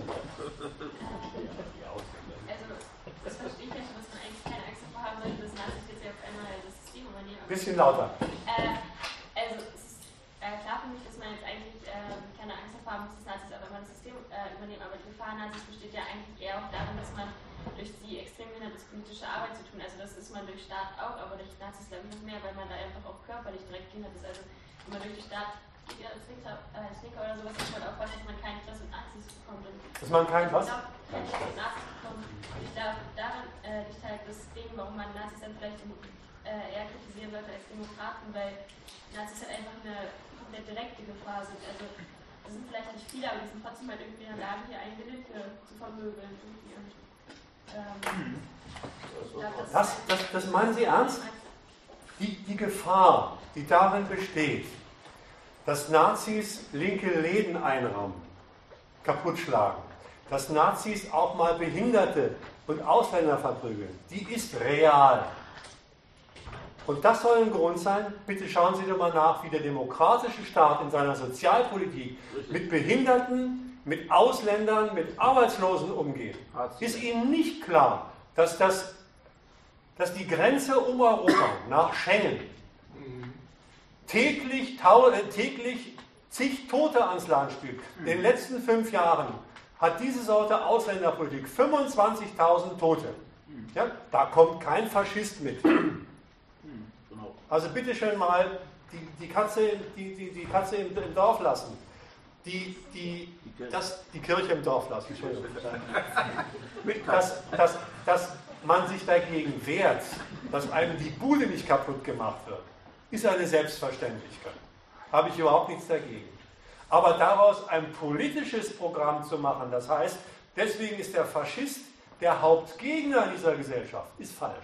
das verstehe ich ja schon, dass man eigentlich keine Angst davor haben sollte, dass Nazis jetzt ja auf einmal das System übernehmen. Bisschen lauter. Äh, also, es ist äh, klar für mich, dass man jetzt eigentlich äh, keine Angst davor haben muss, dass Nazis auf einmal das System äh, übernehmen. Aber die Gefahr Nazis besteht ja eigentlich eher auch darin, dass man durch sie extrem behindert ist, politische Arbeit zu tun. Also, das ist man durch Staat auch, aber durch Nazis glaube ich noch mehr, weil man da einfach auch körperlich direkt behindert ist. Also, wenn man durch den Staat geht, ja, Snicker, äh, Snicker oder sowas, ist halt auch was, dass man keinen Stress mit Nazis bekommt. Und Dass man kein was? Ich glaube, kein Stress mit Nazis bekommt. Und ich glaube, daran äh, liegt halt das Ding, warum man Nazis dann vielleicht äh, eher kritisieren sollte als Demokraten, weil Nazis halt einfach eine komplett direkte Gefahr sind. Also, das sind vielleicht nicht viele, aber die sind trotzdem halt irgendwie in der Lage, hier eigene Hilfe zu vermöbeln. Irgendwie. Und, ähm, ich glaub, das, Das, das, das meinen Sie ernst? Die, die Gefahr, die darin besteht, dass Nazis linke Läden einrammen, kaputt schlagen, dass Nazis auch mal Behinderte und Ausländer verprügeln, die ist real. Und das soll ein Grund sein, bitte schauen Sie doch mal nach, wie der demokratische Staat in seiner Sozialpolitik mit Behinderten, mit Ausländern, mit Arbeitslosen umgeht. Ist Ihnen nicht klar, dass, das, dass die Grenze um Europa nach Schengen täglich, tau, äh, täglich zig Tote ans Land spült? In den letzten fünf Jahren hat diese Sorte Ausländerpolitik fünfundzwanzigtausend Tote. Ja, da kommt kein Faschist mit. Also bitte schön mal die, die Katze, die, die, die Katze im, im Dorf lassen. Die, die, das, die Kirche im Dorf lassen. Entschuldigung. Dass, dass, dass man sich dagegen wehrt, dass einem die Bude nicht kaputt gemacht wird, ist eine Selbstverständlichkeit. Habe ich überhaupt nichts dagegen. Aber daraus ein politisches Programm zu machen, das heißt, deswegen ist der Faschist der Hauptgegner dieser Gesellschaft, ist falsch.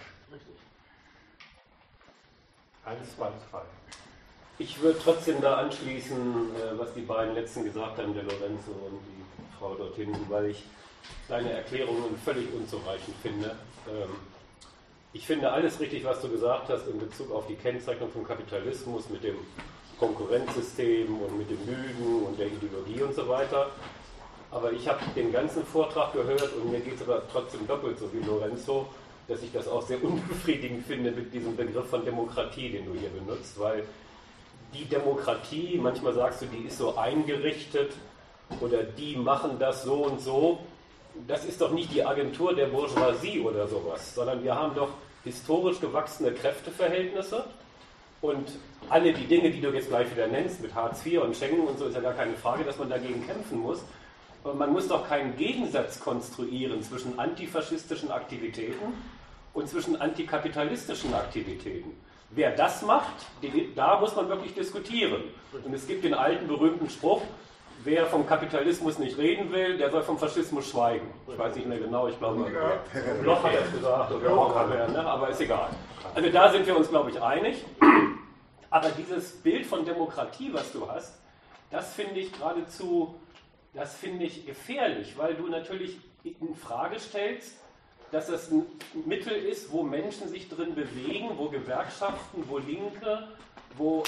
Eine zweite Frage. Ich würde trotzdem da anschließen, was die beiden letzten gesagt haben, der Lorenzo und die Frau dort hinten, weil ich deine Erklärungen völlig unzureichend finde. Ich finde alles richtig, was du gesagt hast in Bezug auf die Kennzeichnung von Kapitalismus mit dem Konkurrenzsystem und mit dem Lügen und der Ideologie und so weiter. Aber ich habe den ganzen Vortrag gehört und mir geht es aber trotzdem doppelt so wie Lorenzo, dass ich das auch sehr unbefriedigend finde mit diesem Begriff von Demokratie, den du hier benutzt, weil die Demokratie, manchmal sagst du, die ist so eingerichtet oder die machen das so und so, das ist doch nicht die Agentur der Bourgeoisie oder sowas, sondern wir haben doch historisch gewachsene Kräfteverhältnisse Und alle die Dinge, die du jetzt gleich wieder nennst, mit Hartz vier und Schengen und so, ist ja gar keine Frage, dass man dagegen kämpfen muss. Aber man muss doch keinen Gegensatz konstruieren zwischen antifaschistischen Aktivitäten und zwischen antikapitalistischen Aktivitäten. Wer das macht, die, da muss man wirklich diskutieren. Und es gibt den alten berühmten Spruch, wer vom Kapitalismus nicht reden will, der soll vom Faschismus schweigen. Ich weiß nicht mehr genau, ich glaube, Bloch hat das gesagt, oder Hocker, ne? Aber ist egal. Also da sind wir uns, glaube ich, einig. Aber dieses Bild von Demokratie, was du hast, das finde ich geradezu, das finde ich gefährlich, weil du natürlich in Frage stellst, dass es ein Mittel ist, wo Menschen sich drin bewegen, wo Gewerkschaften, wo Linke, wo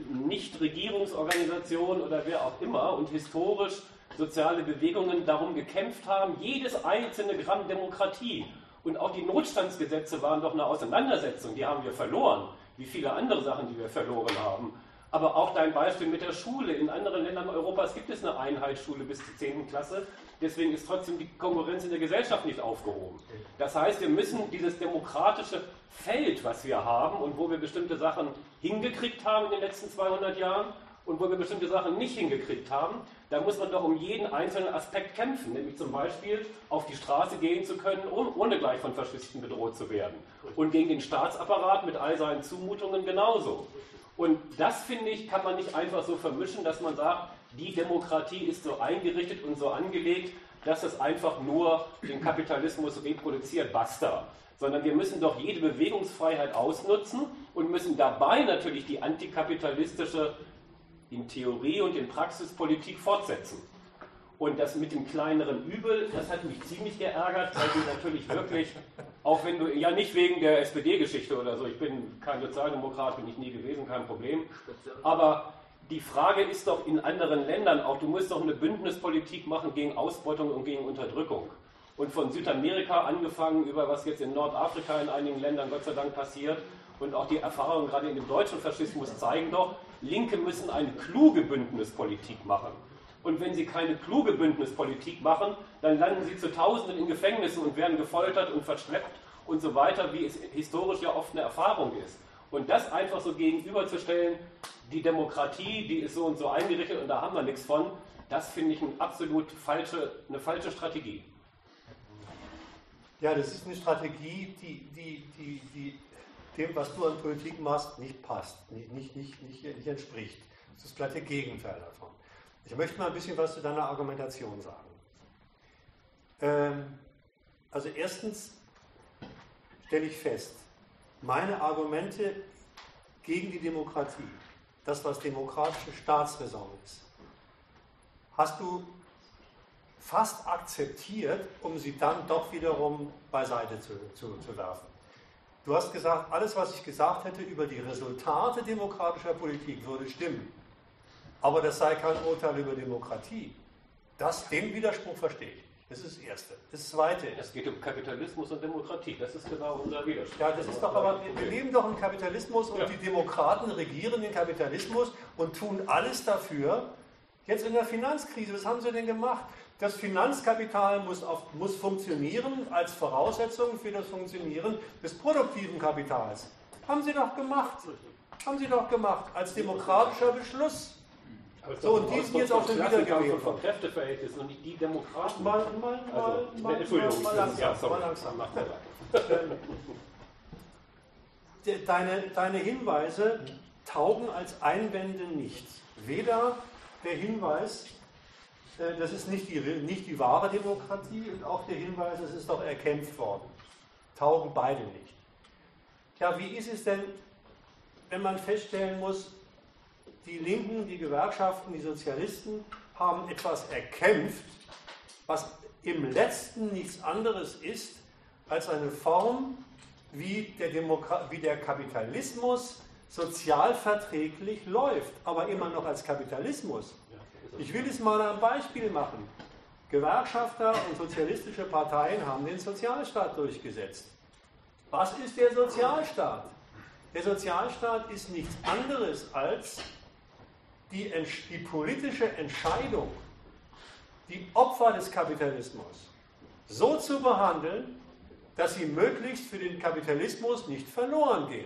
Nichtregierungsorganisationen oder wer auch immer und historisch soziale Bewegungen darum gekämpft haben, jedes einzelne Gramm Demokratie. Und auch die Notstandsgesetze waren doch eine Auseinandersetzung, die haben wir verloren, wie viele andere Sachen, die wir verloren haben. Aber auch dein Beispiel mit der Schule. In anderen Ländern Europas gibt es eine Einheitsschule bis zur zehnten Klasse. Deswegen ist trotzdem die Konkurrenz in der Gesellschaft nicht aufgehoben. Das heißt, wir müssen dieses demokratische Feld, was wir haben und wo wir bestimmte Sachen hingekriegt haben in den letzten zweihundert Jahren und wo wir bestimmte Sachen nicht hingekriegt haben, da muss man doch um jeden einzelnen Aspekt kämpfen. Nämlich zum Beispiel auf die Straße gehen zu können, ohne gleich von Faschisten bedroht zu werden. Und gegen den Staatsapparat mit all seinen Zumutungen genauso. Und das, finde ich, kann man nicht einfach so vermischen, dass man sagt, die Demokratie ist so eingerichtet und so angelegt, dass es einfach nur den Kapitalismus reproduziert, basta. Sondern wir müssen doch jede Bewegungsfreiheit ausnutzen und müssen dabei natürlich die antikapitalistische in Theorie und in Praxispolitik fortsetzen. Und das mit dem kleineren Übel, das hat mich ziemlich geärgert, weil du natürlich wirklich, auch wenn du, ja nicht wegen der S P D-Geschichte oder so, ich bin kein Sozialdemokrat, bin ich nie gewesen, kein Problem, aber die Frage ist doch in anderen Ländern auch, du musst doch eine Bündnispolitik machen gegen Ausbeutung und gegen Unterdrückung. Und von Südamerika angefangen über was jetzt in Nordafrika in einigen Ländern Gott sei Dank passiert und auch die Erfahrungen gerade in dem deutschen Faschismus zeigen doch, Linke müssen eine kluge Bündnispolitik machen. Und wenn sie keine kluge Bündnispolitik machen, dann landen sie zu Tausenden in Gefängnissen und werden gefoltert und verschleppt und so weiter, wie es historisch ja oft eine Erfahrung ist. Und das einfach so gegenüberzustellen, die Demokratie, die ist so und so eingerichtet und da haben wir nichts von, das finde ich eine absolut falsche, eine falsche Strategie. Ja, das ist eine Strategie, die, die, die, die dem, was du an Politik machst, nicht passt, nicht, nicht, nicht, nicht, nicht entspricht. Das ist das glatte Gegenteil davon. Ich möchte mal ein bisschen was zu deiner Argumentation sagen. Ähm, also erstens stelle ich fest, meine Argumente gegen die Demokratie, das, was demokratische Staatsräson ist, hast du fast akzeptiert, um sie dann doch wiederum beiseite zu, zu, zu werfen. Du hast gesagt, alles, was ich gesagt hätte über die Resultate demokratischer Politik, würde stimmen. Aber das sei kein Urteil über Demokratie. Das, den Widerspruch verstehe ich nicht. Das ist das Erste. Das Zweite ist... Es geht um Kapitalismus und Demokratie. Das ist genau unser Widerspruch. Ja, das ist doch aber... Wir leben doch im Kapitalismus und ja. Die Demokraten regieren den Kapitalismus und tun alles dafür. Jetzt in der Finanzkrise, was haben sie denn gemacht? Das Finanzkapital muss, auf, muss funktionieren als Voraussetzung für das Funktionieren des produktiven Kapitals. Haben sie doch gemacht. Haben sie doch gemacht. Als demokratischer Beschluss. So, und die sind jetzt auch schon wieder gewählt. Von Kräfteverhältnissen und nicht die Demokraten. Mal, mal, mal, also, mal, Entschuldigung, mal langsam. Ja, sorry. Mal langsam. Deine, deine Hinweise taugen als Einwände nichts. Weder der Hinweis, das ist nicht die, nicht die wahre Demokratie, und auch der Hinweis, es ist doch erkämpft worden. Taugen beide nicht. Ja, wie ist es denn, wenn man feststellen muss, die Linken, die Gewerkschaften, die Sozialisten haben etwas erkämpft, was im Letzten nichts anderes ist, als eine Form, wie der, Demokra- wie der Kapitalismus sozialverträglich läuft, aber immer noch als Kapitalismus. Ich will es mal ein Beispiel machen. Gewerkschafter und sozialistische Parteien haben den Sozialstaat durchgesetzt. Was ist der Sozialstaat? Der Sozialstaat ist nichts anderes als die, die politische Entscheidung, die Opfer des Kapitalismus so zu behandeln, dass sie möglichst für den Kapitalismus nicht verloren gehen.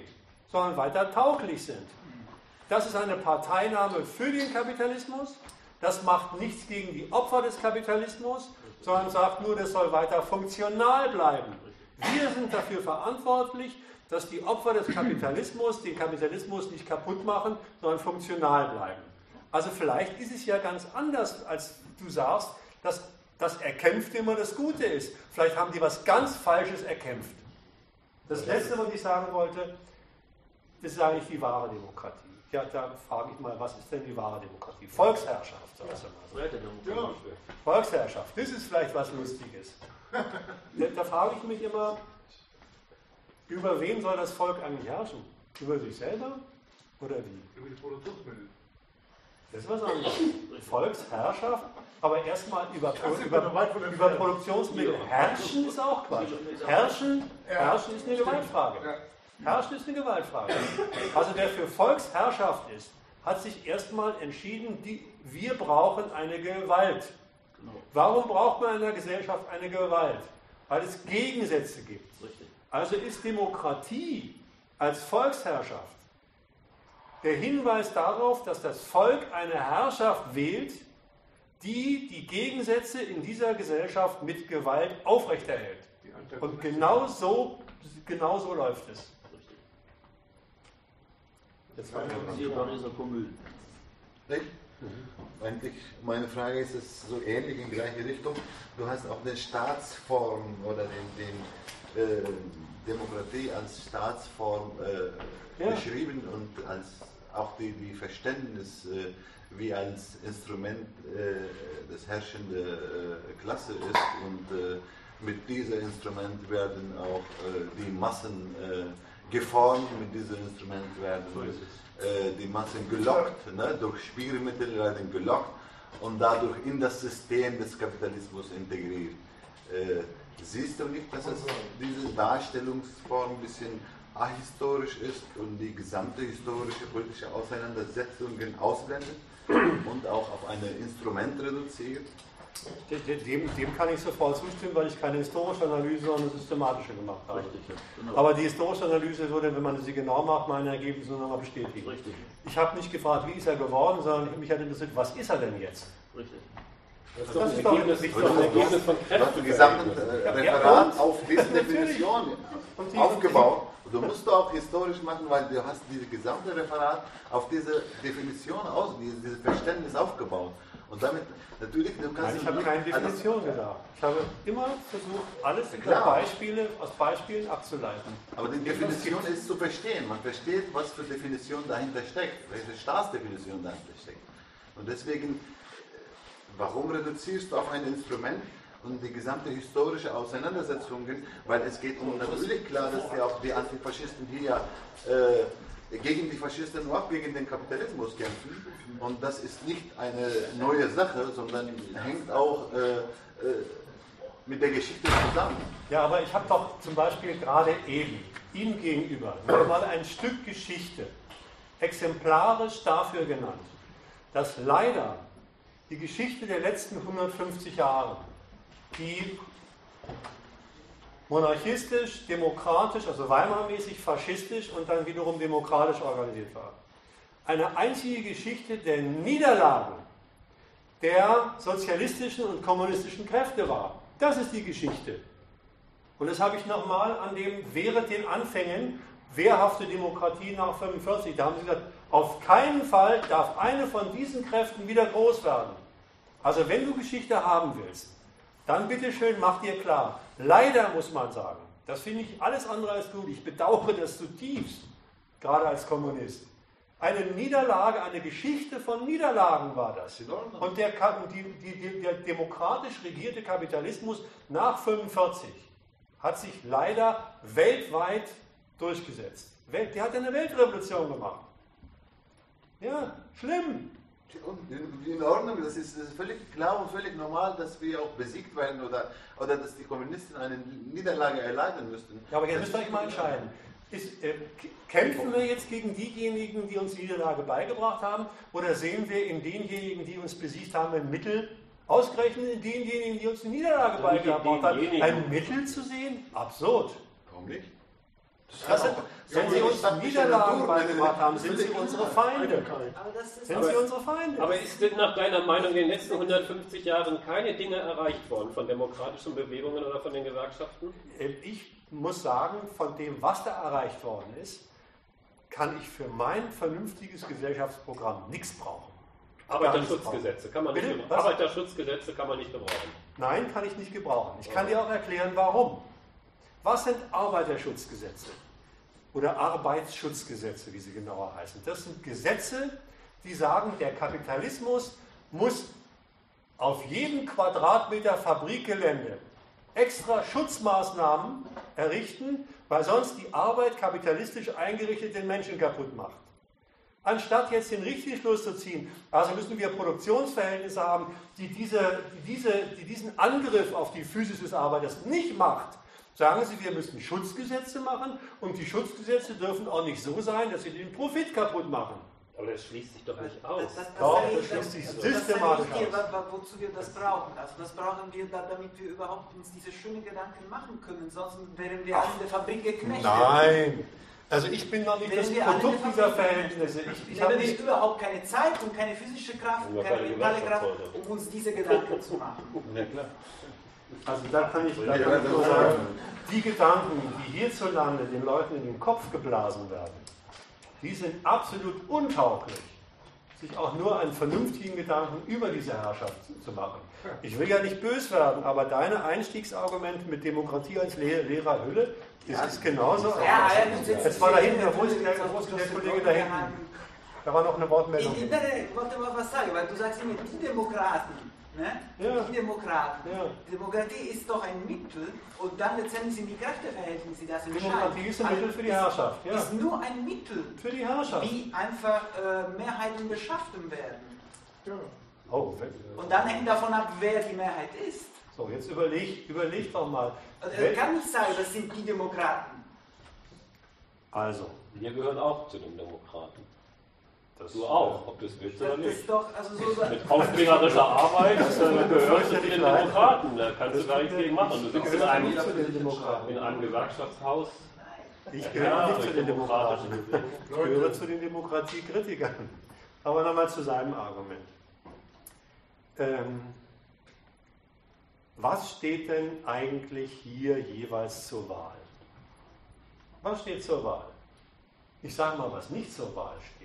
sondern weiter tauglich sind. Das ist eine Parteinahme für den Kapitalismus. Das macht nichts gegen die Opfer des Kapitalismus, sondern sagt nur, das soll weiter funktional bleiben. Wir sind dafür verantwortlich, dass die Opfer des Kapitalismus den Kapitalismus nicht kaputt machen, sondern funktional bleiben. Also vielleicht ist es ja ganz anders, als du sagst, dass das Erkämpfte immer das Gute ist. Vielleicht haben die was ganz Falsches erkämpft. Das Letzte, was ich sagen wollte, das ist eigentlich die wahre Demokratie. Ja, da frage ich mal, was ist denn die wahre Demokratie? Volksherrschaft, sagst du mal so. Ja. Volksherrschaft, das ist vielleicht was Lustiges. Da, da frage ich mich immer, über wen soll das Volk eigentlich herrschen? Über sich selber oder wie? Über die Produktionsmittel. Das ist was anderes. Volksherrschaft, aber erstmal über, Das ist über, noch weit von über entfernt. Produktionsmittel. Herrschen ist auch Quatsch. Herrschen, herrschen ist eine Gewaltfrage. Herrschen ist eine Gewaltfrage. Also wer für Volksherrschaft ist, hat sich erstmal entschieden, die, wir brauchen eine Gewalt. Warum braucht man in der Gesellschaft eine Gewalt? Weil es Gegensätze gibt. Also ist Demokratie als Volksherrschaft der Hinweis darauf, dass das Volk eine Herrschaft wählt, die die Gegensätze in dieser Gesellschaft mit Gewalt aufrechterhält. Und genau so, genau so läuft es. Jetzt war Hier Pariser Kommune. Nicht? Eigentlich, meine Frage ist es so ähnlich in gleiche Richtung. Du hast auch eine Staatsform oder den, den äh, Demokratie als Staatsform äh, Ja. beschrieben und als auch die, die Verständnis äh, wie als Instrument äh, des herrschenden äh, Klasse ist und äh, mit diesem Instrument werden auch äh, die Massen äh, geformt, mit diesem Instrument werden äh, die Massen gelockt, ne? Durch Spielmittel werden gelockt und dadurch in das System des Kapitalismus integriert. Äh, siehst du nicht, dass es diese Darstellungsform ein bisschen ahistorisch ist und die gesamte historische politische Auseinandersetzungen ausblendet und auch auf ein Instrument reduziert? Dem, dem kann ich sofort zustimmen, weil ich keine historische Analyse, sondern eine systematische gemacht habe. Richtig, ja. Genau. Aber die historische Analyse würde, wenn man sie genau macht, meine Ergebnisse nochmal bestätigen. Richtig. Ich habe nicht gefragt, wie ist er geworden, sondern mich hat interessiert, was ist er denn jetzt? Richtig. Das ist Das doch ist ein doch- Ergebnis, das ist das ist doch ein Ergebnis von Du hast ein gesamtes Kräften. äh, Ja, Referat und? auf diese Natürlich. Definition Und die- aufgebaut. Und du musst du auch historisch machen, weil du hast dieses gesamte Referat auf diese Definition aus, dieses, dieses Verständnis aufgebaut. Und damit, natürlich, du kannst... Nein, ich habe keine Definition gesagt. Ich habe immer versucht, alles über Klar. Beispiele, aus Beispielen abzuleiten. Aber die Definition ist zu verstehen. Man versteht, was für Definition dahinter steckt, welche Staatsdefinition dahinter steckt. Und deswegen, warum reduzierst du auf ein Instrument und die gesamte historische Auseinandersetzungen? Weil es geht um natürlich klar, dass die auch die Antifaschisten hier äh, gegen die Faschisten und auch gegen den Kapitalismus kämpfen. Und das ist nicht eine neue Sache, sondern hängt auch äh, äh, mit der Geschichte zusammen. Ja, aber ich habe doch zum Beispiel gerade eben ihm gegenüber nochmal ein Stück Geschichte exemplarisch dafür genannt, dass leider die Geschichte der letzten hundertfünfzig Jahre, die monarchistisch, demokratisch, also Weimar-mäßig, faschistisch und dann wiederum demokratisch organisiert war, eine einzige Geschichte der Niederlagen der sozialistischen und kommunistischen Kräfte war. Das ist die Geschichte. Und das habe ich nochmal an dem, während den Anfängen, wehrhafte Demokratie nach fünfundvierzig, da haben sie gesagt, auf keinen Fall darf eine von diesen Kräften wieder groß werden. Also wenn du Geschichte haben willst, dann bitteschön mach dir klar, leider muss man sagen, das finde ich alles andere als gut, ich bedauere das zutiefst, gerade als Kommunist. Eine Niederlage, eine Geschichte von Niederlagen war das. Und der, die, die, der demokratisch regierte Kapitalismus nach fünfundvierzig hat sich leider weltweit durchgesetzt. Der hat eine Weltrevolution gemacht. Ja, schlimm. Und in Ordnung, das ist, das ist völlig klar und völlig normal, dass wir auch besiegt werden oder, oder dass die Kommunisten eine Niederlage erleiden müssten. Ja, aber jetzt müsst ihr euch mal entscheiden. Ist, äh, kämpfen wir jetzt gegen diejenigen, die uns die Niederlage beigebracht haben, oder sehen wir in denjenigen, die uns besiegt haben, ein Mittel, ausgerechnet in denjenigen, die uns die Niederlage Ja, nicht in beigebracht haben, denjenigen. ein Mittel zu sehen? Absurd. Warum nicht? Das, kann auch Wenn Sie uns Niederlagen beigebracht haben, sind Sie unsere Feinde. Aber das ist Sind Sie unsere Feinde? Aber ist denn nach deiner Meinung in den letzten hundertfünfzig Jahren keine Dinge erreicht worden von demokratischen Bewegungen oder von den Gewerkschaften? Ich muss sagen, von dem, was da erreicht worden ist, kann ich für mein vernünftiges Gesellschaftsprogramm nichts brauchen. Arbeiterschutzgesetze kann man nicht Bitte? gebrauchen. Arbeiterschutzgesetze kann man nicht gebrauchen. Nein, kann ich nicht gebrauchen. Ich kann dir auch erklären, warum. Was sind Arbeiterschutzgesetze? Oder Arbeitsschutzgesetze, wie sie genauer heißen. Das sind Gesetze, die sagen, der Kapitalismus muss auf jedem Quadratmeter Fabrikgelände extra Schutzmaßnahmen errichten, weil sonst die Arbeit kapitalistisch eingerichtet den Menschen kaputt macht. Anstatt jetzt den Richtschluss zu ziehen, also müssen wir Produktionsverhältnisse haben, die, diese, die, diese, die diesen Angriff auf die Physis des Arbeiters nicht macht, sagen Sie, wir müssen Schutzgesetze machen und die Schutzgesetze dürfen auch nicht so sein, dass sie den Profit kaputt machen. Aber das schließt sich doch nicht aus. Das, das, das Doch, sage das ich- schließt sich das systematisch sage ich dir, aus. wa- wa- wozu wir das brauchen. Also das brauchen wir, da, damit wir überhaupt uns diese schönen Gedanken machen können. Sonst wären wir alle in der Fabrik geknechtet. Nein, also ich bin noch nicht Wenn das wir alle Produkt eine dieser Fabrik- Verhältnisse. Ich, ich Haben habe wir nicht, überhaupt keine Zeit und keine physische Kraft und Nur keine keine mentale Kraft, Gewerkschaftsleute. um uns diese Gedanken zu machen. Ja, klar. also da kann ich, da kann ich nur sagen, die Gedanken, die hierzulande den Leuten in den Kopf geblasen werden, die sind absolut untauglich, sich auch nur einen vernünftigen Gedanken über diese Herrschaft zu machen. Ich will ja nicht bös werden, aber deine Einstiegsargument mit Demokratie als le leerer Hülle, das ist genauso. Ja, ja, Jetzt war da hinten, wo ist der, wo ist der Kollege da hinten? Da war noch eine Wortmeldung. Ich, ich, ich wollte mal was sagen, weil du sagst immer, die Demokraten. Ne? Ja. Die Demokraten. Ja. Demokratie ist doch ein Mittel und dann letztendlich sind die Kräfteverhältnisse, die das entscheiden. Demokratie ist ein Mittel für die Herrschaft. Ja. Ist nur ein Mittel, Für die Herrschaft. wie einfach äh, Mehrheiten beschaffen werden. Ja. Oh, wenn- Und dann hängt davon ab, wer die Mehrheit ist. so, jetzt überleg, überleg doch mal. Also, Wer- er kann nicht sagen, das sind die Demokraten. Also, Wir gehören auch zu den Demokraten. das Du auch, ob du es willst oder Das nicht. ist doch, also so Mit aufklärerischer Arbeit äh, gehörst du zu den leid. Demokraten. Da kannst du gar nichts gegen machen. Du Ich sitzt in gehöre einem, nicht zu den Demokraten. in einem Gewerkschaftshaus. Ich gehöre nicht zu den Demokraten. Demokraten. Ich gehöre zu den Demokratiekritikern. Aber nochmal zu seinem Argument. Ähm, was steht denn eigentlich hier jeweils zur Wahl? Was steht zur Wahl? Ich sage mal, was nicht zur Wahl steht.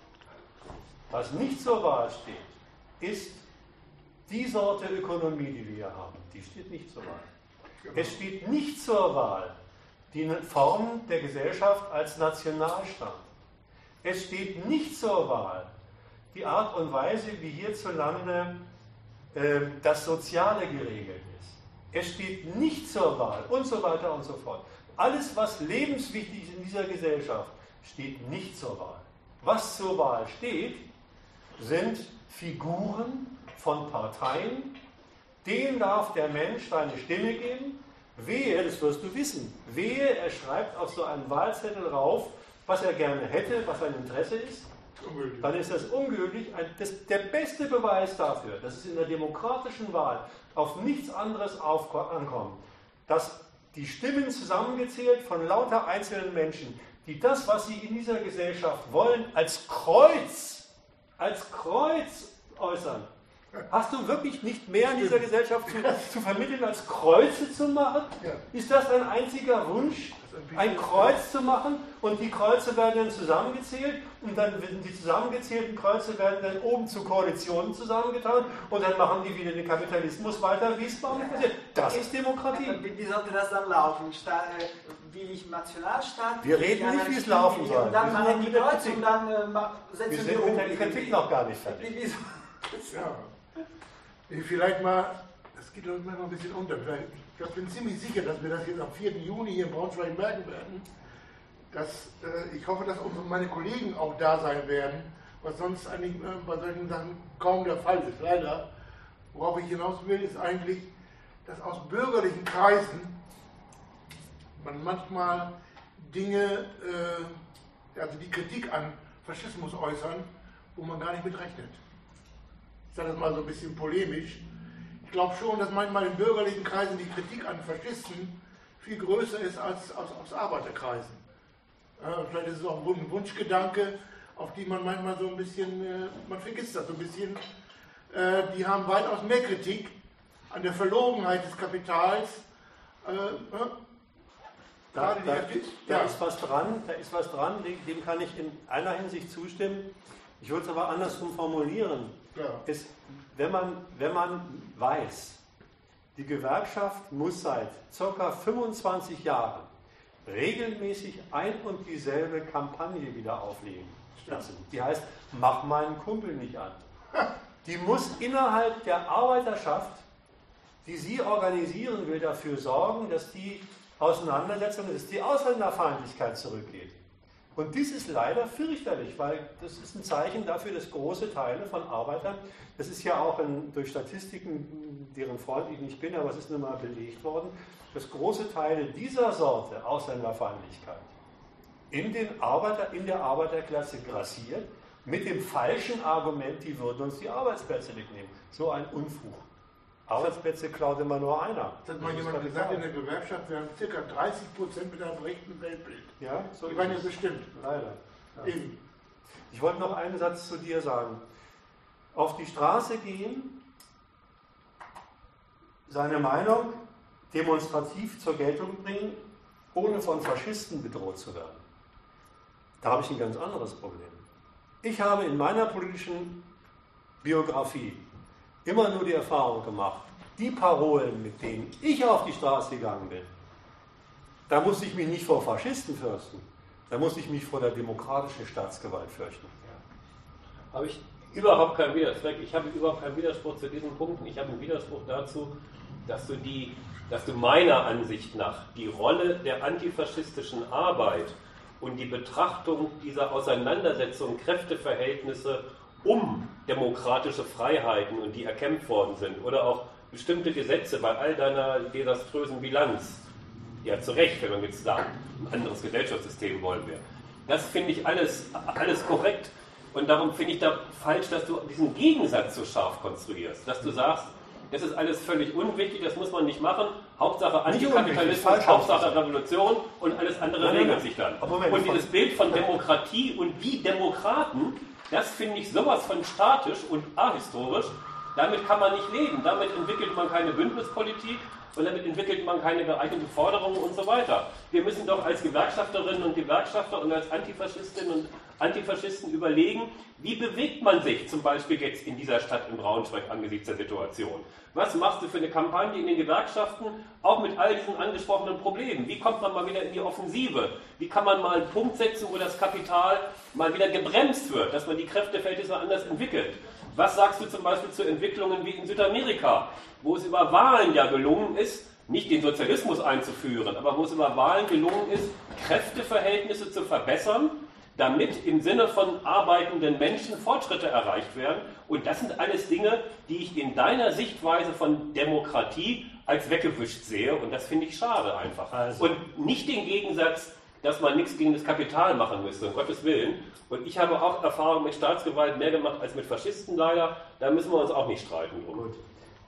Was nicht zur Wahl steht, ist die Sorte Ökonomie, die wir hier haben. Die steht nicht zur Wahl. Es steht nicht zur Wahl die Form der Gesellschaft als Nationalstaat. Es steht nicht zur Wahl die Art und Weise, wie hierzulande äh, das Soziale geregelt ist. Es steht nicht zur Wahl und so weiter und so fort. Alles, was lebenswichtig ist in dieser Gesellschaft, steht nicht zur Wahl. Was zur Wahl steht, sind Figuren von Parteien, denen darf der Mensch seine Stimme geben. Wehe, das wirst du wissen, wehe, er schreibt auf so einen Wahlzettel rauf, was er gerne hätte, was sein Interesse ist, Ungültig. dann ist das ungültig. Ein- Das, der beste Beweis dafür, dass es in der demokratischen Wahl auf nichts anderes auf, ankommt, dass die Stimmen zusammengezählt von lauter einzelnen Menschen, die das, was sie in dieser Gesellschaft wollen, als Kreuz, als Kreuz äußern. Hast du wirklich nicht mehr in dieser Gesellschaft zu, zu vermitteln, als Kreuze zu machen? Ja. Ist das dein einziger Wunsch, ein Kreuz zu machen und die Kreuze werden dann zusammengezählt und dann werden die zusammengezählten Kreuze werden dann oben zu Koalitionen zusammengetan und dann machen die wieder den Kapitalismus weiter, wie es bei uns passiert. Das ist Demokratie. Wie, wie sollte das dann laufen? Sta äh, will ich Nationalstaat? Wir will ich reden nicht, wie es Anarchie, laufen will ich- soll. Und dann Wir sind machen noch die mit der Kreuze Kritik. und dann äh, ma- setzen Wir wir, sind um. mit der Kritik noch gar nicht fertig. Wie, wie, Ja. Ich vielleicht mal, das geht doch immer noch ein bisschen unter. Vielleicht, ich bin ziemlich sicher, dass wir das jetzt am vierten Juni hier in Braunschweig merken werden. Dass, äh, ich hoffe, dass unsere, meine Kollegen auch da sein werden, was sonst eigentlich äh, bei solchen Sachen kaum der Fall ist. Leider. Worauf ich hinaus will, ist eigentlich, dass aus bürgerlichen Kreisen man manchmal Dinge, äh, also die Kritik an Faschismus äußern, wo man gar nicht mit rechnet. Ich sage das mal so ein bisschen polemisch. Ich glaube schon, dass manchmal in bürgerlichen Kreisen die Kritik an Faschisten viel größer ist als aus, aus Arbeiterkreisen. Äh, vielleicht ist es auch ein Wunschgedanke, auf die man manchmal so ein bisschen, äh, man vergisst das so ein bisschen. Äh, die haben weitaus mehr Kritik an der Verlogenheit des Kapitals. Äh, äh, Da, gerade da, die, da ja. ist was dran, da ist was dran, dem, dem kann ich in einer Hinsicht zustimmen. Ich würde es aber andersrum formulieren. Ja. Es, wenn, man, wenn man weiß, die Gewerkschaft muss seit ca. fünfundzwanzig Jahren regelmäßig ein und dieselbe Kampagne wieder auflegen lassen. Die heißt, mach meinen Kumpel nicht an. Die muss innerhalb der Arbeiterschaft, die sie organisieren will, dafür sorgen, dass die Auseinandersetzung, dass die Ausländerfeindlichkeit zurückgeht. Und dies ist leider fürchterlich, weil das ist ein Zeichen dafür, dass große Teile von Arbeitern, das ist ja auch in, durch Statistiken, deren Freund ich nicht bin, aber es ist nun mal belegt worden, dass große Teile dieser Sorte Ausländerfeindlichkeit in, den Arbeiter, in der Arbeiterklasse grassiert, mit dem falschen Argument, die würden uns die Arbeitsplätze wegnehmen. So ein Unfug. Arbeitsplätze klaut immer nur einer. Das hat mal jemand gesagt in der Gewerkschaft, wir haben ca. dreißig Prozent mit einem rechten Weltbild. Ja, so Die ist waren ja es. bestimmt. Leider. Ja. Eben. Ich wollte noch einen Satz zu dir sagen. Auf die Straße gehen, seine Meinung demonstrativ zur Geltung bringen, ohne von Faschisten bedroht zu werden. Da habe ich ein ganz anderes Problem. Ich habe in meiner politischen Biografie immer nur die Erfahrung gemacht, die Parolen, mit denen ich auf die Straße gegangen bin, da musste ich mich nicht vor Faschisten fürchten, da musste ich mich vor der demokratischen Staatsgewalt fürchten. Ja. Habe ich überhaupt keinen Widerspruch. Ich habe überhaupt keinen Widerspruch zu diesen Punkten. Ich habe einen Widerspruch dazu, dass du, die, dass du meiner Ansicht nach die Rolle der antifaschistischen Arbeit und die Betrachtung dieser Auseinandersetzung, Kräfteverhältnisse um demokratische Freiheiten und die erkämpft worden sind oder auch bestimmte Gesetze bei all deiner desaströsen Bilanz, ja zu Recht, wenn man jetzt sagt, ein anderes Gesellschaftssystem wollen wir. Das finde ich alles, alles korrekt und darum finde ich da falsch, dass du diesen Gegensatz so scharf konstruierst, dass du sagst, das ist alles völlig unwichtig, das muss man nicht machen, Hauptsache Antikapitalismus, Hauptsache Revolution und alles andere Nein, regelt nein, sich dann. Moment, und dieses Bild von Demokratie und wie Demokraten, das finde ich sowas von statisch und ahistorisch. Damit kann man nicht leben. Damit entwickelt man keine Bündnispolitik und damit entwickelt man keine geeigneten Forderungen und so weiter. Wir müssen doch als Gewerkschafterinnen und Gewerkschafter und als Antifaschistinnen und Antifaschisten überlegen, wie bewegt man sich zum Beispiel jetzt in dieser Stadt in Braunschweig angesichts der Situation? Was machst du für eine Kampagne in den Gewerkschaften, auch mit all diesen angesprochenen Problemen? Wie kommt man mal wieder in die Offensive? Wie kann man mal einen Punkt setzen, wo das Kapital mal wieder gebremst wird, dass man die Kräfteverhältnisse anders entwickelt? Was sagst du zum Beispiel zu Entwicklungen wie in Südamerika, wo es über Wahlen ja gelungen ist, nicht den Sozialismus einzuführen, aber wo es über Wahlen gelungen ist, Kräfteverhältnisse zu verbessern, damit im Sinne von arbeitenden Menschen Fortschritte erreicht werden. Und das sind alles Dinge, die ich in deiner Sichtweise von Demokratie als weggewischt sehe. Und das finde ich schade einfach. Also. Und nicht den Gegensatz, dass man nichts gegen das Kapital machen müsste, um Gottes Willen. Und ich habe auch Erfahrung mit Staatsgewalt mehr gemacht als mit Faschisten leider. Da müssen wir uns auch nicht streiten drum. Gut.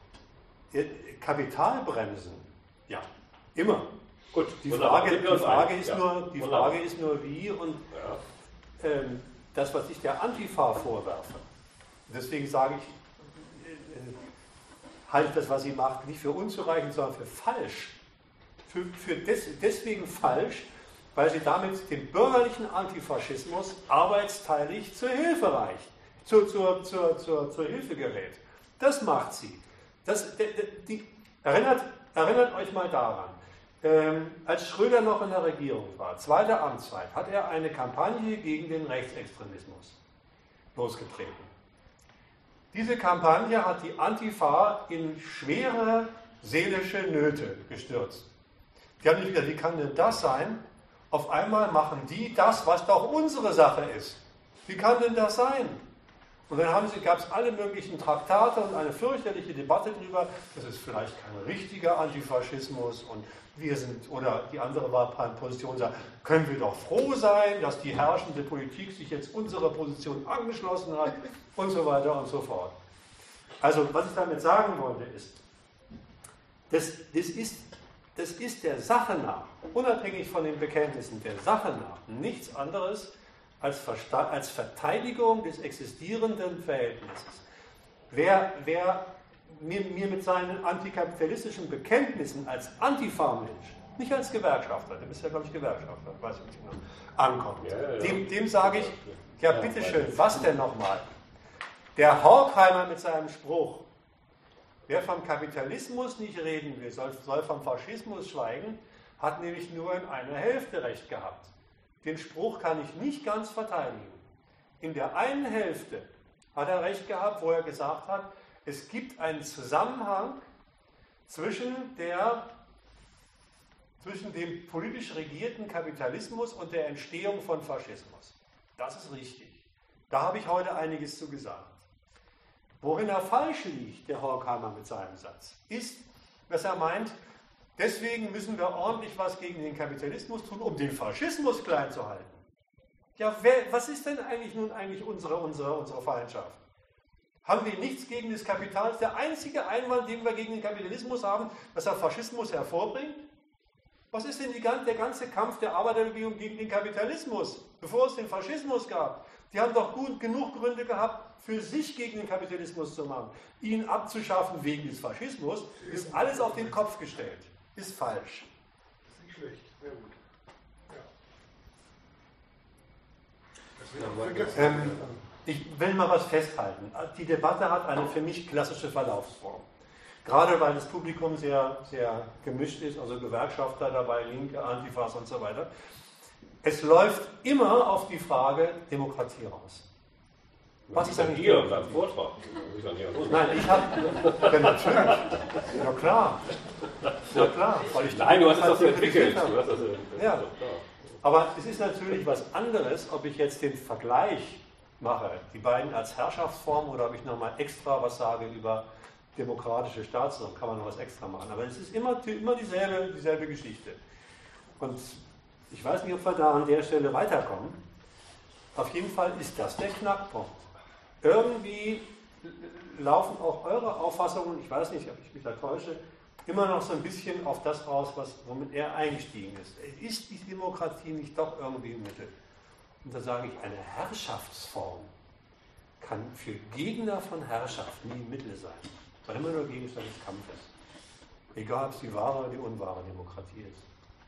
Kapitalbremsen, ja, immer. Gut, Die wunderbar. Frage, Sind wir die uns Frage, einig? ist, Ja. nur, die Wunderbar. Frage ist nur wie und Ja. ähm, das, was ich der Antifa vorwerfe. Deswegen sage ich, äh, äh, halte das, was sie macht, nicht für unzureichend, sondern für falsch. Für, für des, deswegen falsch, weil sie damit dem bürgerlichen Antifaschismus arbeitsteilig zur Hilfe reicht, zur, zur, zur, zur, zur Hilfe gerät. Das macht sie. Das, die, die, erinnert, erinnert euch mal daran, ähm, als Schröder noch in der Regierung war, zweite Amtszeit, hat er eine Kampagne gegen den Rechtsextremismus losgetreten. Diese Kampagne hat die Antifa in schwere seelische Nöte gestürzt. Die haben nicht wieder, wie kann denn das sein? Auf einmal machen die das, was doch unsere Sache ist. Wie kann denn das sein? Und dann haben sie, gab es alle möglichen Traktate und eine fürchterliche Debatte darüber, das ist vielleicht kein richtiger Antifaschismus und wir sind, oder die andere war Position, sagt, können wir doch froh sein, dass die herrschende Politik sich jetzt unserer Position angeschlossen hat und so weiter und so fort. Also was ich damit sagen wollte ist, das, das ist das ist der Sache nach, unabhängig von den Bekenntnissen, der Sache nach nichts anderes als, Versta- als Verteidigung des existierenden Verhältnisses. Wer, wer mir, mir mit seinen antikapitalistischen Bekenntnissen als Antifa-Mensch, nicht als Gewerkschafter, der ist ja, glaube ich, Gewerkschafter, weiß ich nicht genau, ankommt, Ja, ja, ja. dem, dem sage ich, ja, bitteschön, was denn nochmal? Der Horkheimer mit seinem Spruch, wer vom Kapitalismus nicht reden will, soll, soll vom Faschismus schweigen, hat nämlich nur in einer Hälfte recht gehabt. Den Spruch kann ich nicht ganz verteidigen. In der einen Hälfte hat er recht gehabt, wo er gesagt hat, es gibt einen Zusammenhang zwischen, der, zwischen dem politisch regierten Kapitalismus und der Entstehung von Faschismus. Das ist richtig. Da habe ich heute einiges zu gesagt. Worin er falsch liegt, der Horkheimer mit seinem Satz, ist, dass er meint, deswegen müssen wir ordentlich was gegen den Kapitalismus tun, um den Faschismus klein zu halten. Ja, wer, was ist denn eigentlich nun eigentlich unsere, unsere, unsere Feindschaft? Haben wir nichts gegen das Kapital? Der einzige Einwand, den wir gegen den Kapitalismus haben, dass er Faschismus hervorbringt? Was ist denn die, der ganze Kampf der Arbeiterbewegung gegen den Kapitalismus, bevor es den Faschismus gab? Die haben doch gut genug Gründe gehabt, für sich gegen den Kapitalismus zu machen. Ihn abzuschaffen wegen des Faschismus, ist alles auf den Kopf gestellt. Ist falsch. Ist nicht schlecht, sehr gut. Ja. Das wird Ähm, ich will mal was festhalten. Die Debatte hat eine für mich klassische Verlaufsform. Gerade weil das Publikum sehr, sehr gemischt ist, also Gewerkschafter dabei, Linke, Antifas und so weiter. Es läuft immer auf die Frage Demokratie raus. Was ist eigentlich hier beim Vortrag? Nein, ich habe. Ja, natürlich. Ja, klar. Ja, klar. Weil ich Nein, du hast es halt doch so entwickelt. habe. Du hast das so Ja. Aber es ist natürlich was anderes, ob ich jetzt den Vergleich mache, die beiden als Herrschaftsform, oder ob ich nochmal extra was sage über demokratische Staatsform, kann man noch was extra machen. Aber es ist immer, immer dieselbe, dieselbe Geschichte. Und ich weiß nicht, ob wir da an der Stelle weiterkommen. Auf jeden Fall ist das der Knackpunkt. Irgendwie laufen auch eure Auffassungen, ich weiß nicht, ob ich mich da täusche, immer noch so ein bisschen auf das raus, was, womit er eingestiegen ist. Ist die Demokratie nicht doch irgendwie im Mittel? Und da sage ich, eine Herrschaftsform kann für Gegner von Herrschaft nie Mittel sein, weil immer nur Gegenstand des Kampfes. Egal, ob es die wahre oder die unwahre Demokratie ist.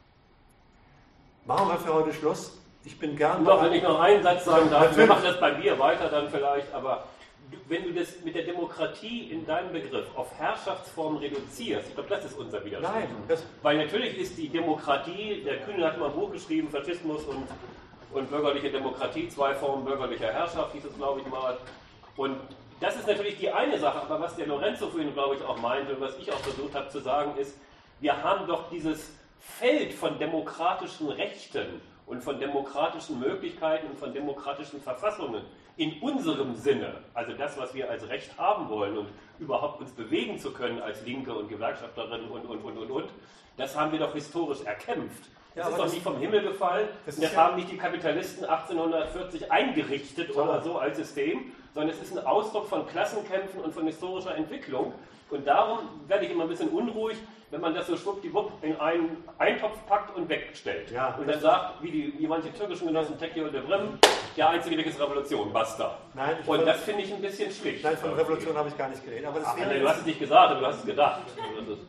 Machen wir für heute Schluss. Ich bin gern Doch, wenn ich noch einen Satz sagen darf, Natürlich. wir machen das bei mir weiter dann vielleicht, aber du, wenn du das mit der Demokratie in deinem Begriff auf Herrschaftsformen reduzierst, ich glaube, das ist unser Widerspruch. Nein, das, Weil natürlich ist die Demokratie, der Kühne hat mal ein Buch geschrieben, Faschismus und, und bürgerliche Demokratie, zwei Formen bürgerlicher Herrschaft, hieß es, glaube ich mal. Und das ist natürlich die eine Sache, aber was der Lorenzo vorhin, glaube ich, auch meinte und was ich auch versucht habe zu sagen, ist, wir haben doch dieses Feld von demokratischen Rechten und von demokratischen Möglichkeiten und von demokratischen Verfassungen in unserem Sinne, also das, was wir als Recht haben wollen und überhaupt uns bewegen zu können als Linke und Gewerkschafterinnen und, und, und, und, und, das haben wir doch historisch erkämpft. Das Ja, ist aber doch das- nicht vom Himmel gefallen, das das, ist das ja- haben nicht die Kapitalisten achtzehnhundertvierzig eingerichtet Klar. oder so als System, sondern es ist ein Ausdruck von Klassenkämpfen und von historischer Entwicklung. Und darum werde ich immer ein bisschen unruhig, wenn man das so schwuppdiwupp in einen Eintopf packt und wegstellt. Ja, und dann sagt, wie, die, wie manche türkischen Genossen, Teki und Devrim, der einzige Weg ist Revolution, basta. Nein, ich Und wollte- das finde ich ein bisschen schlicht. nein, von Revolution habe ich gar nicht geredet. Aber das Ach, wäre nein, du jetzt- hast es nicht gesagt, aber du hast es gedacht. Das ist,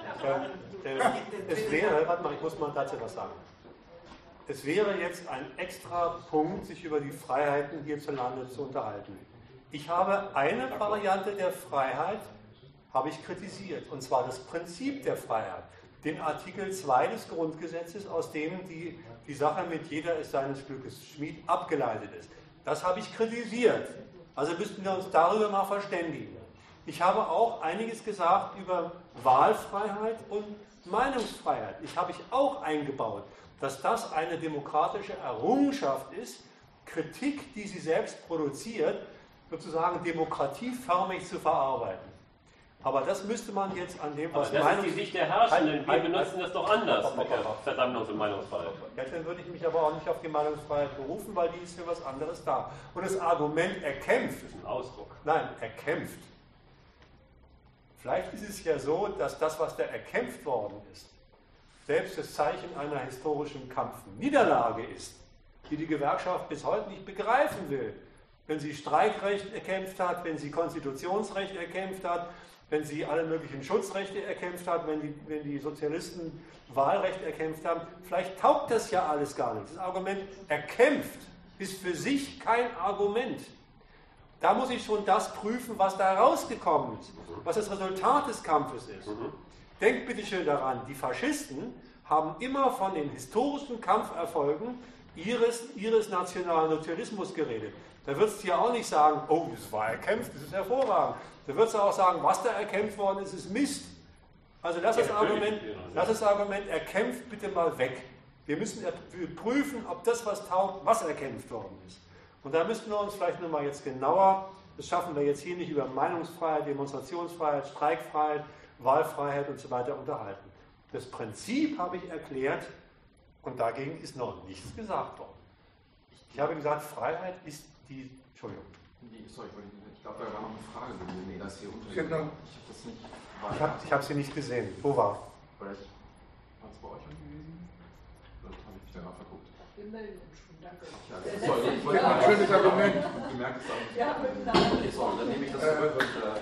Äh, äh, es wäre, warte mal, ich muss mal dazu was sagen. Es wäre jetzt ein extra Punkt, sich über die Freiheiten hierzulande zu unterhalten. Ich habe eine Variante der Freiheit, habe ich kritisiert, und zwar das Prinzip der Freiheit, den Artikel zwei des Grundgesetzes, aus dem die, die Sache mit jeder ist seines Glückes Schmied abgeleitet ist. Das habe ich kritisiert. Also müssten wir uns darüber mal verständigen. Ich habe auch einiges gesagt über Wahlfreiheit und Meinungsfreiheit. Ich habe ich auch eingebaut, dass das eine demokratische Errungenschaft ist, Kritik, die sie selbst produziert, sozusagen demokratieförmig zu verarbeiten. Aber das müsste man jetzt an dem, aber was das ist die Sicht der Herrschenden. Halt, Wir halt, benutzen halt. das doch anders Hopp, mit hopp, der hopp. Versammlungs- und Meinungsfreiheit. Ja, dann würde ich mich aber auch nicht auf die Meinungsfreiheit berufen, weil die ist für was anderes da. Und das Argument erkämpft, Das ist ein Ausdruck. nein, erkämpft. Vielleicht ist es ja so, dass das, was da erkämpft worden ist, selbst das Zeichen einer historischen Kampfniederlage ist, die die Gewerkschaft bis heute nicht begreifen will. Wenn sie Streikrecht erkämpft hat, wenn sie Konstitutionsrecht erkämpft hat, wenn sie alle möglichen Schutzrechte erkämpft hat, wenn die, wenn die Sozialisten Wahlrecht erkämpft haben, vielleicht taugt das ja alles gar nicht. Das Argument erkämpft ist für sich kein Argument. Da muss ich schon das prüfen, was da rausgekommen ist, was das Resultat des Kampfes ist. Denkt bitte schön daran, die Faschisten haben immer von den historischen Kampferfolgen ihres, ihres nationalen Sozialismus geredet. Da würdest du ja auch nicht sagen, oh, das war erkämpft, das ist hervorragend. Da würdest du auch sagen, was da erkämpft worden ist, ist Mist. Also lass das Argument, lass das Argument erkämpft bitte mal weg. Wir müssen prüfen, ob das, was taugt, was erkämpft worden ist. Und da müssten wir uns vielleicht nochmal jetzt genauer, das schaffen wir jetzt hier nicht, über Meinungsfreiheit, Demonstrationsfreiheit, Streikfreiheit, Wahlfreiheit und so weiter unterhalten. Das Prinzip habe ich erklärt und dagegen ist noch nichts gesagt worden. Ich habe gesagt, Freiheit ist die, Entschuldigung. Nee, sorry, ich glaube, da war noch eine Frage. Nee, das hier unter. Ich habe das nicht. Ich habe ich hab sie nicht gesehen. Wo war? Vielleicht war es bei euch gewesen? Oder habe ich mich danach verguckt? Wir melden uns schon, danke. Ja, Der sorry, letzte- ich wollte Ja, mal ein schönes Argument. gemerkt, es auch. Ja, miteinander. Okay, sorry, dann nehme ich das zurück. Und, äh,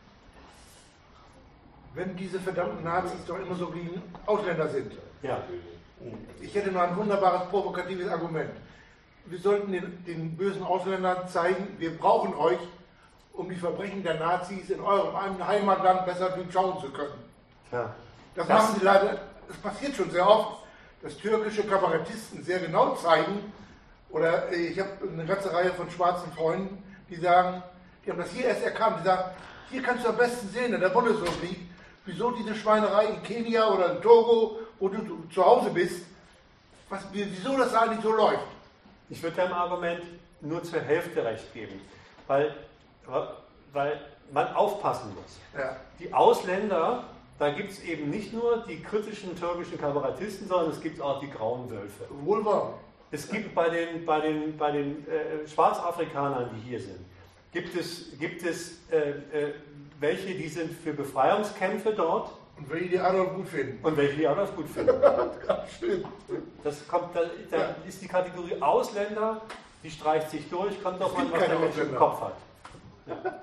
Wenn diese verdammten Nazis doch immer so wie Ausländer sind. Ja. Ich hätte nur ein wunderbares provokatives Argument. Wir sollten den, den bösen Ausländern zeigen, wir brauchen euch, um die Verbrechen der Nazis in eurem eigenen Heimatland besser durchschauen zu können. Ja. Das, Das- machen sie leider, das passiert schon sehr oft, dass türkische Kabarettisten sehr genau zeigen, oder äh, ich habe eine ganze Reihe von schwarzen Freunden, die sagen, die haben das hier erst erkannt, die sagen, hier kannst du am besten sehen, in der Bundesrepublik, wieso diese Schweinerei in Kenia oder in Togo, wo du, du zu Hause bist, was, wieso das eigentlich so läuft. Ich würde deinem Argument nur zur Hälfte recht geben, weil, weil man aufpassen muss. Ja. Die Ausländer, da gibt es eben nicht nur die kritischen türkischen Kabarettisten, sondern es gibt auch die grauen Wölfe. Wohl wahr. Es gibt bei den, bei den, bei den äh, Schwarzafrikanern, die hier sind, gibt es, gibt es äh, äh, welche, die sind für Befreiungskämpfe dort Und welche die Adolf gut finden. und welche die Adolf gut finden. Ganz schön. Das kommt, da, da Ja. ist die Kategorie Ausländer, die streicht sich durch, kommt doch Es mal, gibt was der keine Mensch im Ausländer. Kopf hat. Ja.